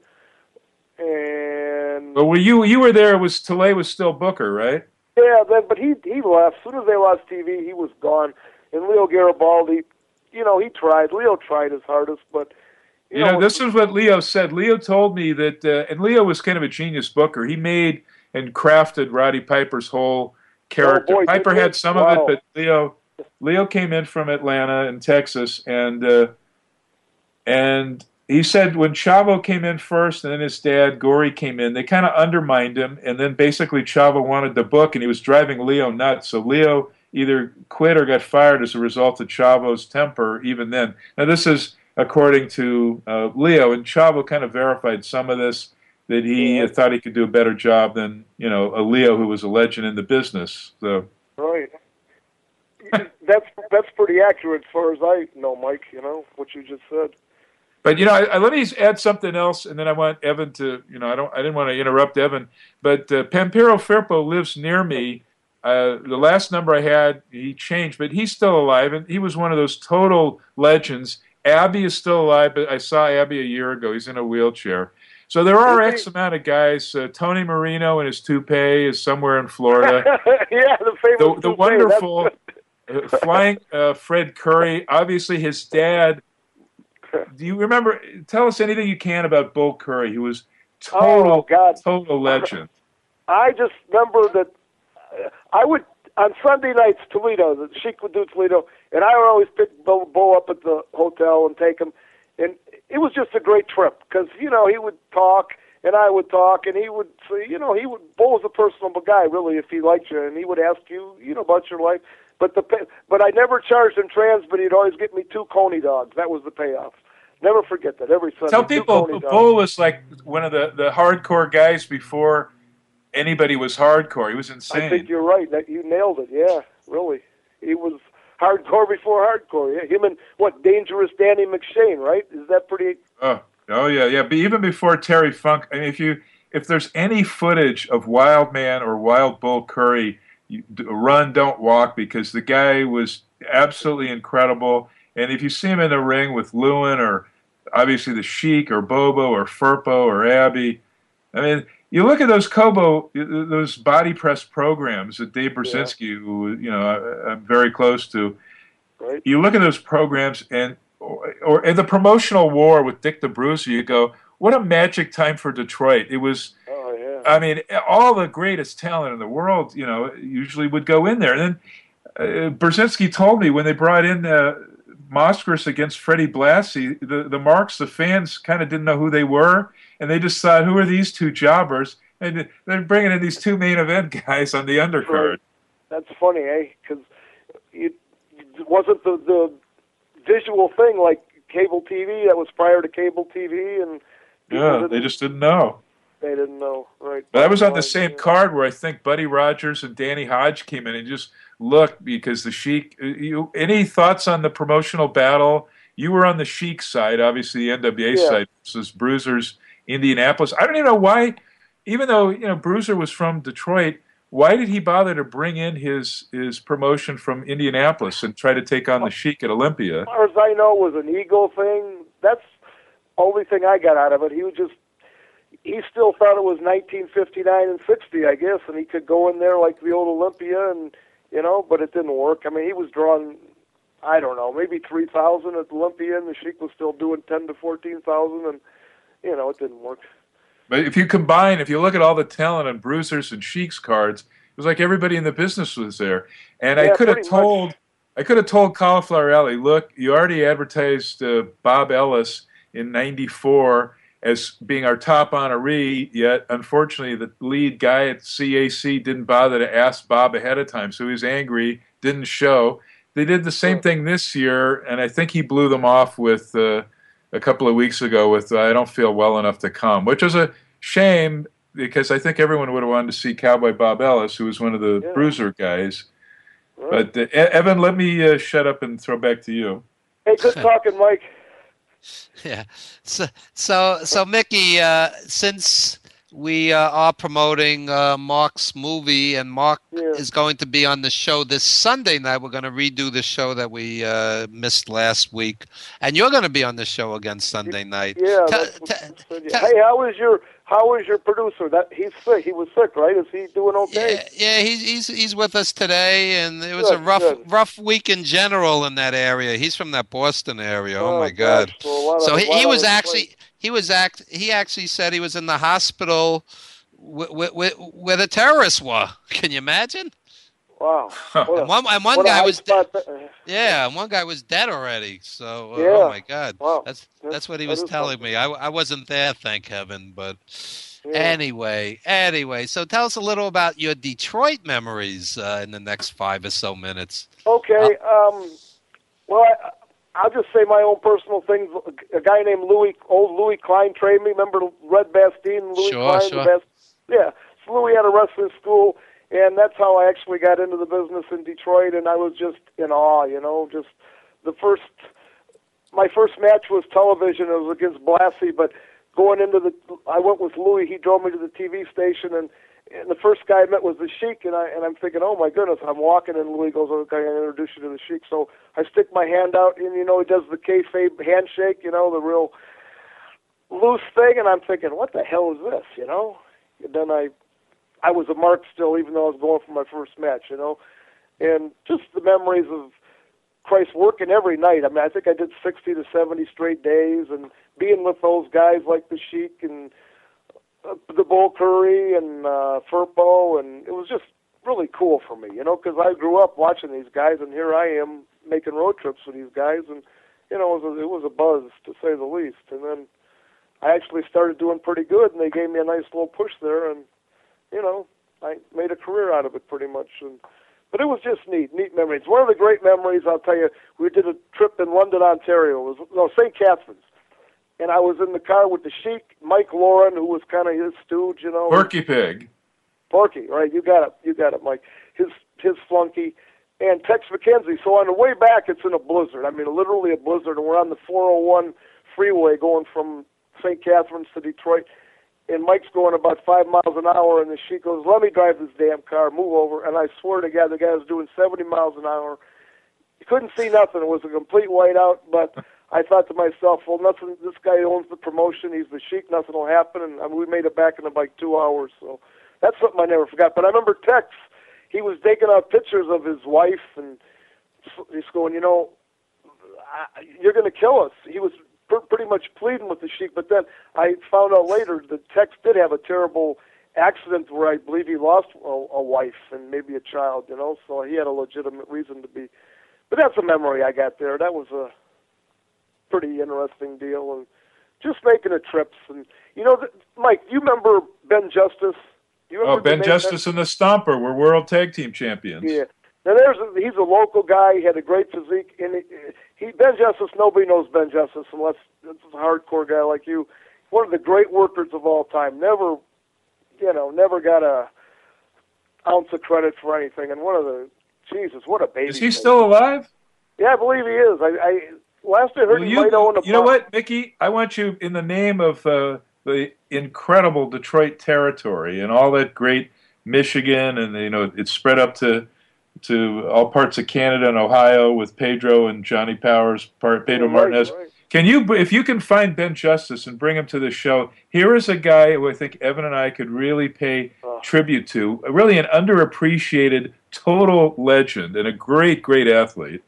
and But were you you were there? Was Tele was still Booker, right? yeah, then but he he left. As soon as they lost T V, he was gone. And Leo Garibaldi, you know, he tried. Leo tried his hardest, but You know, this is what Leo said. Leo told me that, uh, and Leo was kind of a genius booker. He made and crafted Roddy Piper's whole character. Oh, boy, Piper did he? had some Wow. of it, but Leo Leo came in from Atlanta and Texas, and uh, and he said when Chavo came in first, and then his dad Gory came in, they kind of undermined him, and then basically Chavo wanted the book, and he was driving Leo nuts. So Leo either quit or got fired as a result of Chavo's temper. Even then, now this is according to uh, Leo, and Chavo kind of verified some of this, that he Yeah. thought he could do a better job than, you know, a Leo who was a legend in the business. So, right. that's that's pretty accurate as far as I know, Mike. You know what you just said. but you know, I, I, let me add something else, and then I want Evan to, you know, I don't, I didn't want to interrupt Evan, but uh, Pampero Firpo lives near me. Uh, the last number I had, he changed, but he's still alive, and he was one of those total legends. Abby is still alive, but I saw Abby a year ago. He's in a wheelchair. So there are X amount of guys. Uh, Tony Marino and his toupee is somewhere in Florida. yeah, the famous The, the toupee, wonderful that's- uh, flying uh, Fred Curry. Obviously, his dad. Do you remember? Tell us anything you can about Bull Curry, who was total, Oh, God. total legend. I just remember that uh, I would on Sunday nights Toledo, the Sheik would do Toledo, and I would always pick Bull, Bull up at the hotel and take him, and it was just a great trip because you know he would talk and I would talk and he would say, you know he would Bull was a personable guy really if he liked you, and he would ask you you know about your life, but the pay, but I never charged him trans, but he'd always get me two Coney dogs. That was the payoff. Never forget that every Sunday. Tell two people, Coney dogs. Bull was like one of the, the hardcore guys before anybody was hardcore. He was insane. I think you're right. That you nailed it. Yeah, really. He was hardcore before hardcore. Yeah, him and what Dangerous Danny McShane, right? Is that pretty? Oh, oh yeah, yeah. But even before Terry Funk, I mean, if you if there's any footage of Wild Man or Wild Bull Curry, you, run, don't walk, because the guy was absolutely incredible. And if you see him in the ring with Lewin or obviously the Sheik or Bobo or Firpo or Abby, I mean, you look at those Kobo, those body press programs that Dave Brzezinski, who you know I, I'm very close to. Right. You look at those programs and or, or in the promotional war with Dick the Bruiser, you go, what a magic time for Detroit. It was. Oh yeah. I mean, all the greatest talent in the world, you know, usually would go in there. And then uh, Brzezinski told me when they brought in uh, Moskowitz against Freddie Blassie, the, the Marks, the fans kind of didn't know who they were, and they just thought, who are these two jobbers? And they're bringing in these two main event guys on the undercard. Right. That's funny, eh? Because it wasn't the, the visual thing like cable T V. That was prior to cable T V, and Yeah, they just didn't know. They didn't know, right? But I was on the same card where I think Buddy Rogers and Danny Hodge came in and just looked because the Sheik. You, any thoughts on the promotional battle? You were on the Sheik side, obviously the N W A Yeah. side versus Bruiser's Indianapolis. I don't even know why, even though you know Bruiser was from Detroit, why did he bother to bring in his his promotion from Indianapolis and try to take on the Sheik at Olympia? As far as I know, it was an ego thing. That's the only thing I got out of it. He was just. He still thought it was nineteen fifty-nine and sixty, I guess, and he could go in there like the old Olympia, and you know, but it didn't work. I mean, he was drawing, I don't know, maybe three thousand at Olympia, and the Sheik was still doing ten to fourteen thousand, and you know, it didn't work. But if you combine, if you look at all the talent on Bruisers and Sheik's cards, it was like everybody in the business was there. And Yeah, I could have pretty told, much. I could have told Cauliflower Alley, look, you already advertised uh, Bob Ellis in ninety-four as being our top honoree, yet unfortunately the lead guy at C A C didn't bother to ask Bob ahead of time, so he was angry, didn't show. They did the same thing this year, and I think he blew them off with uh, a couple of weeks ago with uh, I don't feel well enough to come, which was a shame because I think everyone would have wanted to see Cowboy Bob Ellis, who was one of the Yeah. Bruiser guys. Right. But uh, E- Evan, let me uh, shut up and throw back to you. Hey, good talking, Mike. Yeah. So, so, so Mickey, uh, since we uh, are promoting uh, Mark's movie, and Mark Yeah. is going to be on the show this Sunday night, we're going to redo the show that we uh, missed last week, and you're going to be on the show again Sunday night. Yeah. Ta- that's what ta- you said, yeah. Hey, how is your how is your producer? That he's sick. He was sick, right? Is he doing okay? Yeah, he's he's he's with us today, and it was a Good, rough good. rough week in general in that area. He's from that Boston area. Oh, Oh, my God! gosh, so a lot of- So a he, lot he on was his actually plate. he was act he actually said he was in the hospital wh- wh- wh- where the terrorists were. Can you imagine? Wow. What a- And one and one what a guy high was spot dead. that- Yeah, and one guy was dead already. So uh, Yeah. oh my God, Wow. that's That's- that's what he that was is telling me. I I wasn't there, thank heaven, but. Yeah. Anyway, anyway, so tell us a little about your Detroit memories uh, in the next five or so minutes. Okay. Um, well, I, I'll just say my own personal things. A guy named Louis, old Louis Klein, trained me. Remember Red Bastien, Louis Sure, Klein? sure. The best. Yeah. So Louis had a wrestling school, and that's how I actually got into the business in Detroit. And I was just in awe. You know, just the first. My first match was television. It was against Blassie, but going into the, I went with Louis. He drove me to the T V station, and, and the first guy I met was the Sheik, and I and I'm thinking, oh my goodness, I'm walking, and Louis goes, okay, I introduce you to the Sheik. So I stick my hand out, and you know, he does the kayfabe handshake, you know, the real loose thing, and I'm thinking, what the hell is this, you know? And then I, I was a mark still, even though I was going for my first match, you know, and just the memories of Christ working every night. I mean, I think I did sixty to seventy straight days, and being with those guys like the Sheik and uh, the Bull Curry and uh, Furpo, and it was just really cool for me, you know, because I grew up watching these guys, and here I am making road trips with these guys, and you know, it was a, it was a buzz to say the least. And then I actually started doing pretty good, and they gave me a nice little push there, and you know, I made a career out of it pretty much. And but it was just neat, neat memories. One of the great memories, I'll tell you, we did a trip in London, Ontario. It was no Saint Catharines. And I was in the car with the Sheik, Mike Lauren, who was kind of his stooge, you know. Porky Pig. Porky, right? You got it. You got it, Mike. His his flunky, and Tex McKenzie. So on the way back, it's in a blizzard. I mean, literally a blizzard. And we're on the four oh one freeway going from Saint Catharines to Detroit. And Mike's going about five miles an hour, and the Sheik goes, let me drive this damn car, move over. And I swear to God, the guy was doing seventy miles an hour. You couldn't see nothing. It was a complete whiteout, but I thought to myself, well, nothing. This guy owns the promotion. He's the Sheik. Nothing will happen. And I mean, we made it back in like two hours. So that's something I never forgot. But I remember Tex. He was taking out pictures of his wife, and he's going, you know, I, you're going to kill us. He was pr- pretty much pleading with the Sheik. But then I found out later that Tex did have a terrible accident where I believe he lost a, a wife and maybe a child, you know. So he had a legitimate reason to be. But that's a memory I got there. That was a pretty interesting deal, and just making the trips. And you know, th- Mike, you remember Ben Justice? You remember Oh, Ben the name Justice and the Stomper were world tag team champions. Yeah. Now there's a, he's a local guy. He had a great physique, and he, he Ben Justice. Nobody knows Ben Justice unless it's a hardcore guy like you. One of the great workers of all time. Never, you know, never got a ounce of credit for anything. And one of the Jesus, what a baby! Is he still alive? Yeah, I believe he is. I, I last I heard Well, he you, might own a. you know bar- what, Mickey? I want you, in the name of uh, the incredible Detroit territory and all that great Michigan, and you know it's spread up to to all parts of Canada and Ohio with Pedro and Johnny Powers, part Pedro Right, Martinez. right. Can you, if you can find Ben Justice and bring him to the show? Here is a guy who I think Evan and I could really pay Oh. tribute to. Really, an underappreciated total legend and a great, great athlete.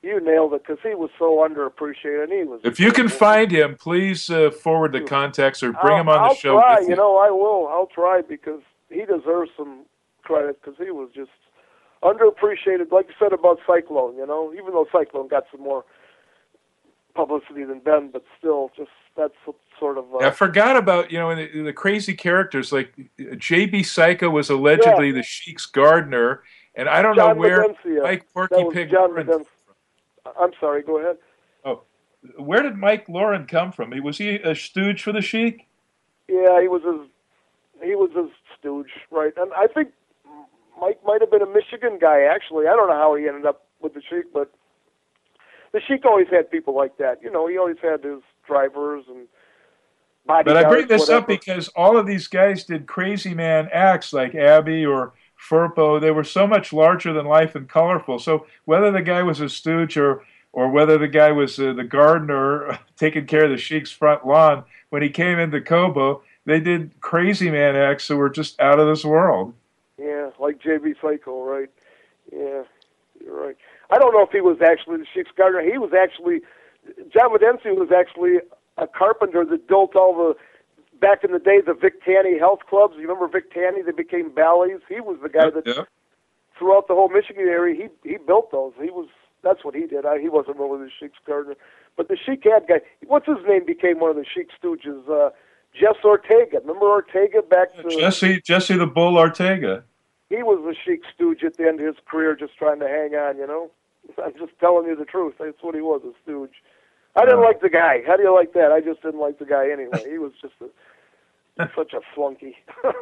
you nailed it because he was so underappreciated. And he was. If you can find him, please uh, forward the contacts or bring I'll, him on I'll the show. Try, with you know, I will. I'll try because he deserves some credit because he was just underappreciated. Like you said about Cyclone, you know, even though Cyclone got some more publicity than Ben, but still, just that's sort of. Uh, I forgot about you know the, the crazy characters like J B Psycho was allegedly yeah. the Sheik's gardener, and I don't John know where Medencia. Mike Porky that was Pig. John Lauren, Medencia. I'm sorry. Go ahead. oh, where did Mike Lauren come from? Was he a stooge for the Sheik? Yeah, he was his. He was his stooge, right? And I think Mike might have been a Michigan guy. Actually, I don't know how he ended up with the Sheik, but the Sheik always had people like that. You know, he always had his drivers and bodyguards. But I bring this whatever. up because all of these guys did crazy man acts like Abby or Furpo. They were so much larger than life and colorful. So whether the guy was a stooge or or whether the guy was uh, the gardener taking care of the Sheik's front lawn, when he came into Kobo, they did crazy man acts that were just out of this world. Yeah, like J B Psycho, right? Yeah, you're right. I don't know if he was actually the Sheik's gardener. He was actually, John Medencia was actually a carpenter that built all the, back in the day, the Vic Tanny health clubs. You remember Vic Tanny? They became Bally's. He was the guy that, yeah. throughout the whole Michigan area, he he built those. He was, that's what he did. I, he wasn't really the Sheik's gardener. But the Sheik had guy, what's his name became one of the Sheik stooges? Uh, Jess Ortega. Remember Ortega back to... Jesse, Jesse the Bull Ortega. He was the Sheik stooge at the end of his career, just trying to hang on, you know? I'm just telling you the truth. That's what he was, a stooge. I didn't like the guy. How do you like that? I just didn't like the guy anyway. He was just a, such a flunky.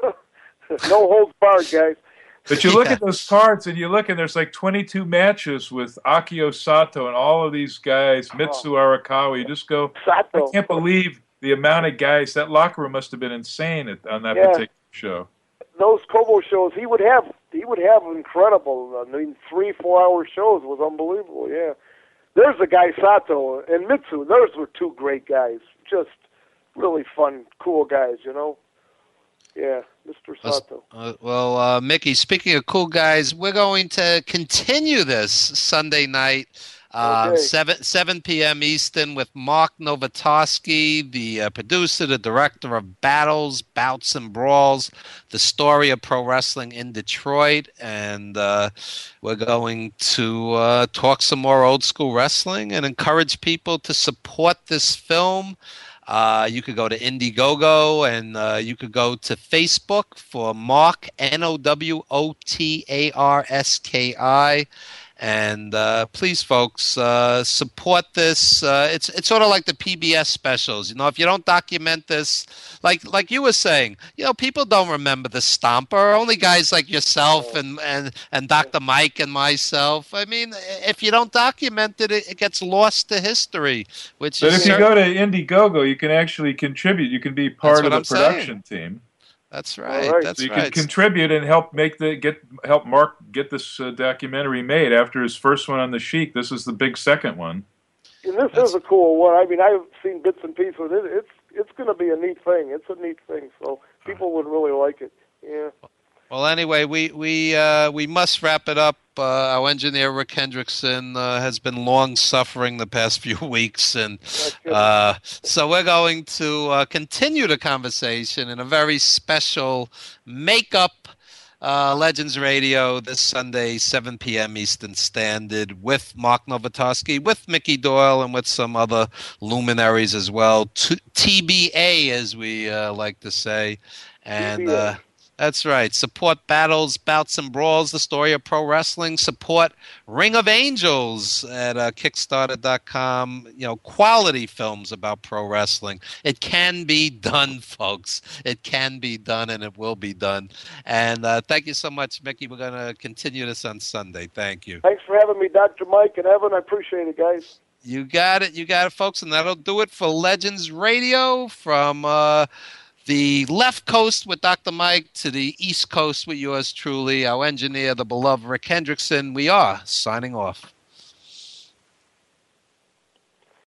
No holds barred, guys. But you look yeah. at those cards, and you look, and there's like twenty-two matches with Akio Sato and all of these guys, Mitsu Arakawa. You just go, Sato. I can't believe the amount of guys. That locker room must have been insane at, on that yeah. particular show. Those Kobo shows, he would have, he would have incredible. I mean, three, four-hour shows was unbelievable. Yeah, there's the guy Sato and Mitsu. Those were two great guys, just really fun, cool guys. You know. Yeah, Mister Sato. Uh, well, uh, Mickey, speaking of cool guys, we're going to continue this Sunday night, uh, okay. seven seven p.m. Eastern, with Mark Novotoski, the uh, producer, the director of Battles, Bouts, and Brawls, the story of pro wrestling in Detroit, and uh, we're going to uh, talk some more old school wrestling and encourage people to support this film. Uh, you could go to Indiegogo, and uh, you could go to Facebook for Mark, N O W O T A R S K I. And uh, please, folks, uh, support this. Uh, it's it's sort of like the P B S specials. You know, if you don't document this, like like you were saying, you know, people don't remember the Stomper. Only guys like yourself and, and, and Doctor Mike and myself. I mean, if you don't document it, it, it gets lost to history. Which but is if you go to Indiegogo, you can actually contribute. You can be part of the I'm production saying. team. That's right. right. That's so you right. can contribute and help make the get help Mark get this uh, documentary made after his first one on the Sheik. This is the big second one. And this That's... is a cool one. I mean, I've seen bits and pieces. It, it's it's going to be a neat thing. It's a neat thing. So people would really like it. Yeah. Well, anyway, we we uh, we must wrap it up. Uh, our engineer Rick Hendrickson uh, has been long suffering the past few weeks, and uh, so we're going to uh, continue the conversation in a very special Makeup uh, Legends Radio this Sunday, seven p.m. Eastern Standard, with Mark Novotoski, with Mickey Doyle, and with some other luminaries as well. T- T B A, as we uh, like to say, and. Uh, That's right. Support Battles, Bouts, and Brawls, the story of pro wrestling. Support Ring of Angels at uh, Kickstarter dot com. You know, quality films about pro wrestling. It can be done, folks. It can be done, and it will be done. And uh, thank you so much, Mickey. We're going to continue this on Sunday. Thank you. Thanks for having me, Doctor Mike and Evan. I appreciate it, guys. You got it. You got it, folks. And that'll do it for Legends Radio from... Uh, the left coast with Doctor Mike to the east coast with yours truly, our engineer, the beloved Rick Hendrickson. We are signing off.